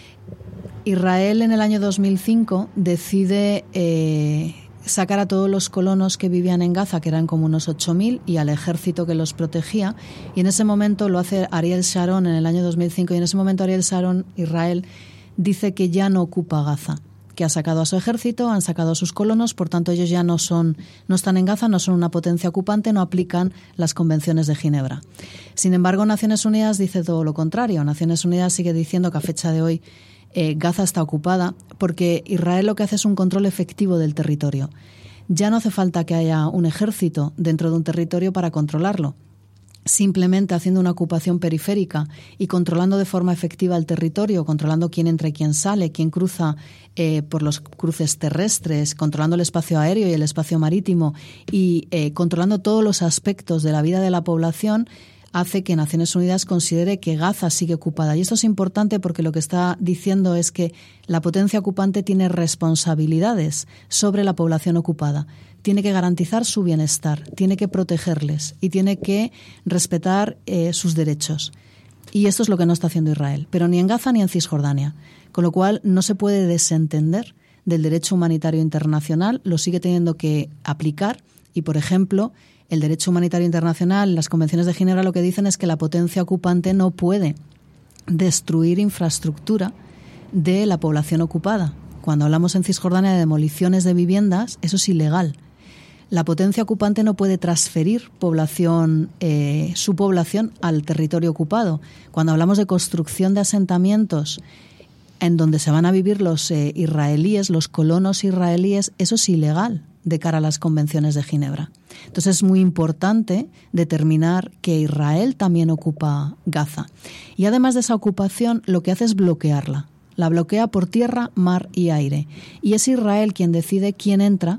Israel en el año dos mil cinco decide eh, sacar a todos los colonos que vivían en Gaza, que eran como unos ocho mil, y al ejército que los protegía. Y en ese momento lo hace Ariel Sharon en el año dos mil cinco, y en ese momento Ariel Sharon, Israel, dice que ya no ocupa Gaza, que ha sacado a su ejército, han sacado a sus colonos, por tanto ellos ya no son, no están en Gaza, no son una potencia ocupante, no aplican las convenciones de Ginebra. Sin embargo, Naciones Unidas dice todo lo contrario. Naciones Unidas sigue diciendo que a fecha de hoy eh, Gaza está ocupada porque Israel lo que hace es un control efectivo del territorio. Ya no hace falta que haya un ejército dentro de un territorio para controlarlo. Simplemente haciendo una ocupación periférica y controlando de forma efectiva el territorio, controlando quién entra y quién sale, quién cruza eh, por los cruces terrestres, controlando el espacio aéreo y el espacio marítimo y eh, controlando todos los aspectos de la vida de la población, hace que Naciones Unidas considere que Gaza sigue ocupada. Y esto es importante porque lo que está diciendo es que la potencia ocupante tiene responsabilidades sobre la población ocupada. Tiene que garantizar su bienestar, tiene que protegerles y tiene que respetar eh, sus derechos. Y esto es lo que no está haciendo Israel, pero ni en Gaza ni en Cisjordania. Con lo cual no se puede desentender del derecho humanitario internacional, lo sigue teniendo que aplicar y, por ejemplo, el derecho humanitario internacional, las convenciones de Ginebra lo que dicen es que la potencia ocupante no puede destruir infraestructura de la población ocupada. Cuando hablamos en Cisjordania de demoliciones de viviendas, eso es ilegal. La potencia ocupante no puede transferir población, eh, su población al territorio ocupado. Cuando hablamos de construcción de asentamientos en donde se van a vivir los eh, israelíes, los colonos israelíes, eso es ilegal de cara a las convenciones de Ginebra. Entonces es muy importante determinar que Israel también ocupa Gaza. Y además de esa ocupación, lo que hace es bloquearla. La bloquea por tierra, mar y aire. Y es Israel quien decide quién entra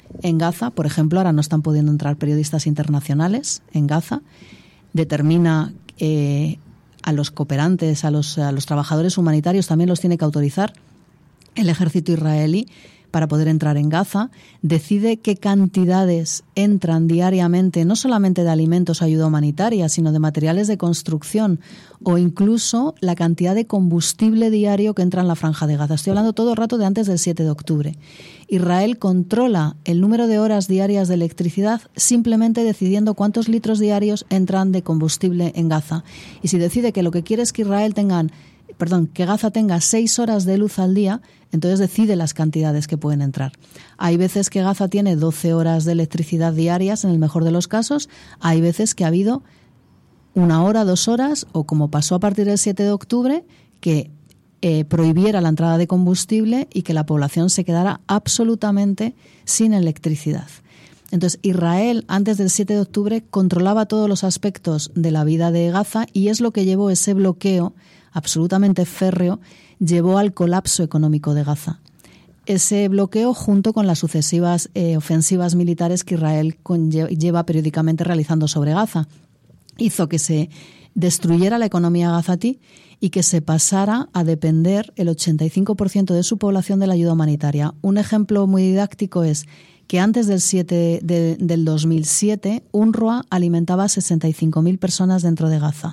en Gaza. Por ejemplo, ahora no están pudiendo entrar periodistas internacionales en Gaza. Determina eh, a los cooperantes, a los, a los trabajadores humanitarios, también los tiene que autorizar el ejército israelí para poder entrar en Gaza. Decide qué cantidades entran diariamente, no solamente de alimentos o ayuda humanitaria, sino de materiales de construcción o incluso la cantidad de combustible diario que entra en la Franja de Gaza. Estoy hablando todo el rato de antes del siete de octubre. Israel controla el número de horas diarias de electricidad simplemente decidiendo cuántos litros diarios entran de combustible en Gaza. Y si decide que lo que quiere es que Israel tengan Perdón, que Gaza tenga seis horas de luz al día, entonces decide las cantidades que pueden entrar. Hay veces que Gaza tiene doce horas de electricidad diarias, en el mejor de los casos. Hay veces que ha habido una hora, dos horas, o como pasó a partir del siete de octubre, que eh, prohibiera la entrada de combustible y que la población se quedara absolutamente sin electricidad. Entonces, Israel, antes del siete de octubre, controlaba todos los aspectos de la vida de Gaza y es lo que llevó ese bloqueo absolutamente férreo, llevó al colapso económico de Gaza. Ese bloqueo, junto con las sucesivas eh, ofensivas militares que Israel lleva periódicamente realizando sobre Gaza, hizo que se destruyera la economía gazatí y que se pasara a depender el ochenta y cinco por ciento de su población de la ayuda humanitaria. Un ejemplo muy didáctico es que antes del, siete de, del dos mil siete, UNRWA alimentaba a sesenta y cinco mil personas dentro de Gaza.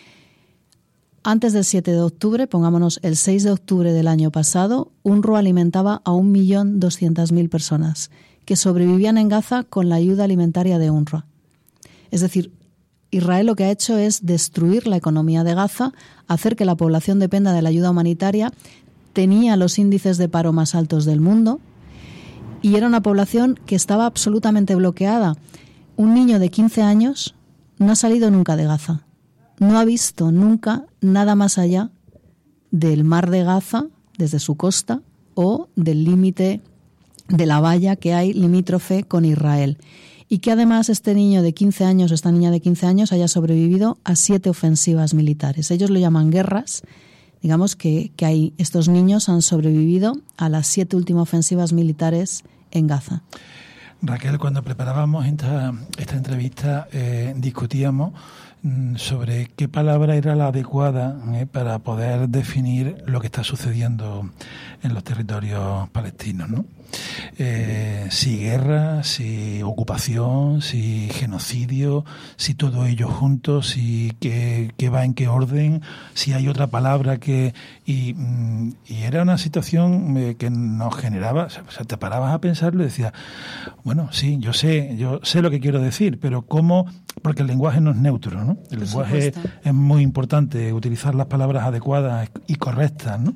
Antes del siete de octubre, pongámonos el seis de octubre del año pasado, UNRWA alimentaba a un millón doscientas mil personas que sobrevivían en Gaza con la ayuda alimentaria de UNRWA. Es decir, Israel lo que ha hecho es destruir la economía de Gaza, hacer que la población dependa de la ayuda humanitaria, tenía los índices de paro más altos del mundo y era una población que estaba absolutamente bloqueada. Un niño de quince años no ha salido nunca de Gaza. No ha visto nunca nada más allá del mar de Gaza, desde su costa, o del límite de la valla que hay limítrofe con Israel. Y que además este niño de quince años, esta niña de quince años, haya sobrevivido a siete ofensivas militares. Ellos lo llaman guerras. Digamos que, que hay, estos niños han sobrevivido a las siete últimas ofensivas militares en Gaza. Raquel, cuando preparábamos esta, esta entrevista, eh, discutíamos sobre qué palabra era la adecuada eh, para poder definir lo que está sucediendo en los territorios palestinos, ¿no? Eh, si guerra, si ocupación, si genocidio, si todo ello juntos, si qué, qué va en qué orden, si hay otra palabra que... Y, y era una situación eh, que nos generaba, o sea, te parabas a pensarlo y decías, bueno, sí, yo sé, yo sé lo que quiero decir, pero ¿cómo? Porque el lenguaje no es neutro, ¿no? El lenguaje es muy importante, utilizar las palabras adecuadas y correctas, ¿no?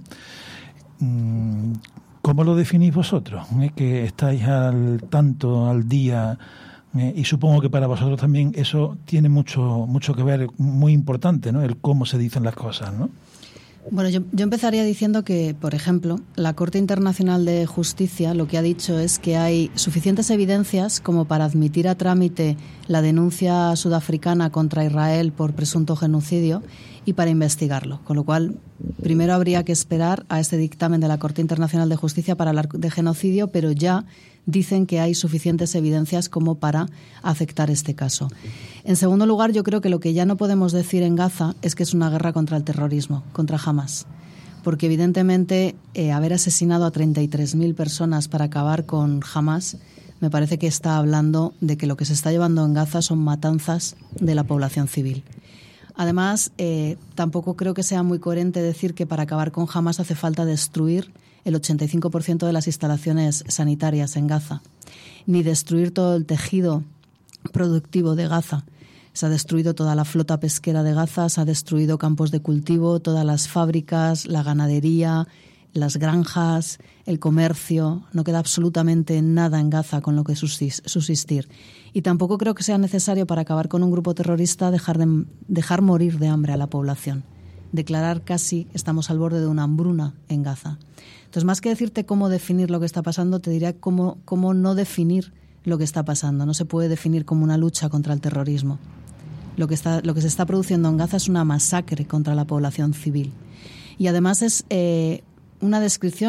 ¿Cómo lo definís vosotros? ¿Eh? Que estáis al tanto, al día, eh, y supongo que para vosotros también eso tiene mucho mucho que ver, muy importante, ¿no? El cómo se dicen las cosas, ¿no? Bueno, yo, yo empezaría diciendo que, por ejemplo, la Corte Internacional de Justicia lo que ha dicho es que hay suficientes evidencias como para admitir a trámite la denuncia sudafricana contra Israel por presunto genocidio y para investigarlo. Con lo cual, primero habría que esperar a este dictamen de la Corte Internacional de Justicia para hablar de genocidio, pero ya dicen que hay suficientes evidencias como para aceptar este caso. En segundo lugar, yo creo que lo que ya no podemos decir en Gaza es que es una guerra contra el terrorismo, contra Hamás. Porque evidentemente eh, haber asesinado a treinta y tres mil personas para acabar con Hamás me parece que está hablando de que lo que se está llevando en Gaza son matanzas de la población civil. Además, eh, tampoco creo que sea muy coherente decir que para acabar con Hamás hace falta destruir el ochenta y cinco por ciento de las instalaciones sanitarias en Gaza, ni destruir todo el tejido productivo de Gaza. Se ha destruido toda la flota pesquera de Gaza, se ha destruido campos de cultivo, todas las fábricas, la ganadería, las granjas, el comercio. No queda absolutamente nada en Gaza con lo que subsistir. Y tampoco creo que sea necesario para acabar con un grupo terrorista dejar, de, dejar morir de hambre a la población. Declarar casi estamos al borde de una hambruna en Gaza. Entonces, más que decirte cómo definir lo que está pasando, te diría cómo, cómo no definir lo que está pasando. No se puede definir como una lucha contra el terrorismo. Lo que, está, lo que se está produciendo en Gaza es una masacre contra la población civil. Y además es eh, una descripción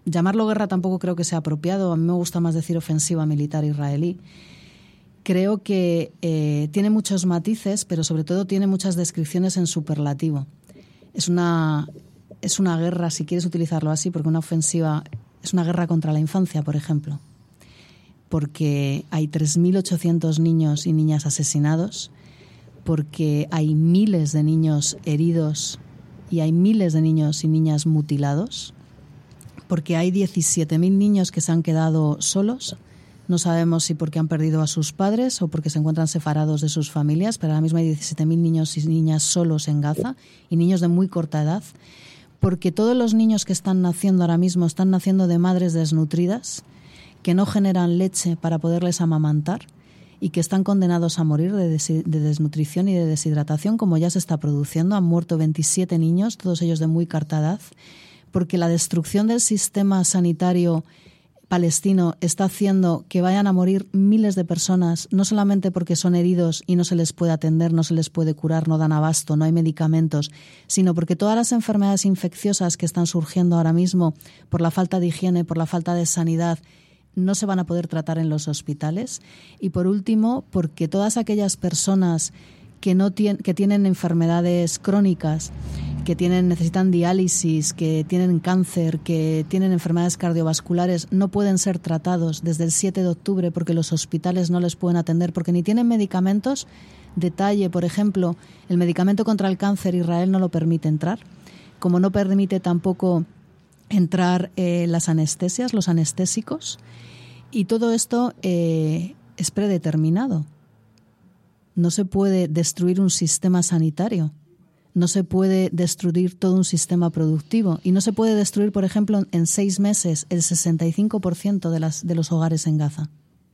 llamarlo guerra tampoco creo que sea apropiado, a mí me gusta más decir ofensiva militar israelí. Creo que eh, tiene muchos matices, pero sobre todo tiene muchas descripciones en superlativo. Es una, es una guerra, si quieres utilizarlo así, porque una ofensiva es una guerra contra la infancia, por ejemplo, porque hay tres mil ochocientos niños y niñas asesinados, porque hay miles de niños heridos y hay miles de niños y niñas mutilados, porque hay diecisiete mil niños que se han quedado solos. No sabemos si porque han perdido a sus padres o porque se encuentran separados de sus familias, pero ahora mismo hay diecisiete mil niños y niñas solos en Gaza y niños de muy corta edad, porque todos los niños que están naciendo ahora mismo están naciendo de madres desnutridas, que no generan leche para poderles amamantar y que están condenados a morir de, des- de desnutrición y de deshidratación, como ya se está produciendo. Han muerto veintisiete niños, todos ellos de muy corta edad, porque la destrucción del sistema sanitario palestino está haciendo que vayan a morir miles de personas, no solamente porque son heridos y no se les puede atender, no se les puede curar, no dan abasto, no hay medicamentos, sino porque todas las enfermedades infecciosas que están surgiendo ahora mismo por la falta de higiene, por la falta de sanidad, no se van a poder tratar en los hospitales. Y por último, porque todas aquellas personas que no tienen, que tienen enfermedades crónicas, que tienen, necesitan diálisis, que tienen cáncer, que tienen enfermedades cardiovasculares, no pueden ser tratados desde el siete de octubre porque los hospitales no les pueden atender, porque ni tienen medicamentos. Detalle, por ejemplo, el medicamento contra el cáncer, Israel no lo permite entrar, como no permite tampoco entrar eh, las anestesias, los anestésicos, y todo esto eh, es predeterminado. No se puede destruir un sistema sanitario, no se puede destruir todo un sistema productivo y no se puede destruir, por ejemplo, en seis meses el sesenta y cinco por ciento de, las, de los hogares en Gaza.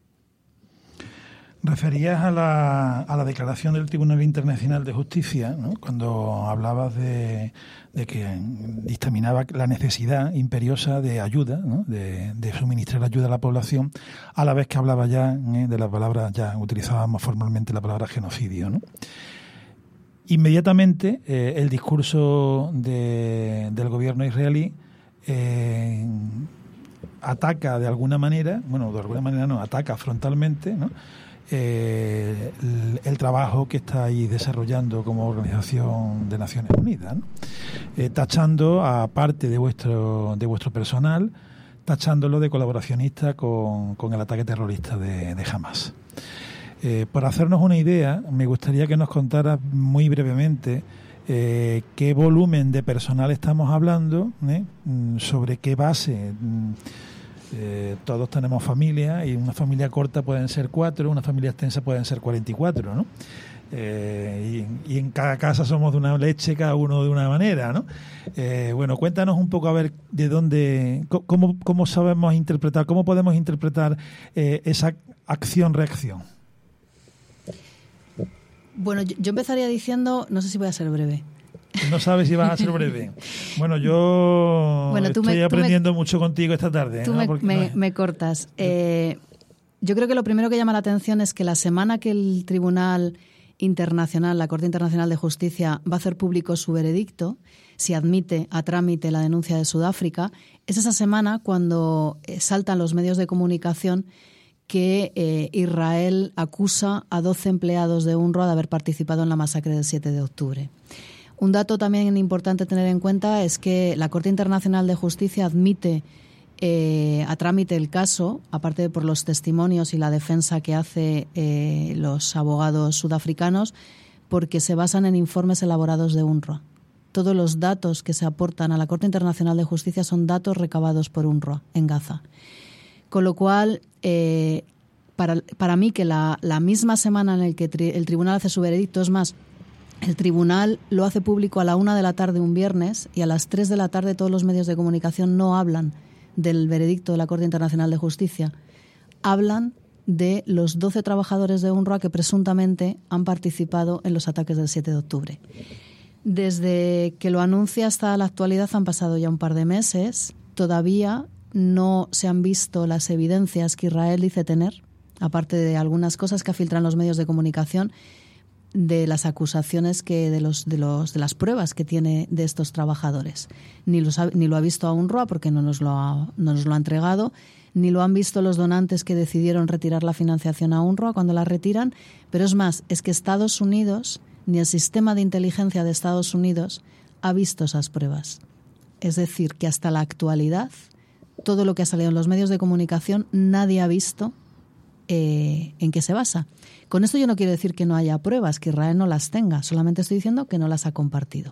Referías a la, a la declaración del Tribunal Internacional de Justicia, ¿no?, cuando hablabas de, de que dictaminaba la necesidad imperiosa de ayuda, ¿no?, de, de suministrar ayuda a la población, a la vez que hablaba ya ¿eh? de la palabra, ya utilizábamos formalmente la palabra genocidio, ¿no? Inmediatamente eh, el discurso de, del gobierno israelí eh, ataca de alguna manera, bueno, de alguna manera no, ataca frontalmente, ¿no?, Eh, el, el trabajo que está ahí desarrollando como Organización de Naciones Unidas, ¿no?, eh, tachando a parte de vuestro de vuestro personal, tachándolo de colaboracionista con, con el ataque terrorista de, de Hamas. Eh, para hacernos una idea, me gustaría que nos contaras muy brevemente eh, qué volumen de personal estamos hablando, ¿eh? sobre qué base. Eh, todos tenemos familia y una familia corta pueden ser cuatro, una familia extensa pueden ser cuarenta y cuatro, ¿no? Eh, y, y en cada casa somos de una leche, cada uno de una manera, ¿no? Eh, bueno, cuéntanos un poco a ver de dónde, cómo, cómo sabemos interpretar, cómo podemos interpretar eh, esa acción-reacción. Bueno, yo, yo empezaría diciendo, no sé si voy a ser breve. No sabes si vas a ser breve. Bueno, yo bueno, estoy me, aprendiendo me, mucho contigo esta tarde. Tú ¿no? me, Porque, me, no, me cortas. Eh, yo creo que lo primero que llama la atención es que la semana que el Tribunal Internacional, la Corte Internacional de Justicia, va a hacer público su veredicto, si admite a trámite la denuncia de Sudáfrica, es esa semana cuando saltan los medios de comunicación que eh, Israel acusa a doce empleados de UNRWA de haber participado en la masacre del siete de octubre. Un dato también importante tener en cuenta es que la Corte Internacional de Justicia admite eh, a trámite el caso, aparte de por los testimonios y la defensa que hace eh, los abogados sudafricanos, porque se basan en informes elaborados de UNRWA. Todos los datos que se aportan a la Corte Internacional de Justicia son datos recabados por UNRWA en Gaza. Con lo cual, eh, para, para mí que la, la misma semana en la que tri, el tribunal hace su veredicto, es más, el tribunal lo hace público a la una de la tarde un viernes y a las tres de la tarde todos los medios de comunicación no hablan del veredicto de la Corte Internacional de Justicia. Hablan de los doce trabajadores de UNRWA que presuntamente han participado en los ataques del siete de octubre. Desde que lo anuncia hasta la actualidad han pasado ya un par de meses. Todavía no se han visto las evidencias que Israel dice tener, aparte de algunas cosas que filtran los medios de comunicación, de las acusaciones que de los de los de las pruebas que tiene de estos trabajadores. Ni lo ni lo ha visto a UNRWA porque no nos lo ha, no nos lo ha entregado, ni lo han visto los donantes que decidieron retirar la financiación a UNRWA cuando la retiran, pero es más, es que Estados Unidos, ni el sistema de inteligencia de Estados Unidos ha visto esas pruebas. Es decir, que hasta la actualidad, todo lo que ha salido en los medios de comunicación, nadie ha visto eh, en qué se basa. Con esto yo no quiero decir que no haya pruebas, que Israel no las tenga, solamente estoy diciendo que no las ha compartido.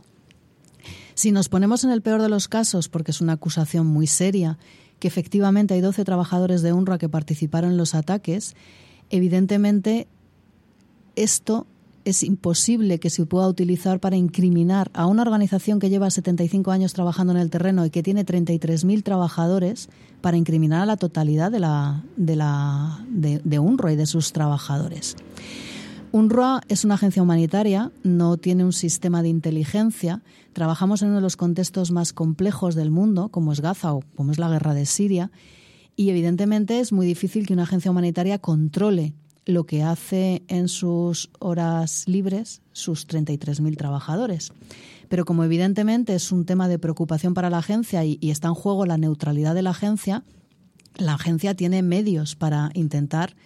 Si nos ponemos en el peor de los casos, porque es una acusación muy seria, que efectivamente hay doce trabajadores de UNRWA que participaron en los ataques, evidentemente esto es imposible que se pueda utilizar para incriminar a una organización que lleva setenta y cinco años trabajando en el terreno y que tiene treinta y tres mil trabajadores, para incriminar a la totalidad de, la, de, la, de, de UNRWA y de sus trabajadores. UNRWA es una agencia humanitaria, no tiene un sistema de inteligencia. Trabajamos en uno de los contextos más complejos del mundo, como es Gaza o como es la guerra de Siria, y evidentemente es muy difícil que una agencia humanitaria controle lo que hace en sus horas libres sus treinta y tres mil trabajadores. Pero como evidentemente es un tema de preocupación para la agencia y, y está en juego la neutralidad de la agencia, la agencia tiene medios para intentar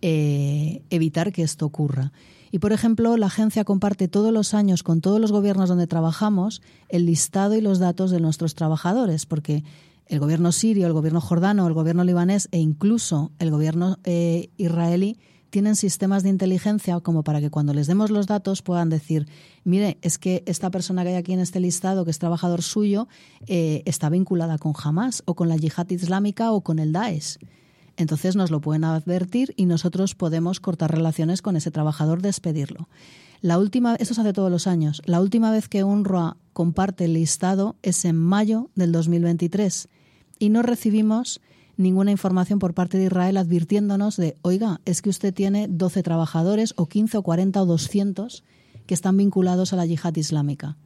eh, evitar que esto ocurra. Y, por ejemplo, la agencia comparte todos los años con todos los gobiernos donde trabajamos el listado y los datos de nuestros trabajadores, porque el gobierno sirio, el gobierno jordano, el gobierno libanés e incluso el gobierno eh, israelí tienen sistemas de inteligencia como para que cuando les demos los datos puedan decir, mire, es que esta persona que hay aquí en este listado, que es trabajador suyo, eh, está vinculada con Hamas o con la Yihad Islámica o con el Daesh. Entonces nos lo pueden advertir y nosotros podemos cortar relaciones con ese trabajador, despedirlo. La última, eso se hace todos los años. La última vez que UNRWA comparte el listado es en mayo del dos mil veintitrés y no recibimos ninguna información por parte de Israel advirtiéndonos de, oiga, es que usted tiene doce trabajadores o quince o cuarenta o doscientos que están vinculados a la yihad islámica.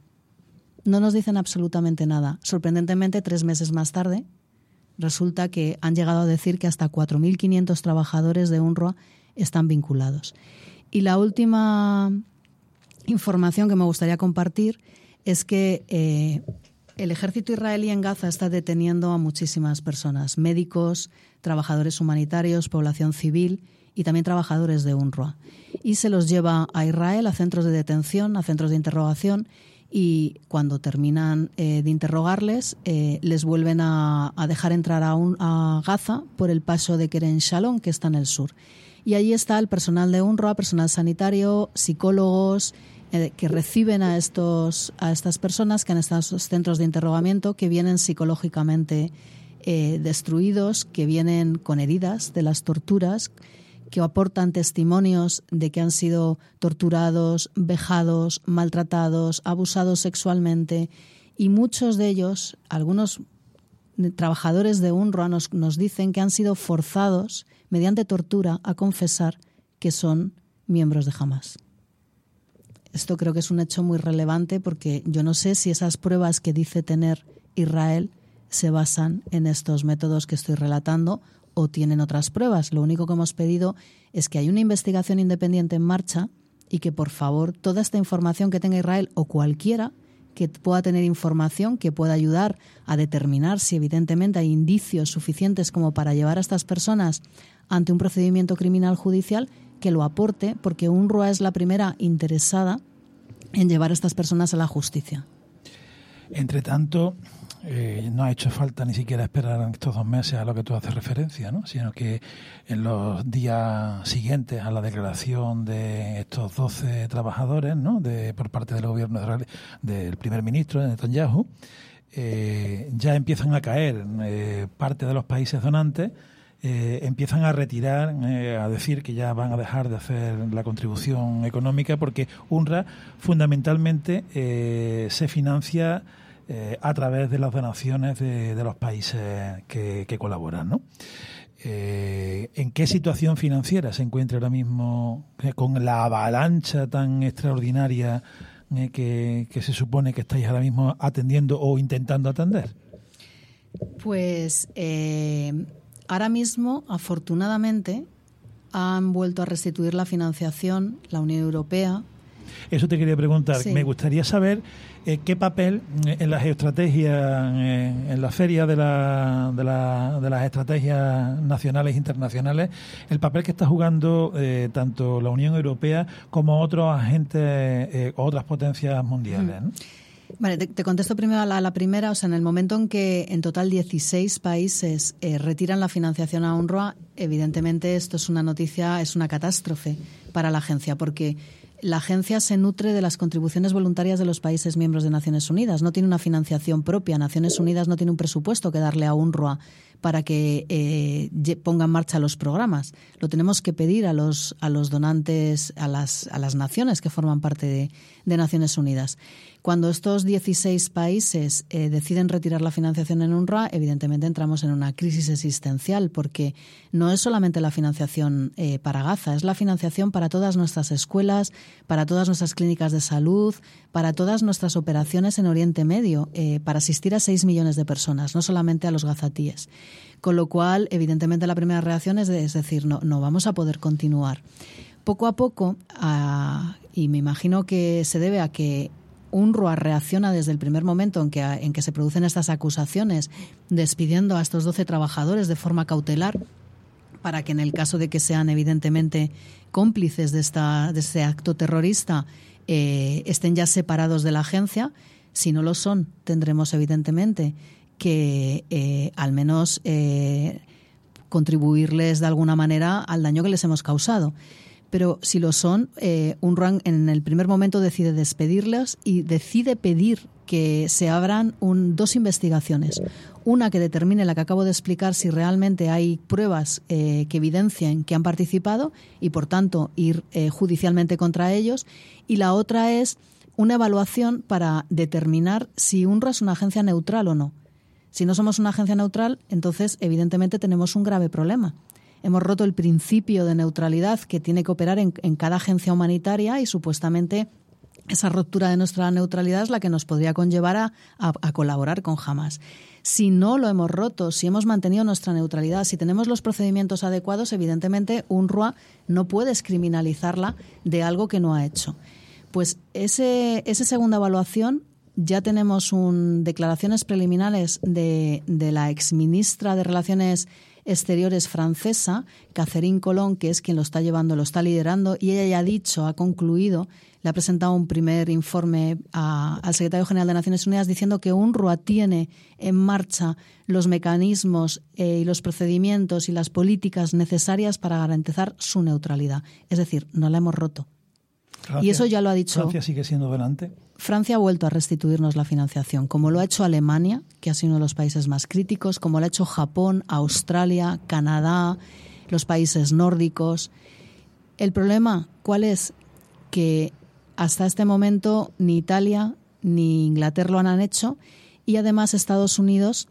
No nos dicen absolutamente nada. Sorprendentemente, tres meses más tarde, resulta que han llegado a decir que hasta cuatro mil quinientos trabajadores de UNRWA están vinculados. Y la última información que me gustaría compartir es que eh, el ejército israelí en Gaza está deteniendo a muchísimas personas, médicos, trabajadores humanitarios, población civil y también trabajadores de UNRWA. Y se los lleva a Israel, a centros de detención, a centros de interrogación, y cuando terminan eh, de interrogarles, eh, les vuelven a, a dejar entrar a, un, a Gaza por el paso de Kerem Shalom, que está en el sur. Y allí está el personal de UNRWA, personal sanitario, psicólogos, eh, que reciben a estos a estas personas que han estado en esos centros de interrogamiento, que vienen psicológicamente eh, destruidos, que vienen con heridas de las torturas, que aportan testimonios de que han sido torturados, vejados, maltratados, abusados sexualmente, y muchos de ellos, algunos trabajadores de UNRWA nos, nos dicen que han sido forzados mediante tortura a confesar que son miembros de Hamas. Esto creo que es un hecho muy relevante porque yo no sé si esas pruebas que dice tener Israel se basan en estos métodos que estoy relatando o tienen otras pruebas. Lo único que hemos pedido es que hay una investigación independiente en marcha y que, por favor, toda esta información que tenga Israel o cualquiera que pueda tener información que pueda ayudar a determinar si evidentemente hay indicios suficientes como para llevar a estas personas ante un procedimiento criminal judicial, que lo aporte, porque UNRWA es la primera interesada en llevar a estas personas a la justicia. Entre tanto, eh, no ha hecho falta ni siquiera esperar estos dos meses a lo que tú haces referencia, ¿no? Sino que en los días siguientes a la declaración de estos doce trabajadores, ¿no? de, por parte del gobierno israelí, del primer ministro de Netanyahu, eh, ya empiezan a caer eh, parte de los países donantes. Eh, empiezan a retirar, eh, a decir que ya van a dejar de hacer la contribución económica porque UNRWA fundamentalmente eh, se financia eh, a través de las donaciones de, de los países que, que colaboran, ¿no? Eh, ¿En qué situación financiera se encuentra ahora mismo eh, con la avalancha tan extraordinaria eh, que, que se supone que estáis ahora mismo atendiendo o intentando atender? Pues eh... ahora mismo, afortunadamente, han vuelto a restituir la financiación la Unión Europea Eso te quería preguntar. Sí. Me gustaría saber eh, qué papel eh, en las estrategias, eh, en la feria de, la, de, la, de las estrategias nacionales e internacionales, el papel que está jugando eh, tanto la Unión Europea como otros agentes eh, o otras potencias mundiales, ¿no? Vale, te, te contesto primero a la, a la primera. O sea, en el momento en que en total dieciséis países eh, retiran la financiación a UNRWA, evidentemente esto es una noticia, es una catástrofe para la agencia, porque la agencia se nutre de las contribuciones voluntarias de los países miembros de Naciones Unidas. No tiene una financiación propia. Naciones Unidas no tiene un presupuesto que darle a UNRWA para que eh, ponga en marcha los programas. Lo tenemos que pedir a los, a los donantes, a las, a las naciones que forman parte de, de Naciones Unidas. Cuando estos dieciséis países eh, deciden retirar la financiación en UNRWA, evidentemente entramos en una crisis existencial, porque no es solamente la financiación eh, para Gaza, es la financiación para todas nuestras escuelas, para todas nuestras clínicas de salud, para todas nuestras operaciones en Oriente Medio, eh, para asistir a seis millones de personas, no solamente a los gazatíes. Con lo cual, evidentemente, la primera reacción es, de, es decir, no, no vamos a poder continuar. Poco a poco, a, y me imagino que se debe a que UNRWA reacciona desde el primer momento en que, en que se producen estas acusaciones, despidiendo a estos doce trabajadores de forma cautelar, para que en el caso de que sean evidentemente cómplices de, esta, de este acto terrorista eh, estén ya separados de la agencia. Si no lo son, tendremos evidentemente que eh, al menos eh, contribuirles de alguna manera al daño que les hemos causado. Pero si lo son, eh, UNRWA en el primer momento decide despedirlos y decide pedir que se abran un, dos investigaciones. Una que determine la que acabo de explicar, si realmente hay pruebas eh, que evidencien que han participado y, por tanto, ir eh, judicialmente contra ellos. Y la otra es una evaluación para determinar si UNRWA es una agencia neutral o no. Si no somos una agencia neutral, entonces, evidentemente, tenemos un grave problema. Hemos roto el principio de neutralidad que tiene que operar en, en cada agencia humanitaria y supuestamente esa ruptura de nuestra neutralidad es la que nos podría conllevar a, a, a colaborar con Hamas. Si no lo hemos roto, si hemos mantenido nuestra neutralidad, si tenemos los procedimientos adecuados, evidentemente UNRWA no puedes criminalizarla de algo que no ha hecho. Pues ese, esa segunda evaluación, ya tenemos un, declaraciones preliminares de, de la exministra de Relaciones Exteriores francesa, Catherine Colón, que es quien lo está llevando, lo está liderando, y ella ya ha dicho, ha concluido, le ha presentado un primer informe a, al secretario general de Naciones Unidas diciendo que UNRWA tiene en marcha los mecanismos eh, y los procedimientos y las políticas necesarias para garantizar su neutralidad. Es decir, no la hemos roto. Francia, y eso ya lo ha dicho. ¿Francia sigue siendo delante? Francia ha vuelto a restituirnos la financiación, como lo ha hecho Alemania, que ha sido uno de los países más críticos, como lo ha hecho Japón, Australia, Canadá, los países nórdicos. El problema, ¿cuál es? Que hasta este momento ni Italia ni Inglaterra lo han hecho, y además Estados Unidos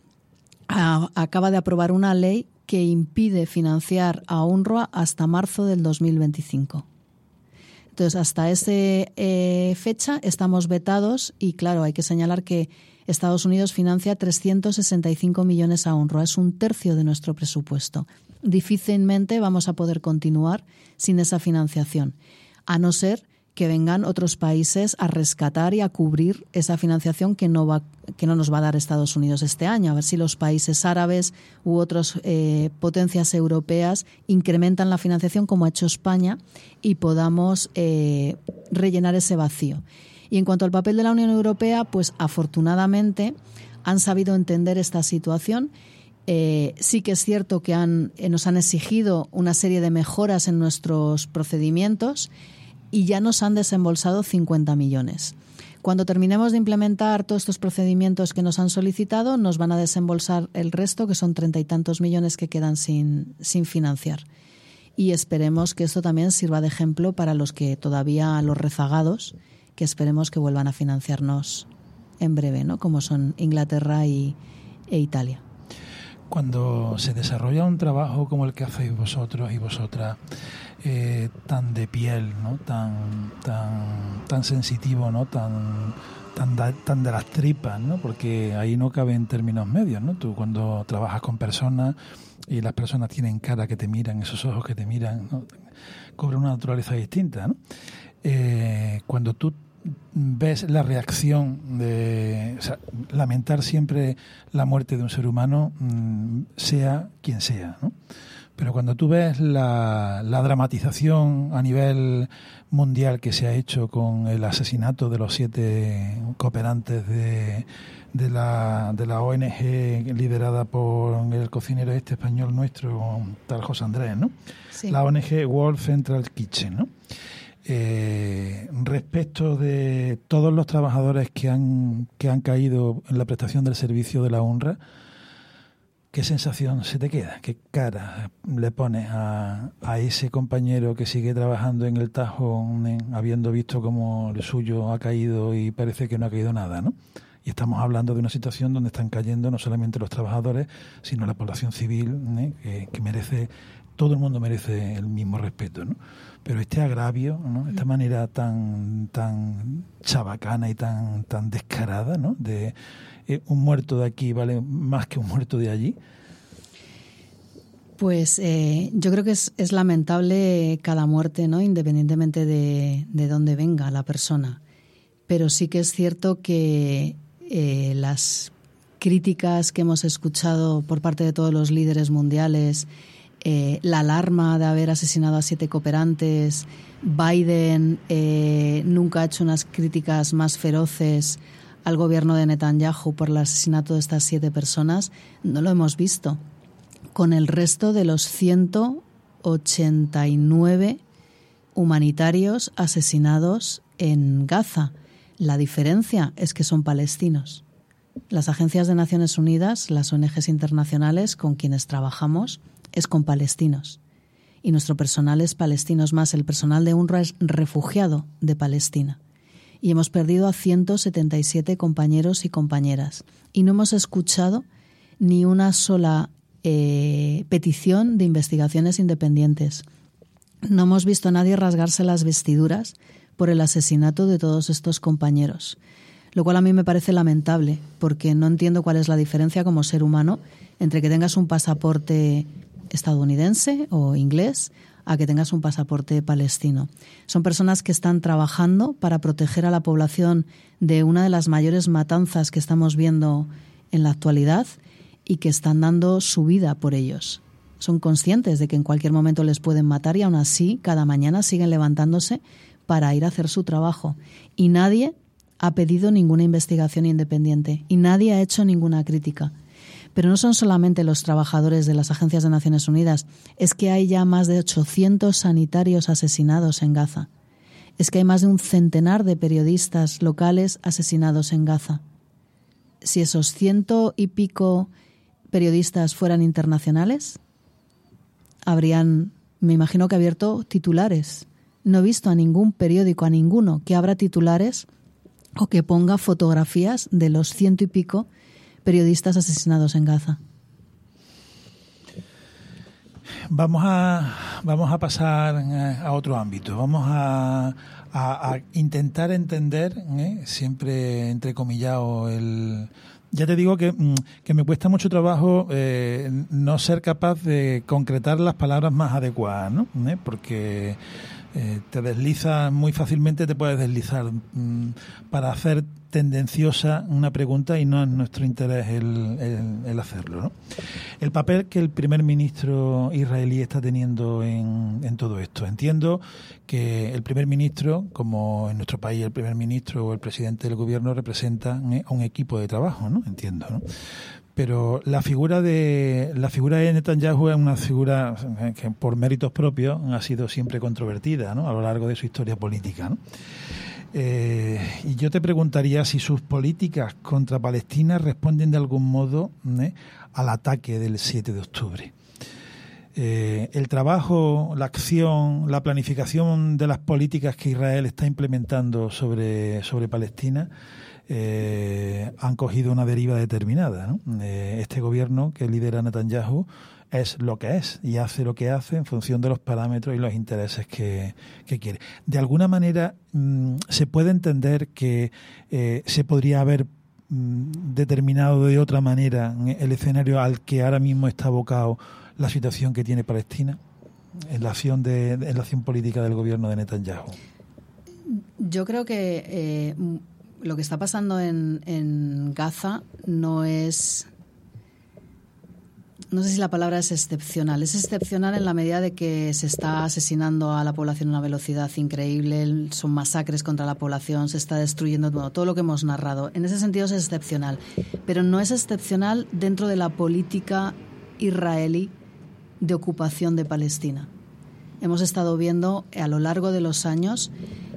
a, acaba de aprobar una ley que impide financiar a UNRWA hasta marzo del dos mil veinticinco. Entonces, hasta esa eh, fecha estamos vetados y, claro, hay que señalar que Estados Unidos financia trescientos sesenta y cinco millones a UNRWA. Es un tercio de nuestro presupuesto. Difícilmente vamos a poder continuar sin esa financiación, a no ser que vengan otros países a rescatar y a cubrir esa financiación que no va, que no nos va a dar Estados Unidos este año. A ver si los países árabes u otras eh, potencias europeas incrementan la financiación como ha hecho España y podamos eh, rellenar ese vacío. Y en cuanto al papel de la Unión Europea, pues afortunadamente han sabido entender esta situación. Eh, sí que es cierto que han, eh, nos han exigido una serie de mejoras en nuestros procedimientos y ya nos han desembolsado cincuenta millones. Cuando terminemos de implementar todos estos procedimientos que nos han solicitado, nos van a desembolsar el resto, que son treinta y tantos millones que quedan sin, sin financiar. Y esperemos que esto también sirva de ejemplo para los que todavía, los rezagados, que esperemos que vuelvan a financiarnos en breve, ¿no? Como son Inglaterra y, e Italia. Cuando se desarrolla un trabajo como el que hacéis vosotros y vosotras, eh, tan de piel, ¿no? tan tan tan sensitivo, ¿no? tan tan, da, tan de las tripas, ¿no? Porque ahí no caben términos medios, ¿no? Tú cuando trabajas con personas y las personas tienen cara que te miran, esos ojos que te miran, ¿no? Cobran una naturaleza distinta, ¿no? eh, cuando tú ves la reacción de, o sea, lamentar siempre la muerte de un ser humano, mmm, sea quien sea, ¿no? Pero cuando tú ves la, la dramatización a nivel mundial que se ha hecho con el asesinato de los siete cooperantes de, de, la, de la O N G liderada por el cocinero este español nuestro, tal José Andrés, ¿no? Sí. La O N G World Central Kitchen, ¿no? Eh, respecto de todos los trabajadores que han, que han caído en la prestación del servicio de la UNRWA, ¿qué sensación se te queda? ¿Qué cara le pones a, a ese compañero que sigue trabajando en el Tajo, en, habiendo visto cómo el suyo ha caído y parece que no ha caído nada, ¿no? Y estamos hablando de una situación donde están cayendo no solamente los trabajadores, sino la población civil, ¿eh? que, que merece, todo el mundo merece el mismo respeto, ¿no? Pero este agravio, ¿no? Esta manera tan tan chabacana y tan tan descarada, ¿no? De eh, un muerto de aquí vale más que un muerto de allí. Pues eh, yo creo que es, es lamentable cada muerte, ¿no? Independientemente de, de dónde venga la persona. Pero sí que es cierto que eh, las críticas que hemos escuchado por parte de todos los líderes mundiales, Eh, la alarma de haber asesinado a siete cooperantes, Biden eh, nunca ha hecho unas críticas más feroces al gobierno de Netanyahu por el asesinato de estas siete personas, no lo hemos visto. Con el resto de los ciento ochenta y nueve humanitarios asesinados en Gaza. La diferencia es que son palestinos. Las agencias de Naciones Unidas, las O N Ges internacionales con quienes trabajamos, es con palestinos. Y nuestro personal es palestino. Es más, el personal de UNRWA es refugiado de Palestina. Y hemos perdido a ciento setenta y siete compañeros y compañeras. Y no hemos escuchado ni una sola eh, petición de investigaciones independientes. No hemos visto a nadie rasgarse las vestiduras por el asesinato de todos estos compañeros. Lo cual a mí me parece lamentable, porque no entiendo cuál es la diferencia como ser humano entre que tengas un pasaporte estadounidense o inglés a que tengas un pasaporte palestino. Son personas que están trabajando para proteger a la población de una de las mayores matanzas que estamos viendo en la actualidad y que están dando su vida por ellos. Son conscientes de que en cualquier momento les pueden matar y aún así cada mañana siguen levantándose para ir a hacer su trabajo. Y nadie ha pedido ninguna investigación independiente y nadie ha hecho ninguna crítica. Pero no son solamente los trabajadores de las agencias de Naciones Unidas, es que hay ya más de ochocientos sanitarios asesinados en Gaza. Es que hay más de un centenar de periodistas locales asesinados en Gaza. Si esos ciento y pico periodistas fueran internacionales, habrían, me imagino que abierto titulares. No he visto a ningún periódico, a ninguno, que abra titulares o que ponga fotografías de los ciento y pico periodistas asesinados en Gaza. Vamos a vamos a pasar a otro ámbito. Vamos a, a, a intentar entender, ¿eh? siempre entrecomillado el... Ya te digo que, que me cuesta mucho trabajo eh, no ser capaz de concretar las palabras más adecuadas, ¿no? ¿Eh? Porque eh, te deslizas muy fácilmente, te puedes deslizar mm, para hacer tendenciosa una pregunta y no es nuestro interés el, el, el hacerlo, ¿no? El papel que el primer ministro israelí está teniendo en, en todo esto. Entiendo que el primer ministro, como en nuestro país el primer ministro o el presidente del gobierno representa a un equipo de trabajo, ¿no? Entiendo, ¿no? Pero la figura de la figura de Netanyahu es una figura que por méritos propios ha sido siempre controvertida, ¿no? A lo largo de su historia política, ¿no? Eh, y yo te preguntaría si sus políticas contra Palestina responden de algún modo ¿eh? al ataque del siete de octubre. Eh, el trabajo, la acción, la planificación de las políticas que Israel está implementando sobre, sobre Palestina eh, han cogido una deriva determinada, ¿no? Eh, este gobierno que lidera Netanyahu es lo que es y hace lo que hace en función de los parámetros y los intereses que, que quiere. De alguna manera mmm, se puede entender que eh, se podría haber mmm, determinado de otra manera el escenario al que ahora mismo está abocado la situación que tiene Palestina en la acción de en la acción política del gobierno de Netanyahu. Yo creo que eh, lo que está pasando en, en Gaza no es... No sé si la palabra es excepcional. Es excepcional en la medida de que se está asesinando a la población a una velocidad increíble, son masacres contra la población, se está destruyendo todo, todo lo que hemos narrado. En ese sentido es excepcional. Pero no es excepcional dentro de la política israelí de ocupación de Palestina. Hemos estado viendo a lo largo de los años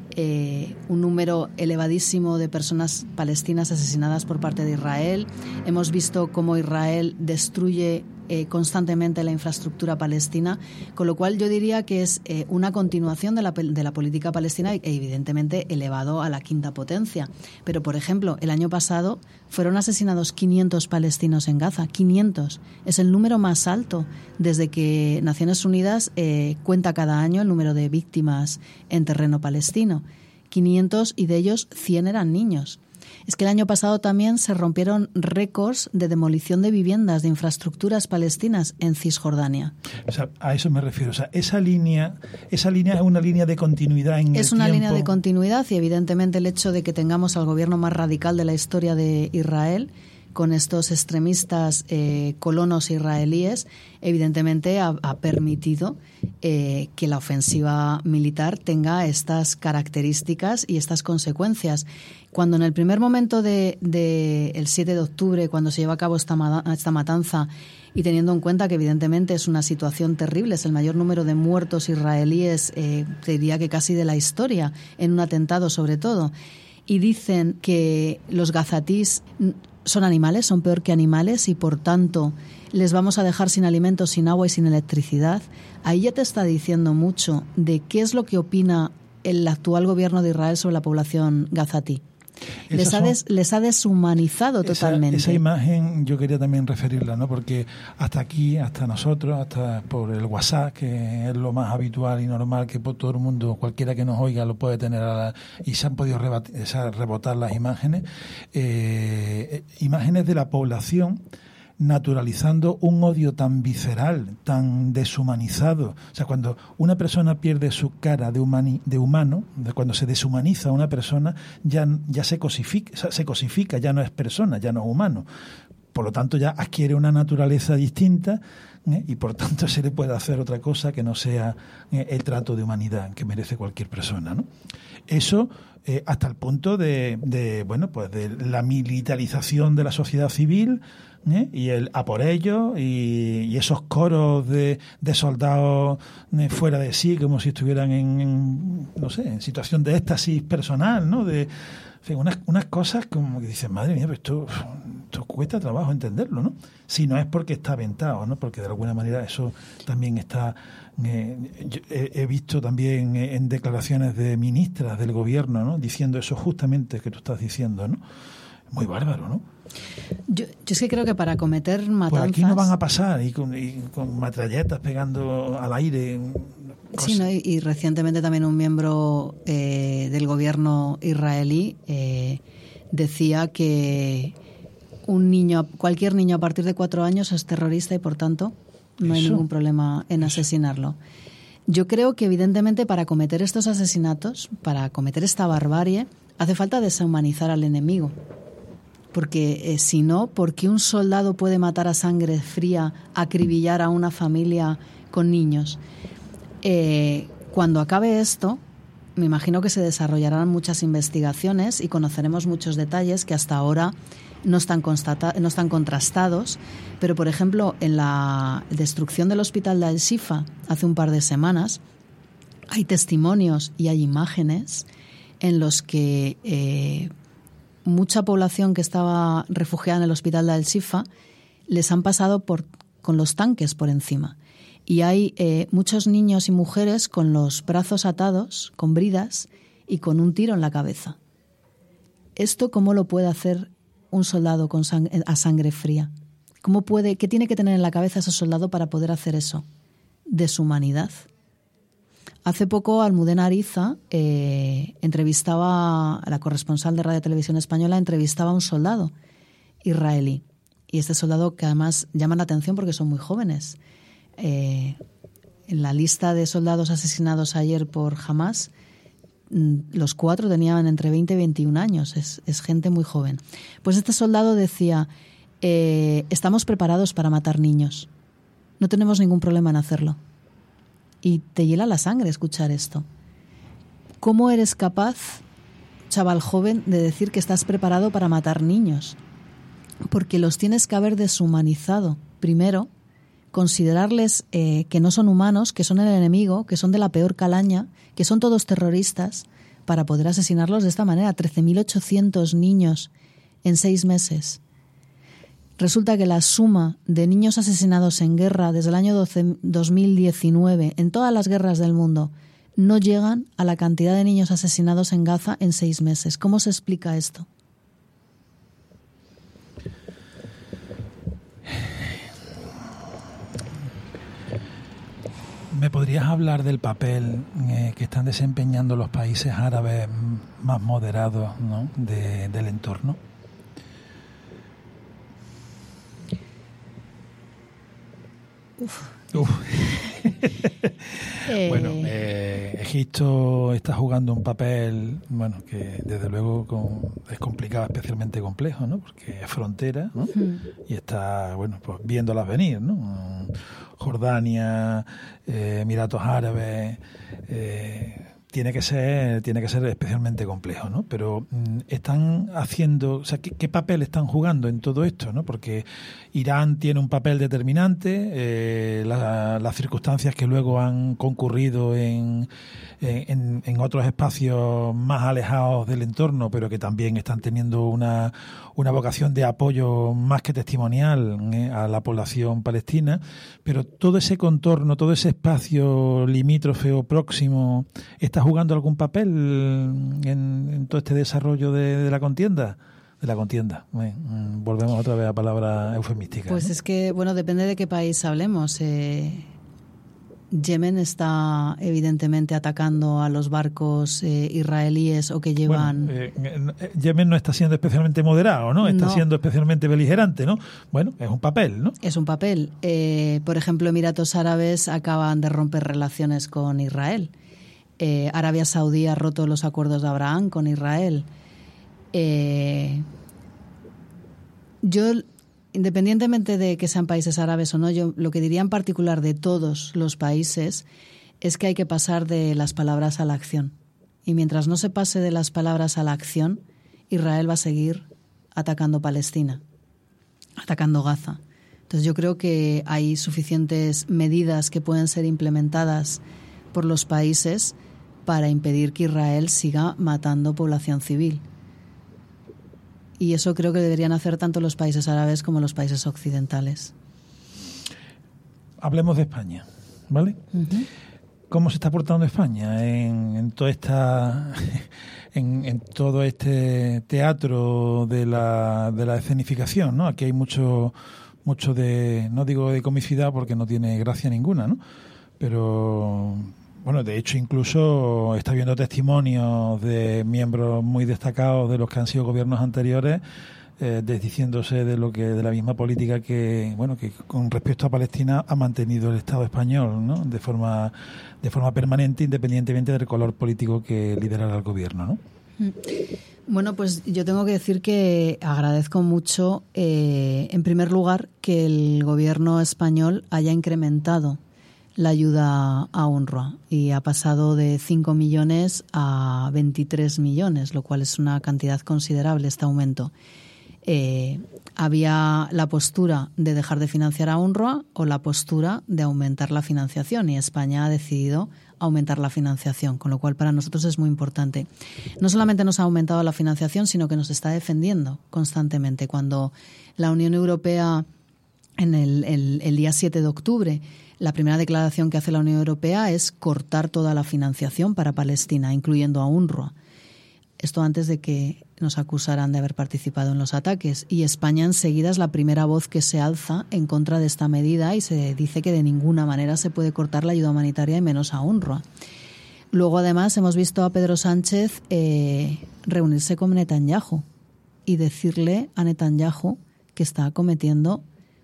eh, un número elevadísimo de personas palestinas asesinadas por parte de Israel. Hemos visto cómo Israel destruye eh, constantemente la infraestructura palestina, con lo cual yo diría que es eh, una continuación de la, de la política palestina e evidentemente elevado a la quinta potencia. Pero, por ejemplo, el año pasado fueron asesinados quinientos palestinos en Gaza. quinientos. Es el número más alto desde que Naciones Unidas eh, cuenta cada año el número de víctimas en terreno palestino. quinientos y de ellos cien eran niños. Es que el año pasado también se rompieron récords de demolición de viviendas, de infraestructuras palestinas en Cisjordania. O sea, a eso me refiero. O sea, esa línea, esa línea es una línea de continuidad en el tiempo. Es una línea de continuidad y evidentemente el hecho de que tengamos al gobierno más radical de la historia de Israel, con estos extremistas eh, colonos israelíes, evidentemente ha, ha permitido eh, que la ofensiva militar tenga estas características y estas consecuencias. Cuando en el primer momento del de, de el siete de octubre, cuando se lleva a cabo esta, esta matanza, y teniendo en cuenta que evidentemente es una situación terrible, es el mayor número de muertos israelíes, eh, diría que casi de la historia, en un atentado sobre todo, y dicen que los gazatís son animales, son peor que animales y por tanto les vamos a dejar sin alimentos, sin agua y sin electricidad, ahí ya te está diciendo mucho de qué es lo que opina el actual gobierno de Israel sobre la población gazatí. Les ha, des, les ha deshumanizado esa, totalmente. Esa imagen yo quería también referirla, ¿no? Porque hasta aquí, hasta nosotros, hasta por el WhatsApp, que es lo más habitual y normal que por todo el mundo, cualquiera que nos oiga lo puede tener, a la, y se han podido rebatir, rebotar las imágenes, eh, imágenes de la población naturalizando un odio tan visceral, tan deshumanizado. O sea, cuando una persona pierde su cara de, humani, de humano, de cuando se deshumaniza a una persona, ya, ya se cosifica, se cosifica, ya no es persona, ya no es humano. Por lo tanto, ya adquiere una naturaleza distinta, ¿eh? Y por tanto se le puede hacer otra cosa que no sea eh, el trato de humanidad que merece cualquier persona, ¿no? Eso eh, hasta el punto de, de, bueno, pues de la militarización de la sociedad civil, ¿eh? Y el a por ello y, y esos coros de, de soldados eh, fuera de sí, como si estuvieran en, en, no sé, en situación de éxtasis personal, ¿no? De, en fin, unas, unas cosas como que dicen, madre mía, pero esto, esto cuesta trabajo entenderlo, ¿no? Si no es porque está aventado, ¿no? Porque de alguna manera eso también está... Eh, yo he, he visto también en declaraciones de ministras del gobierno, ¿no? Diciendo eso justamente que tú estás diciendo, ¿no? Muy bárbaro, ¿no? Yo, yo es que creo que para cometer matanzas... Por aquí no van a pasar y con, y con matralletas pegando al aire... Sí, ¿no? y, y recientemente también un miembro eh, del gobierno israelí eh, decía que un niño, cualquier niño a partir de cuatro años es terrorista y por tanto no hay ningún problema en asesinarlo. Yo creo que evidentemente para cometer estos asesinatos, para cometer esta barbarie, hace falta deshumanizar al enemigo. Porque eh, si no, ¿por qué un soldado puede matar a sangre fría, acribillar a una familia con niños? Eh, cuando acabe esto, me imagino que se desarrollarán muchas investigaciones y conoceremos muchos detalles que hasta ahora no están, constata- no están contrastados. Pero, por ejemplo, en la destrucción del hospital de Al-Shifa hace un par de semanas, hay testimonios y hay imágenes en los que eh, mucha población que estaba refugiada en el hospital de Al-Shifa les han pasado por, con los tanques por encima. Y hay eh, muchos niños y mujeres con los brazos atados, con bridas y con un tiro en la cabeza. ¿Esto cómo lo puede hacer un soldado con sang- a sangre fría? ¿Cómo puede, ¿Qué tiene que tener en la cabeza ese soldado para poder hacer eso? Deshumanidad. Hace poco Almudena Ariza eh, entrevistaba, a la corresponsal de Radio Televisión Española, entrevistaba a un soldado israelí. Y este soldado que además llama la atención porque son muy jóvenes. Eh, en la lista de soldados asesinados ayer por Hamas los cuatro tenían entre veinte y veintiún años, es, es gente muy joven. Pues este soldado decía, eh, estamos preparados para matar niños, no tenemos ningún problema en hacerlo. Y te hiela la sangre escuchar esto. ¿Cómo eres capaz, chaval joven, de decir que estás preparado para matar niños? Porque los tienes que haber deshumanizado. Primero, considerarles eh, que no son humanos, que son el enemigo, que son de la peor calaña, que son todos terroristas, para poder asesinarlos de esta manera. trece mil ochocientos niños en seis meses. Resulta que la suma de niños asesinados en guerra desde el año dos mil diecinueve en todas las guerras del mundo no llegan a la cantidad de niños asesinados en Gaza en seis meses. ¿Cómo se explica esto? ¿Me podrías hablar del papel eh, que están desempeñando los países árabes más moderados, ¿no?, de, del entorno? Uf. Uf. eh... Bueno, eh, Egipto está jugando un papel, bueno, que desde luego con, es complicado, especialmente complejo, ¿no? Porque es frontera, ¿no? Uh-huh. Y está, bueno, pues viéndolas venir, ¿no? Jordania, eh, Emiratos Árabes, eh, tiene que ser, tiene que ser especialmente complejo, ¿no? Pero mm, están haciendo, o sea, ¿qué, qué papel están jugando en todo esto, ¿no? Porque Irán tiene un papel determinante, eh, la, las circunstancias que luego han concurrido en, en, en otros espacios más alejados del entorno, pero que también están teniendo una, una vocación de apoyo más que testimonial eh, a la población palestina, pero todo ese contorno, todo ese espacio limítrofe o próximo está jugando algún papel en, en todo este desarrollo de, de la contienda. De la contienda. Eh, volvemos otra vez a palabras eufemísticas. Pues ¿no? Es que, bueno, depende de qué país hablemos. Eh, Yemen está evidentemente atacando a los barcos eh, israelíes o que llevan... Bueno, eh, Yemen no está siendo especialmente moderado, ¿no? Está no. siendo especialmente beligerante, ¿no? Bueno, es un papel, ¿no? Es un papel. Eh, por ejemplo, Emiratos Árabes acaban de romper relaciones con Israel. Eh, Arabia Saudí ha roto los acuerdos de Abraham con Israel. Eh, yo, independientemente de que sean países árabes o no, yo lo que diría en particular de todos los países es que hay que pasar de las palabras a la acción. Y mientras no se pase de las palabras a la acción, Israel va a seguir atacando Palestina, atacando Gaza. Entonces yo creo que hay suficientes medidas que pueden ser implementadas por los países para impedir que Israel siga matando población civil. Y eso creo que deberían hacer tanto los países árabes como los países occidentales. Hablemos de España, ¿vale? Uh-huh. ¿Cómo se está portando España en, en toda esta, en, en todo este teatro de la, de la escenificación, ¿no? Aquí hay mucho, mucho de, no digo de comicidad porque no tiene gracia ninguna, ¿no? Pero bueno, de hecho incluso está viendo testimonios de miembros muy destacados de los que han sido gobiernos anteriores eh, desdiciéndose de lo que de la misma política que bueno que con respecto a Palestina ha mantenido el Estado español, ¿no? De forma de forma permanente, independientemente del color político que liderara el gobierno, ¿no? Bueno, pues yo tengo que decir que agradezco mucho, eh, en primer lugar, que el gobierno español haya incrementado la ayuda a UNRWA y ha pasado de cinco millones a veintitrés millones, lo cual es una cantidad considerable este aumento. Eh, había la postura de dejar de financiar a UNRWA o la postura de aumentar la financiación, y España ha decidido aumentar la financiación, con lo cual para nosotros es muy importante. No solamente nos ha aumentado la financiación, sino que nos está defendiendo constantemente. Cuando la Unión Europea, en el, el, el día siete de octubre, la primera declaración que hace la Unión Europea es cortar toda la financiación para Palestina, incluyendo a UNRWA. Esto antes de que nos acusaran de haber participado en los ataques. Y España enseguida es la primera voz que se alza en contra de esta medida y se dice que de ninguna manera se puede cortar la ayuda humanitaria y menos a UNRWA. Luego, además, hemos visto a Pedro Sánchez eh, reunirse con Netanyahu y decirle a Netanyahu que está cometiendo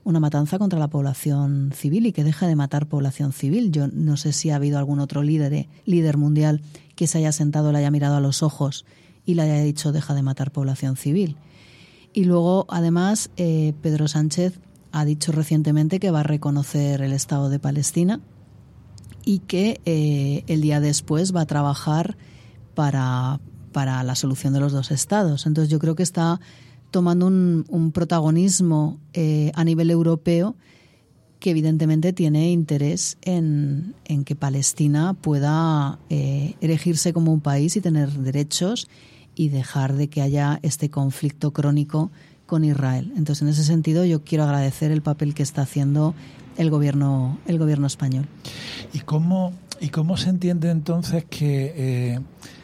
una matanza contra la población civil y que deje de matar población civil. Yo no sé si ha habido algún otro líder, líder mundial que se haya sentado, le haya mirado a los ojos y le haya dicho deja de matar población civil. Y luego, además, eh, Pedro Sánchez ha dicho recientemente que va a reconocer el Estado de Palestina y que eh, el día después va a trabajar para, para la solución de los dos estados. Entonces yo creo que está tomando un, un protagonismo eh, a nivel europeo que evidentemente tiene interés en, en que Palestina pueda eh, erigirse como un país y tener derechos y dejar de que haya este conflicto crónico con Israel. Entonces, en ese sentido, yo quiero agradecer el papel que está haciendo el gobierno, el gobierno español. ¿Y cómo, y cómo se entiende entonces que eh,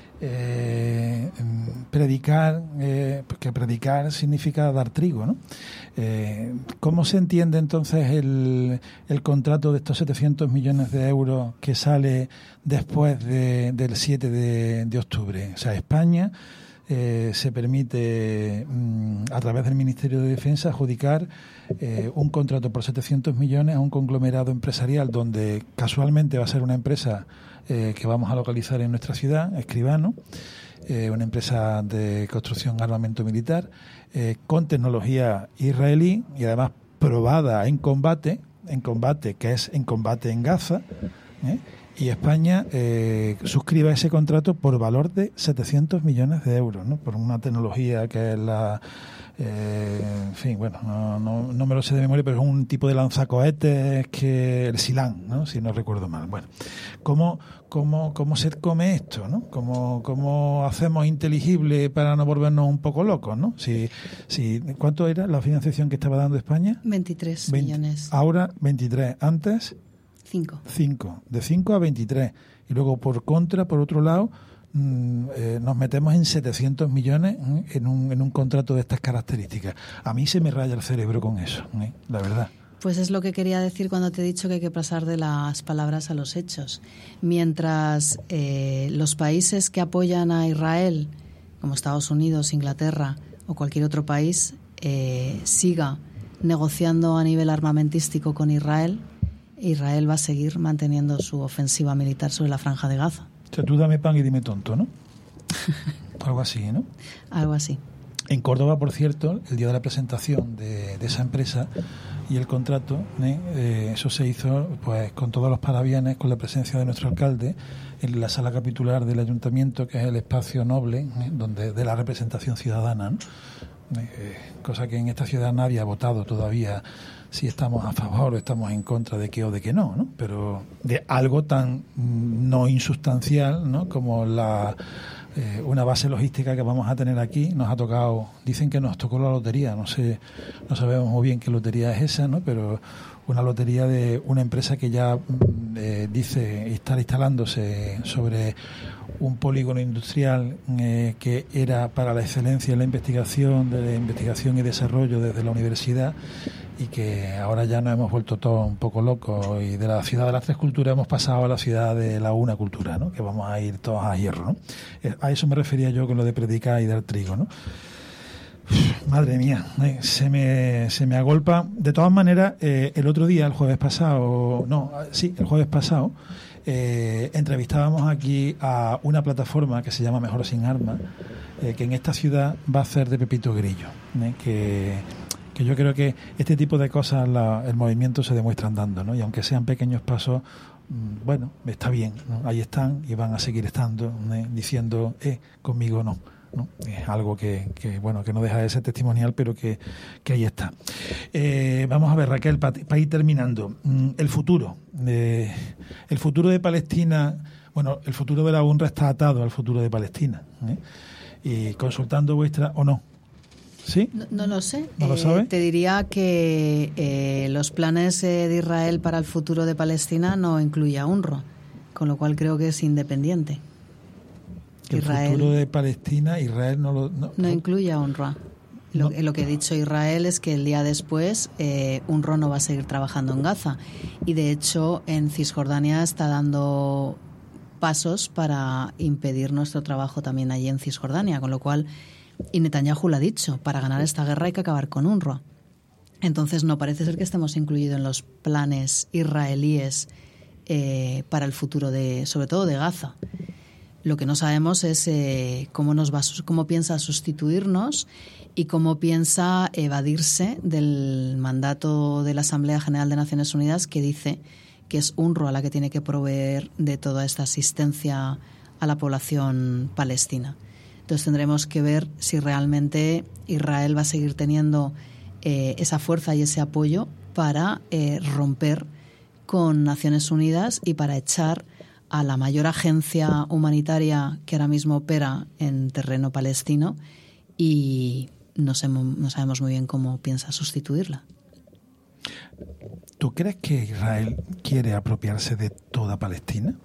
eh, predicar, eh, que predicar significa dar trigo, ¿no? Eh, ¿Cómo se entiende entonces el, el contrato de estos setecientos millones de euros que sale después de, del siete de octubre? O sea, España Eh, se permite mm, a través del Ministerio de Defensa adjudicar eh, un contrato por setecientos millones a un conglomerado empresarial donde casualmente va a ser una empresa eh, que vamos a localizar en nuestra ciudad, Escribano, eh, una empresa de construcción armamento militar eh, con tecnología israelí y además probada en combate, en combate que es en combate en Gaza, ¿eh? Y España eh, suscribe ese contrato por valor de setecientos millones de euros, ¿no? Por una tecnología que es la... Eh, en fin, bueno, no, no, no me lo sé de memoria, pero es un tipo de lanzacohetes que el Silán, ¿no? Si no recuerdo mal. Bueno, ¿cómo, cómo, cómo se come esto, ¿no? ¿Cómo, cómo hacemos inteligible para no volvernos un poco locos, ¿no? Si, si, ¿cuánto era la financiación que estaba dando España? veintitrés millones. Ahora veintitrés. Antes... Cinco. Cinco. De cinco a veintitrés. Y luego, por contra, por otro lado, mmm, eh, nos metemos en setecientos millones ¿eh? en, un, en un contrato de estas características. A mí se me raya el cerebro con eso, ¿eh? La verdad. Pues es lo que quería decir cuando te he dicho que hay que pasar de las palabras a los hechos. Mientras eh, los países que apoyan a Israel, como Estados Unidos, Inglaterra o cualquier otro país, eh, siga negociando a nivel armamentístico con Israel, Israel va a seguir manteniendo su ofensiva militar sobre la Franja de Gaza. O sea, tú dame pan y dime tonto, ¿no? Algo así, ¿no? Algo así. En Córdoba, por cierto, el día de la presentación de, de esa empresa y el contrato, ¿eh? Eh, eso se hizo pues con todos los parabienes, con la presencia de nuestro alcalde en la sala capitular del ayuntamiento, que es el espacio noble ¿eh? donde de la representación ciudadana, ¿no? Eh, cosa que en esta ciudad nadie ha votado todavía si estamos a favor o estamos en contra de qué o de qué no, ¿no? Pero de algo tan no insustancial, ¿no? Como la eh, una base logística que vamos a tener aquí, nos ha tocado, dicen que nos tocó la lotería, no sé, no sabemos muy bien qué lotería es esa, ¿no? Pero una lotería de una empresa que ya eh, dice estar instalándose sobre un polígono industrial eh, que era para la excelencia en la investigación, de la investigación y desarrollo desde la universidad, y que ahora ya nos hemos vuelto todos un poco locos y de la ciudad de las tres culturas hemos pasado a la ciudad de la una cultura, ¿no? Que vamos a ir todos a hierro, ¿no? A eso me refería yo con lo de predicar y dar trigo, ¿no? Uf, madre mía, eh, se me se me agolpa. De todas maneras, eh, el otro día, el jueves pasado, no, sí, el jueves pasado, eh, entrevistábamos aquí a una plataforma que se llama Mejor Sin Armas, eh, que en esta ciudad va a hacer de Pepito Grillo, ¿eh? que que yo creo que este tipo de cosas la, el movimiento se demuestra andando, ¿no? Y aunque sean pequeños pasos, bueno, está bien, ¿no? Ahí están y van a seguir estando, ¿eh? Diciendo, eh, conmigo no, ¿no? Es algo que, que, bueno, que no deja de ser testimonial, pero que, que ahí está. Eh, vamos a ver, Raquel, para pa ir terminando, el futuro, eh, el futuro de Palestina, bueno, el futuro de la UNRWA está atado al futuro de Palestina, ¿eh? Y consultando vuestra, o no. ¿Sí? No, no lo sé. ¿No lo eh, sabe? Te diría que eh, los planes eh, de Israel para el futuro de Palestina no incluye a UNRWA, con lo cual creo que es independiente. El Israel, futuro de Palestina, Israel no lo... No, no incluye a UNRWA. Lo, no. lo que ha dicho Israel es que el día después eh, UNRWA no va a seguir trabajando en Gaza. Y de hecho en Cisjordania está dando pasos para impedir nuestro trabajo también allí en Cisjordania, con lo cual... Y Netanyahu lo ha dicho, para ganar esta guerra hay que acabar con UNRWA. Entonces no parece ser que estemos incluidos en los planes israelíes eh, para el futuro de, sobre todo de Gaza. Lo que no sabemos es eh, cómo nos va, cómo piensa sustituirnos y cómo piensa evadirse del mandato de la Asamblea General de Naciones Unidas, que dice que es UNRWA la que tiene que proveer de toda esta asistencia a la población palestina. Entonces tendremos que ver si realmente Israel va a seguir teniendo eh, esa fuerza y ese apoyo para eh, romper con Naciones Unidas y para echar a la mayor agencia humanitaria que ahora mismo opera en terreno palestino, y no sabemos, no sabemos muy bien cómo piensa sustituirla. ¿Tú crees que Israel quiere apropiarse de toda Palestina?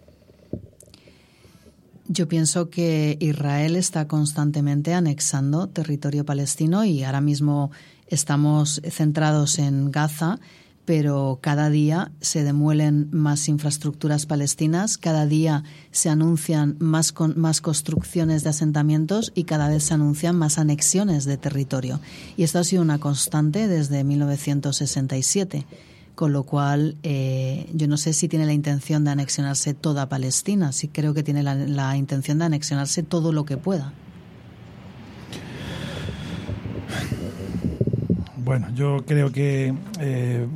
Yo pienso que Israel está constantemente anexando territorio palestino y ahora mismo estamos centrados en Gaza, pero cada día se demuelen más infraestructuras palestinas, cada día se anuncian más, con, más construcciones de asentamientos y cada vez se anuncian más anexiones de territorio. Y esto ha sido una constante desde mil novecientos sesenta y siete, con lo cual eh, yo no sé si tiene la intención de anexionarse toda Palestina, sí creo que tiene la, la intención de anexionarse todo lo que pueda. Bueno, yo creo que eh,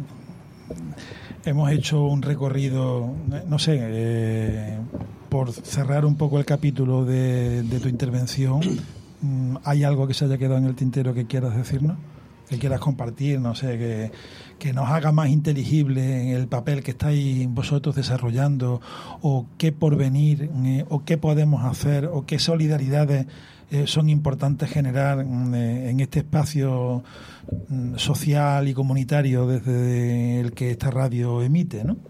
hemos hecho un recorrido, no sé, eh, por cerrar un poco el capítulo de, de tu intervención. ¿Hay algo que se haya quedado en el tintero que quieras decirnos? Que quieras compartir, no sé, que, que nos haga más inteligible el papel que estáis vosotros desarrollando, o qué porvenir, eh, o qué podemos hacer, o qué solidaridades eh, son importantes generar eh, en este espacio mm, social y comunitario desde el que esta radio emite, ¿no?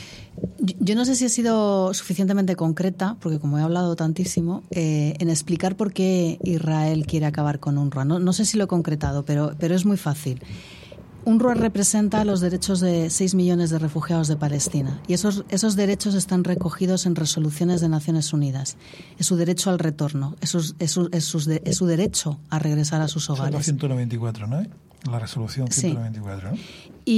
Yo no sé si he sido suficientemente concreta, porque como he hablado tantísimo, eh, en explicar por qué Israel quiere acabar con UNRWA. No, no sé si lo he concretado, pero, pero es muy fácil. UNRWA representa los derechos de seis millones de refugiados de Palestina, y esos, esos derechos están recogidos en resoluciones de Naciones Unidas. Es su derecho al retorno, es su, es su, es su, es su derecho a regresar a sus hogares. Es la ciento noventa y cuatro, ¿no? La resolución ciento noventa y cuatro, sí. ¿no?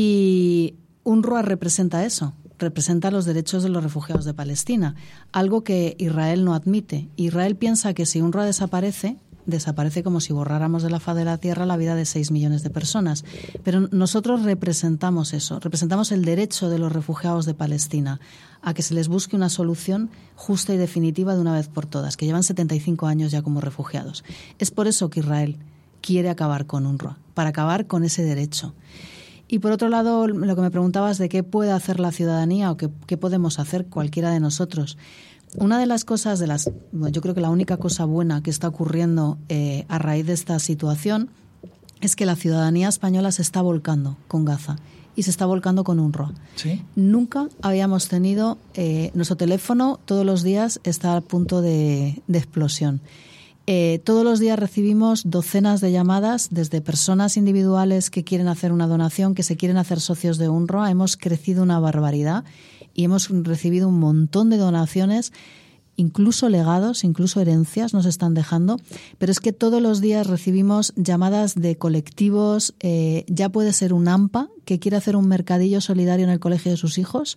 Y UNRWA representa eso. Representa los derechos de los refugiados de Palestina, algo que Israel no admite. Israel piensa que si UNRWA desaparece, desaparece como si borráramos de la faz de la tierra la vida de seis millones de personas. Pero nosotros representamos eso, representamos el derecho de los refugiados de Palestina a que se les busque una solución justa y definitiva de una vez por todas, que llevan setenta y cinco años ya como refugiados. Es por eso que Israel quiere acabar con UNRWA, para acabar con ese derecho. Y por otro lado, lo que me preguntabas de qué puede hacer la ciudadanía o qué, qué podemos hacer cualquiera de nosotros. Una de las cosas, de las, bueno, yo creo que la única cosa buena que está ocurriendo eh, a raíz de esta situación es que la ciudadanía española se está volcando con Gaza y se está volcando con UNRWA. ¿Sí? Nunca habíamos tenido, eh, nuestro teléfono todos los días está a punto de, de explosión. Eh, todos los días recibimos docenas de llamadas desde personas individuales que quieren hacer una donación, que se quieren hacer socios de UNRWA. Hemos crecido una barbaridad y hemos recibido un montón de donaciones, incluso legados, incluso herencias nos están dejando. Pero es que todos los días recibimos llamadas de colectivos, eh, ya puede ser un AMPA que quiere hacer un mercadillo solidario en el colegio de sus hijos,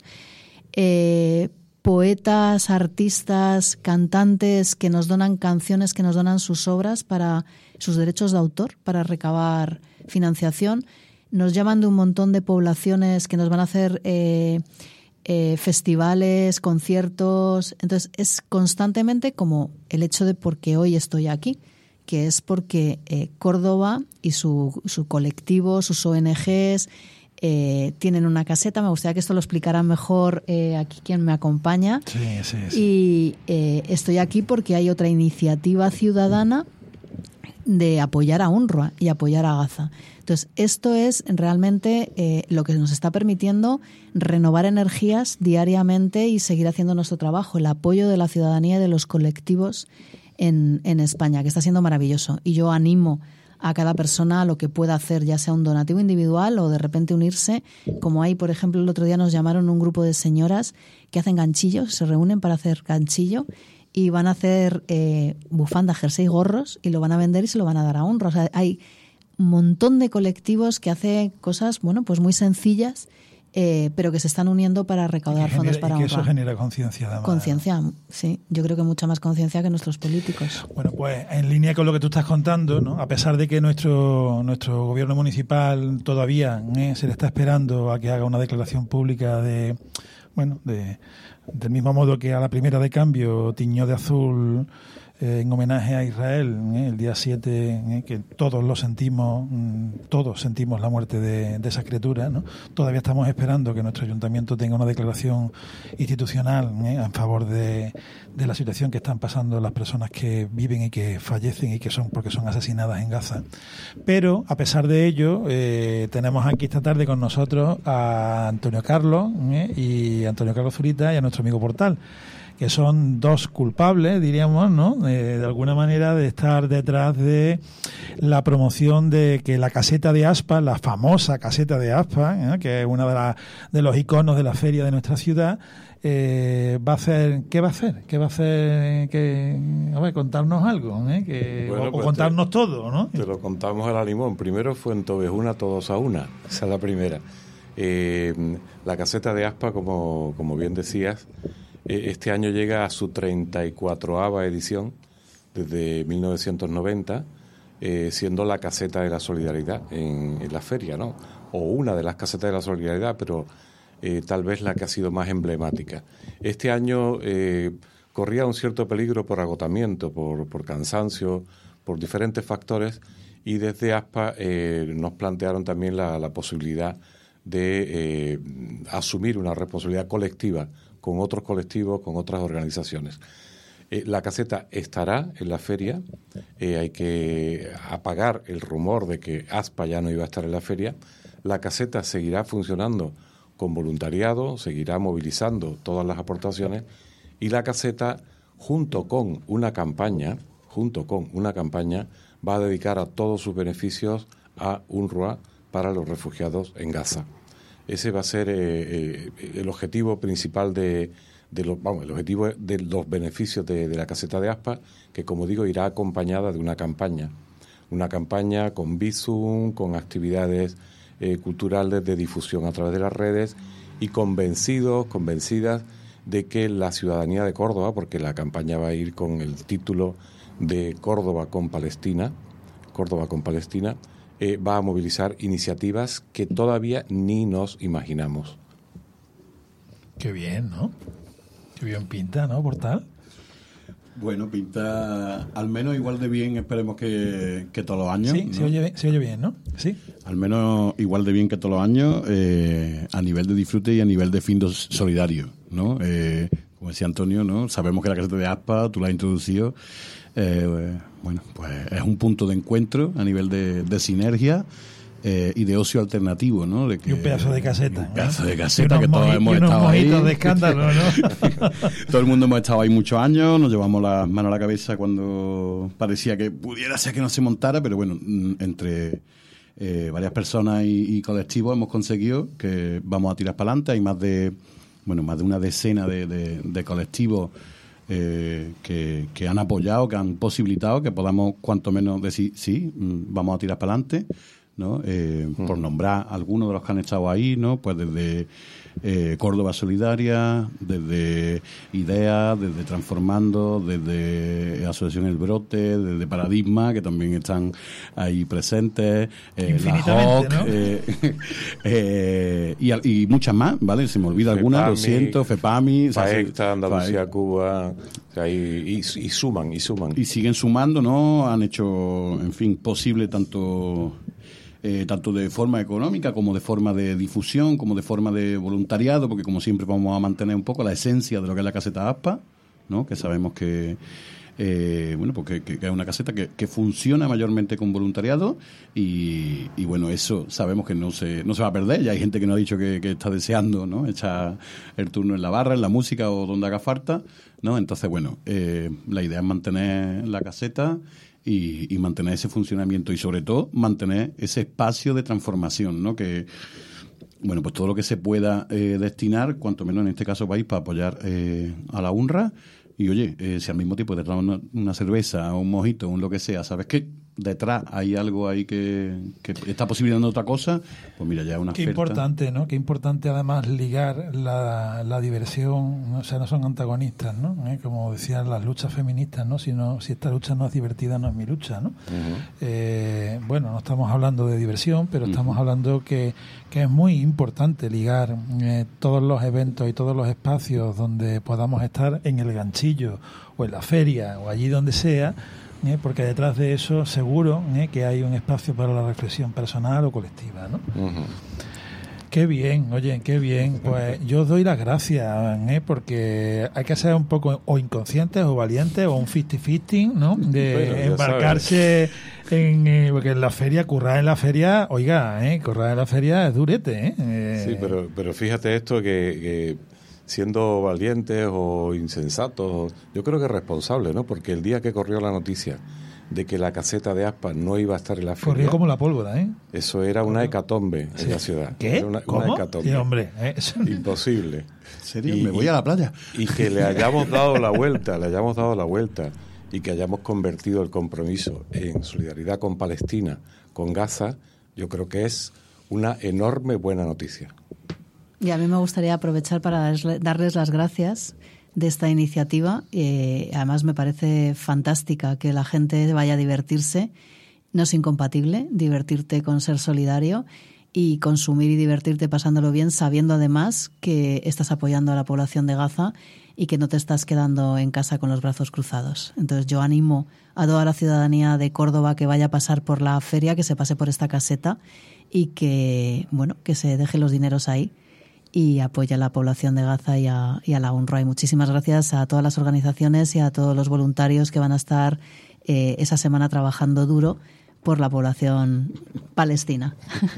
eh, poetas, artistas, cantantes que nos donan canciones, que nos donan sus obras para sus derechos de autor, para recabar financiación. Nos llaman de un montón de poblaciones que nos van a hacer eh, eh, festivales, conciertos. Entonces es constantemente como el hecho de por qué hoy estoy aquí, que es porque eh, Córdoba y su, su colectivo, sus O N Ges, Eh, tienen una caseta. Me gustaría que esto lo explicara mejor eh, aquí quien me acompaña. Sí, sí, sí. Y eh, estoy aquí porque hay otra iniciativa ciudadana de apoyar a UNRWA y apoyar a Gaza. Entonces, esto es realmente eh, lo que nos está permitiendo renovar energías diariamente y seguir haciendo nuestro trabajo, el apoyo de la ciudadanía y de los colectivos en, en España, que está siendo maravilloso. Y yo animo a cada persona a lo que pueda hacer, ya sea un donativo individual o de repente unirse, como hay, por ejemplo, el otro día nos llamaron un grupo de señoras que hacen ganchillos, se reúnen para hacer ganchillo y van a hacer eh, bufanda, jersey, gorros y lo van a vender y se lo van a dar a UNRWA. O sea, hay, un montón de colectivos que hacen cosas, bueno, pues muy sencillas, eh, pero que se están uniendo para recaudar genera, fondos para y que honrar. eso genera conciencia, además. Conciencia, sí. Yo creo que mucha más conciencia que nuestros políticos. Bueno, pues en línea con lo que tú estás contando, ¿no? A pesar de que nuestro nuestro gobierno municipal todavía ¿eh? se le está esperando a que haga una declaración pública de, bueno, de del mismo modo que a la primera de cambio tiñó de azul eh, en homenaje a Israel ¿eh? el día siete, ¿eh? que todos lo sentimos, mmm, todos sentimos la muerte de, de esa criatura, ¿no? Todavía estamos esperando que nuestro ayuntamiento tenga una declaración institucional ¿eh? en favor de, de la situación que están pasando las personas que viven y que fallecen y que son porque son asesinadas en Gaza. Pero a pesar de ello, eh, tenemos aquí esta tarde con nosotros a Antonio Carlos ¿eh? y Antonio Carlos Zurita y a nuestro amigo Portal, que son dos culpables, diríamos, ¿no? Eh, de alguna manera de estar detrás de la promoción de que la caseta de Aspa, la famosa caseta de Aspa, ¿eh? que es una de, la, de los iconos de la feria de nuestra ciudad, eh, va a hacer, ¿qué va a hacer? ¿Qué va a hacer? Que, a ver, contarnos algo, ¿eh? Que, bueno, o, pues o contarnos te, todo, ¿no? Te lo contamos a la limón. Primero fue en Tobejuna, todos a una. Esa es la primera. Eh, la caseta de Aspa, como, como bien decías, este año llega a su treinta y cuatroava edición desde mil novecientos noventa, eh, siendo la caseta de la solidaridad en, en la feria, ¿no? O una de las casetas de la solidaridad, pero eh, tal vez la que ha sido más emblemática. Este año eh, corría un cierto peligro por agotamiento, por, por cansancio, por diferentes factores, y desde Aspa eh, nos plantearon también la, la posibilidad de eh, asumir una responsabilidad colectiva con otros colectivos, con otras organizaciones. Eh, la caseta estará en la feria, eh, hay que apagar el rumor de que Aspa ya no iba a estar en la feria. La caseta seguirá funcionando con voluntariado, seguirá movilizando todas las aportaciones, y la caseta, junto con una campaña, junto con una campaña, va a dedicar a todos sus beneficios a UNRWA para los refugiados en Gaza. Ese va a ser eh, eh, el objetivo principal de, de los, vamos, el objetivo de los beneficios de, de la caseta de Aspa, que, como digo, irá acompañada de una campaña, una campaña con Bizum, con actividades eh, culturales de difusión a través de las redes, y convencidos, convencidas de que la ciudadanía de Córdoba, porque la campaña va a ir con el título de Córdoba con Palestina, Córdoba con Palestina, Eh, va a movilizar iniciativas que todavía ni nos imaginamos. Qué bien, ¿no? Qué bien pinta, ¿no, Portal? Bueno, pinta al menos igual de bien, esperemos que, que todos los años. Sí, ¿no? se, oye, se oye bien, ¿no? Sí. Al menos igual de bien que todos los años, eh, a nivel de disfrute y a nivel de fin solidario, ¿no? Eh, como decía Antonio, ¿no? Sabemos que la caseta de Aspa, tú la has introducido, eh, bueno, pues es un punto de encuentro a nivel de, de sinergia eh, y de ocio alternativo, ¿no? De que, y un pedazo de caseta. Un pedazo de caseta que moji- todos hemos y unos estado ahí. mojitos de escándalo, ¿no? Todo el mundo hemos estado ahí muchos años, nos llevamos las manos a la cabeza cuando parecía que pudiera ser que no se montara, pero bueno, entre eh, varias personas y, y colectivos hemos conseguido que vamos a tirar para adelante. Hay más de, bueno, más de una decena de, de, de colectivos Eh, que, que han apoyado, que han posibilitado que podamos cuanto menos decir sí, vamos a tirar para adelante, ¿no? Eh, mm. Por nombrar algunos de los que han estado ahí, ¿no? Pues desde eh, Córdoba Solidaria, desde Ideas, desde Transformando, desde Asociación El Brote, desde Paradigma, que también están ahí presentes, eh, la H O C, ¿no? eh, eh, y, y muchas más, ¿vale? Se me olvida alguna, lo siento, FEPAMI, FAECTA, Andalucía, Cuba, o sea, y, y, y suman, y suman. Y siguen sumando, ¿no? Han hecho, en fin, posible tanto... Eh, tanto de forma económica como de forma de difusión, como de forma de voluntariado, porque como siempre vamos a mantener un poco la esencia de lo que es la caseta Aspa, ¿no? Que sabemos que eh, bueno, porque que, que es una caseta que, que funciona mayormente con voluntariado y, y bueno, eso sabemos que no se no se va a perder. Ya hay gente que nos ha dicho que, que está deseando, ¿no? Echar el turno en la barra, en la música o donde haga falta, ¿no? Entonces, bueno, eh, la idea es mantener la caseta Y, y mantener ese funcionamiento y sobre todo mantener ese espacio de transformación, ¿no? Que, bueno, pues todo lo que se pueda eh, destinar, cuanto menos en este caso país, para apoyar eh, a la UNRWA. Y oye, eh, si al mismo tiempo te traes una, una cerveza, un mojito, un lo que sea, ¿sabes qué? detrás hay algo ahí que, que está posibilitando otra cosa, pues mira, ya es una Qué oferta. importante, ¿no? Qué importante además ligar la, la diversión, o sea, no son antagonistas, ¿no? ¿Eh? Como decían las luchas feministas, ¿no? Si, no, si esta lucha no es divertida, no es mi lucha, ¿no? Uh-huh. Eh, bueno, no estamos hablando de diversión, pero estamos uh-huh. hablando que, que es muy importante ligar eh, todos los eventos y todos los espacios donde podamos estar en el ganchillo o en la feria o allí donde sea, ¿eh? Porque detrás de eso seguro ¿eh? que hay un espacio para la reflexión personal o colectiva, ¿no? Uh-huh. Qué bien, oye, qué bien. Pues yo os doy las gracias, ¿eh? Porque hay que ser un poco o inconscientes o valientes o un cincuenta-cincuenta, ¿no? De bueno, embarcarse en, eh, porque en la feria, currar en la feria, oiga, ¿eh? currar en la feria es durete, ¿eh? eh sí, pero, pero fíjate esto que... que siendo valientes o insensatos, yo creo que responsable, ¿no? Porque el día que corrió la noticia de que la caseta de Aspa no iba a estar en la feria... Corrió como la pólvora, ¿eh? Eso era una hecatombe sí. en la ciudad. ¿Qué? Era una, ¿Cómo? Una hecatombe. Sí, hombre. ¿eh? Imposible. ¿En serio? Y, Me voy a la playa. Y que le hayamos dado la vuelta, le hayamos dado la vuelta y que hayamos convertido el compromiso en solidaridad con Palestina, con Gaza, yo creo que es una enorme buena noticia. Y a mí me gustaría aprovechar para darles las gracias de esta iniciativa. Eh, además, me parece fantástica que la gente vaya a divertirse. No es incompatible divertirte con ser solidario y consumir y divertirte pasándolo bien, sabiendo además que estás apoyando a la población de Gaza y que no te estás quedando en casa con los brazos cruzados. Entonces yo animo a toda la ciudadanía de Córdoba que vaya a pasar por la feria, que se pase por esta caseta y que, bueno, que se deje los dineros ahí y apoya a la población de Gaza y a, y a la UNRWA. Y muchísimas gracias a todas las organizaciones y a todos los voluntarios que van a estar eh, esa semana trabajando duro por la población palestina.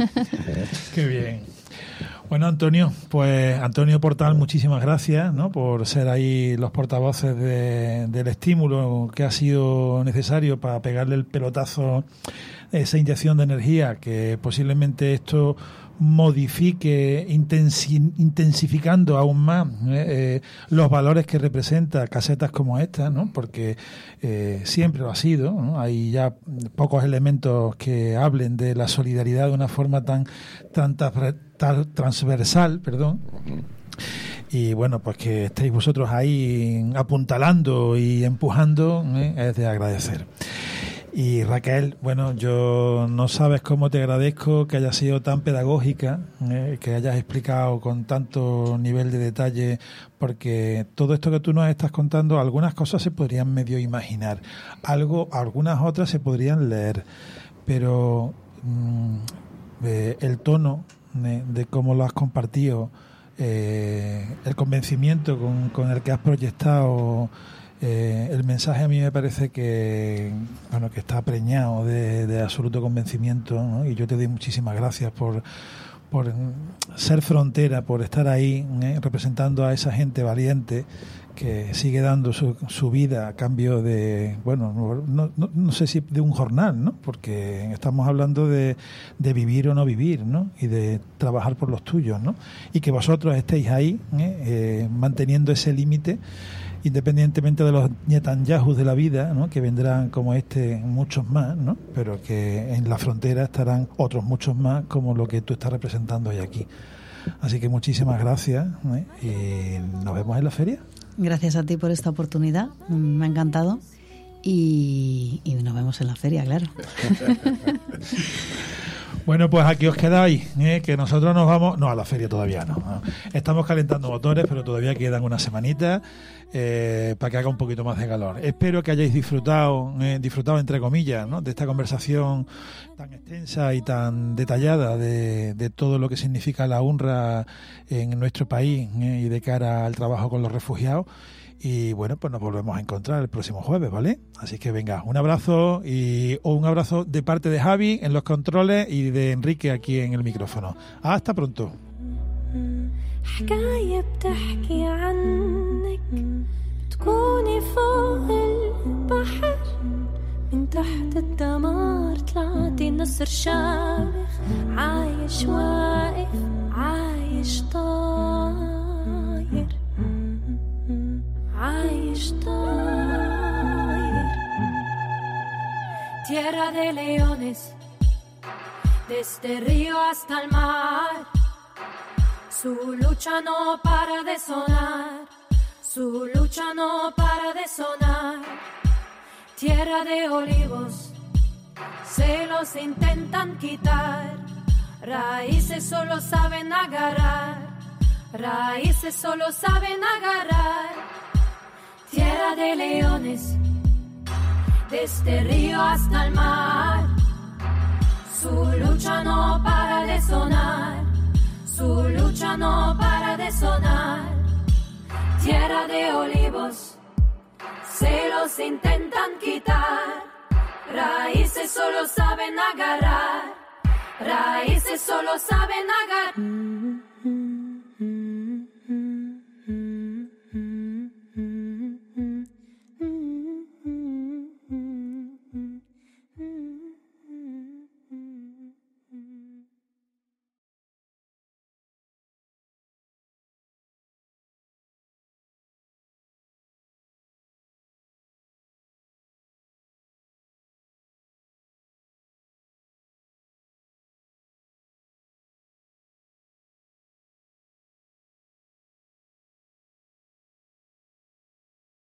Qué bien. Bueno, Antonio, pues Antonio Portal, muchísimas gracias, ¿no? por ser ahí los portavoces de, del estímulo que ha sido necesario para pegarle el pelotazo, esa inyección de energía, que posiblemente esto modifique intensi intensificando aún más eh, eh, los valores que representa casetas como esta, ¿no? Porque eh, siempre lo ha sido, ¿no? Hay ya pocos elementos que hablen de la solidaridad de una forma tan tan, tan transversal, perdón. Y bueno, pues que estéis vosotros ahí apuntalando y empujando, ¿eh? es de agradecer. Y Raquel, bueno, yo no sabes cómo te agradezco que hayas sido tan pedagógica, eh, que hayas explicado con tanto nivel de detalle, porque todo esto que tú nos estás contando, algunas cosas se podrían medio imaginar, algo, algunas otras se podrían leer, pero mmm, eh, el tono de, de cómo lo has compartido, eh, el convencimiento con, con el que has proyectado Eh, el mensaje, a mí me parece que bueno que está preñado de, de absoluto convencimiento, ¿no? Y yo te doy muchísimas gracias por por ser frontera, por estar ahí ¿eh? representando a esa gente valiente que sigue dando su, su vida a cambio de, bueno, no, no, no sé si de un jornal, ¿no? Porque estamos hablando de, de vivir o no vivir, ¿no? Y de trabajar por los tuyos, ¿no? Y que vosotros estéis ahí ¿eh? Eh, manteniendo ese límite, independientemente de los Netanyahus de la vida, ¿no? Que vendrán como este muchos más, ¿no? Pero que en la frontera estarán otros muchos más como lo que tú estás representando hoy aquí. Así que muchísimas gracias ¿eh? Y nos vemos en la feria. Gracias a ti por esta oportunidad, me ha encantado y, y nos vemos en la feria, claro. Bueno, pues aquí os quedáis, ¿eh? Que nosotros nos vamos, no, a la feria todavía no, ¿no? Estamos calentando motores, pero todavía quedan unas semanitas eh, para que haga un poquito más de calor. Espero que hayáis disfrutado, eh, disfrutado entre comillas, ¿no? De esta conversación tan extensa y tan detallada de, de todo lo que significa la UNRWA en nuestro país ¿eh? Y de cara al trabajo con los refugiados. Y bueno, pues nos volvemos a encontrar el próximo jueves, ¿vale? Así que venga, un abrazo y o un abrazo de parte de Javi en los controles y de Enrique aquí en el micrófono. Hasta pronto. حكاية بتحكي عنك تكوني فوق البحر من تحت الدمار طلعتي نسر شامخ عايش واقف عايش طاير عايش طاير tierra de leones, desde río hasta el mar. Su lucha no para de sonar, su lucha no para de sonar. Tierra de olivos, se los intentan quitar. Raíces solo saben agarrar, raíces solo saben agarrar. Tierra de leones, desde río hasta el mar. Su lucha no para de sonar, su lucha no para de sonar. Tierra de olivos, se los intentan quitar. Raíces solo saben agarrar, raíces solo saben agarrar.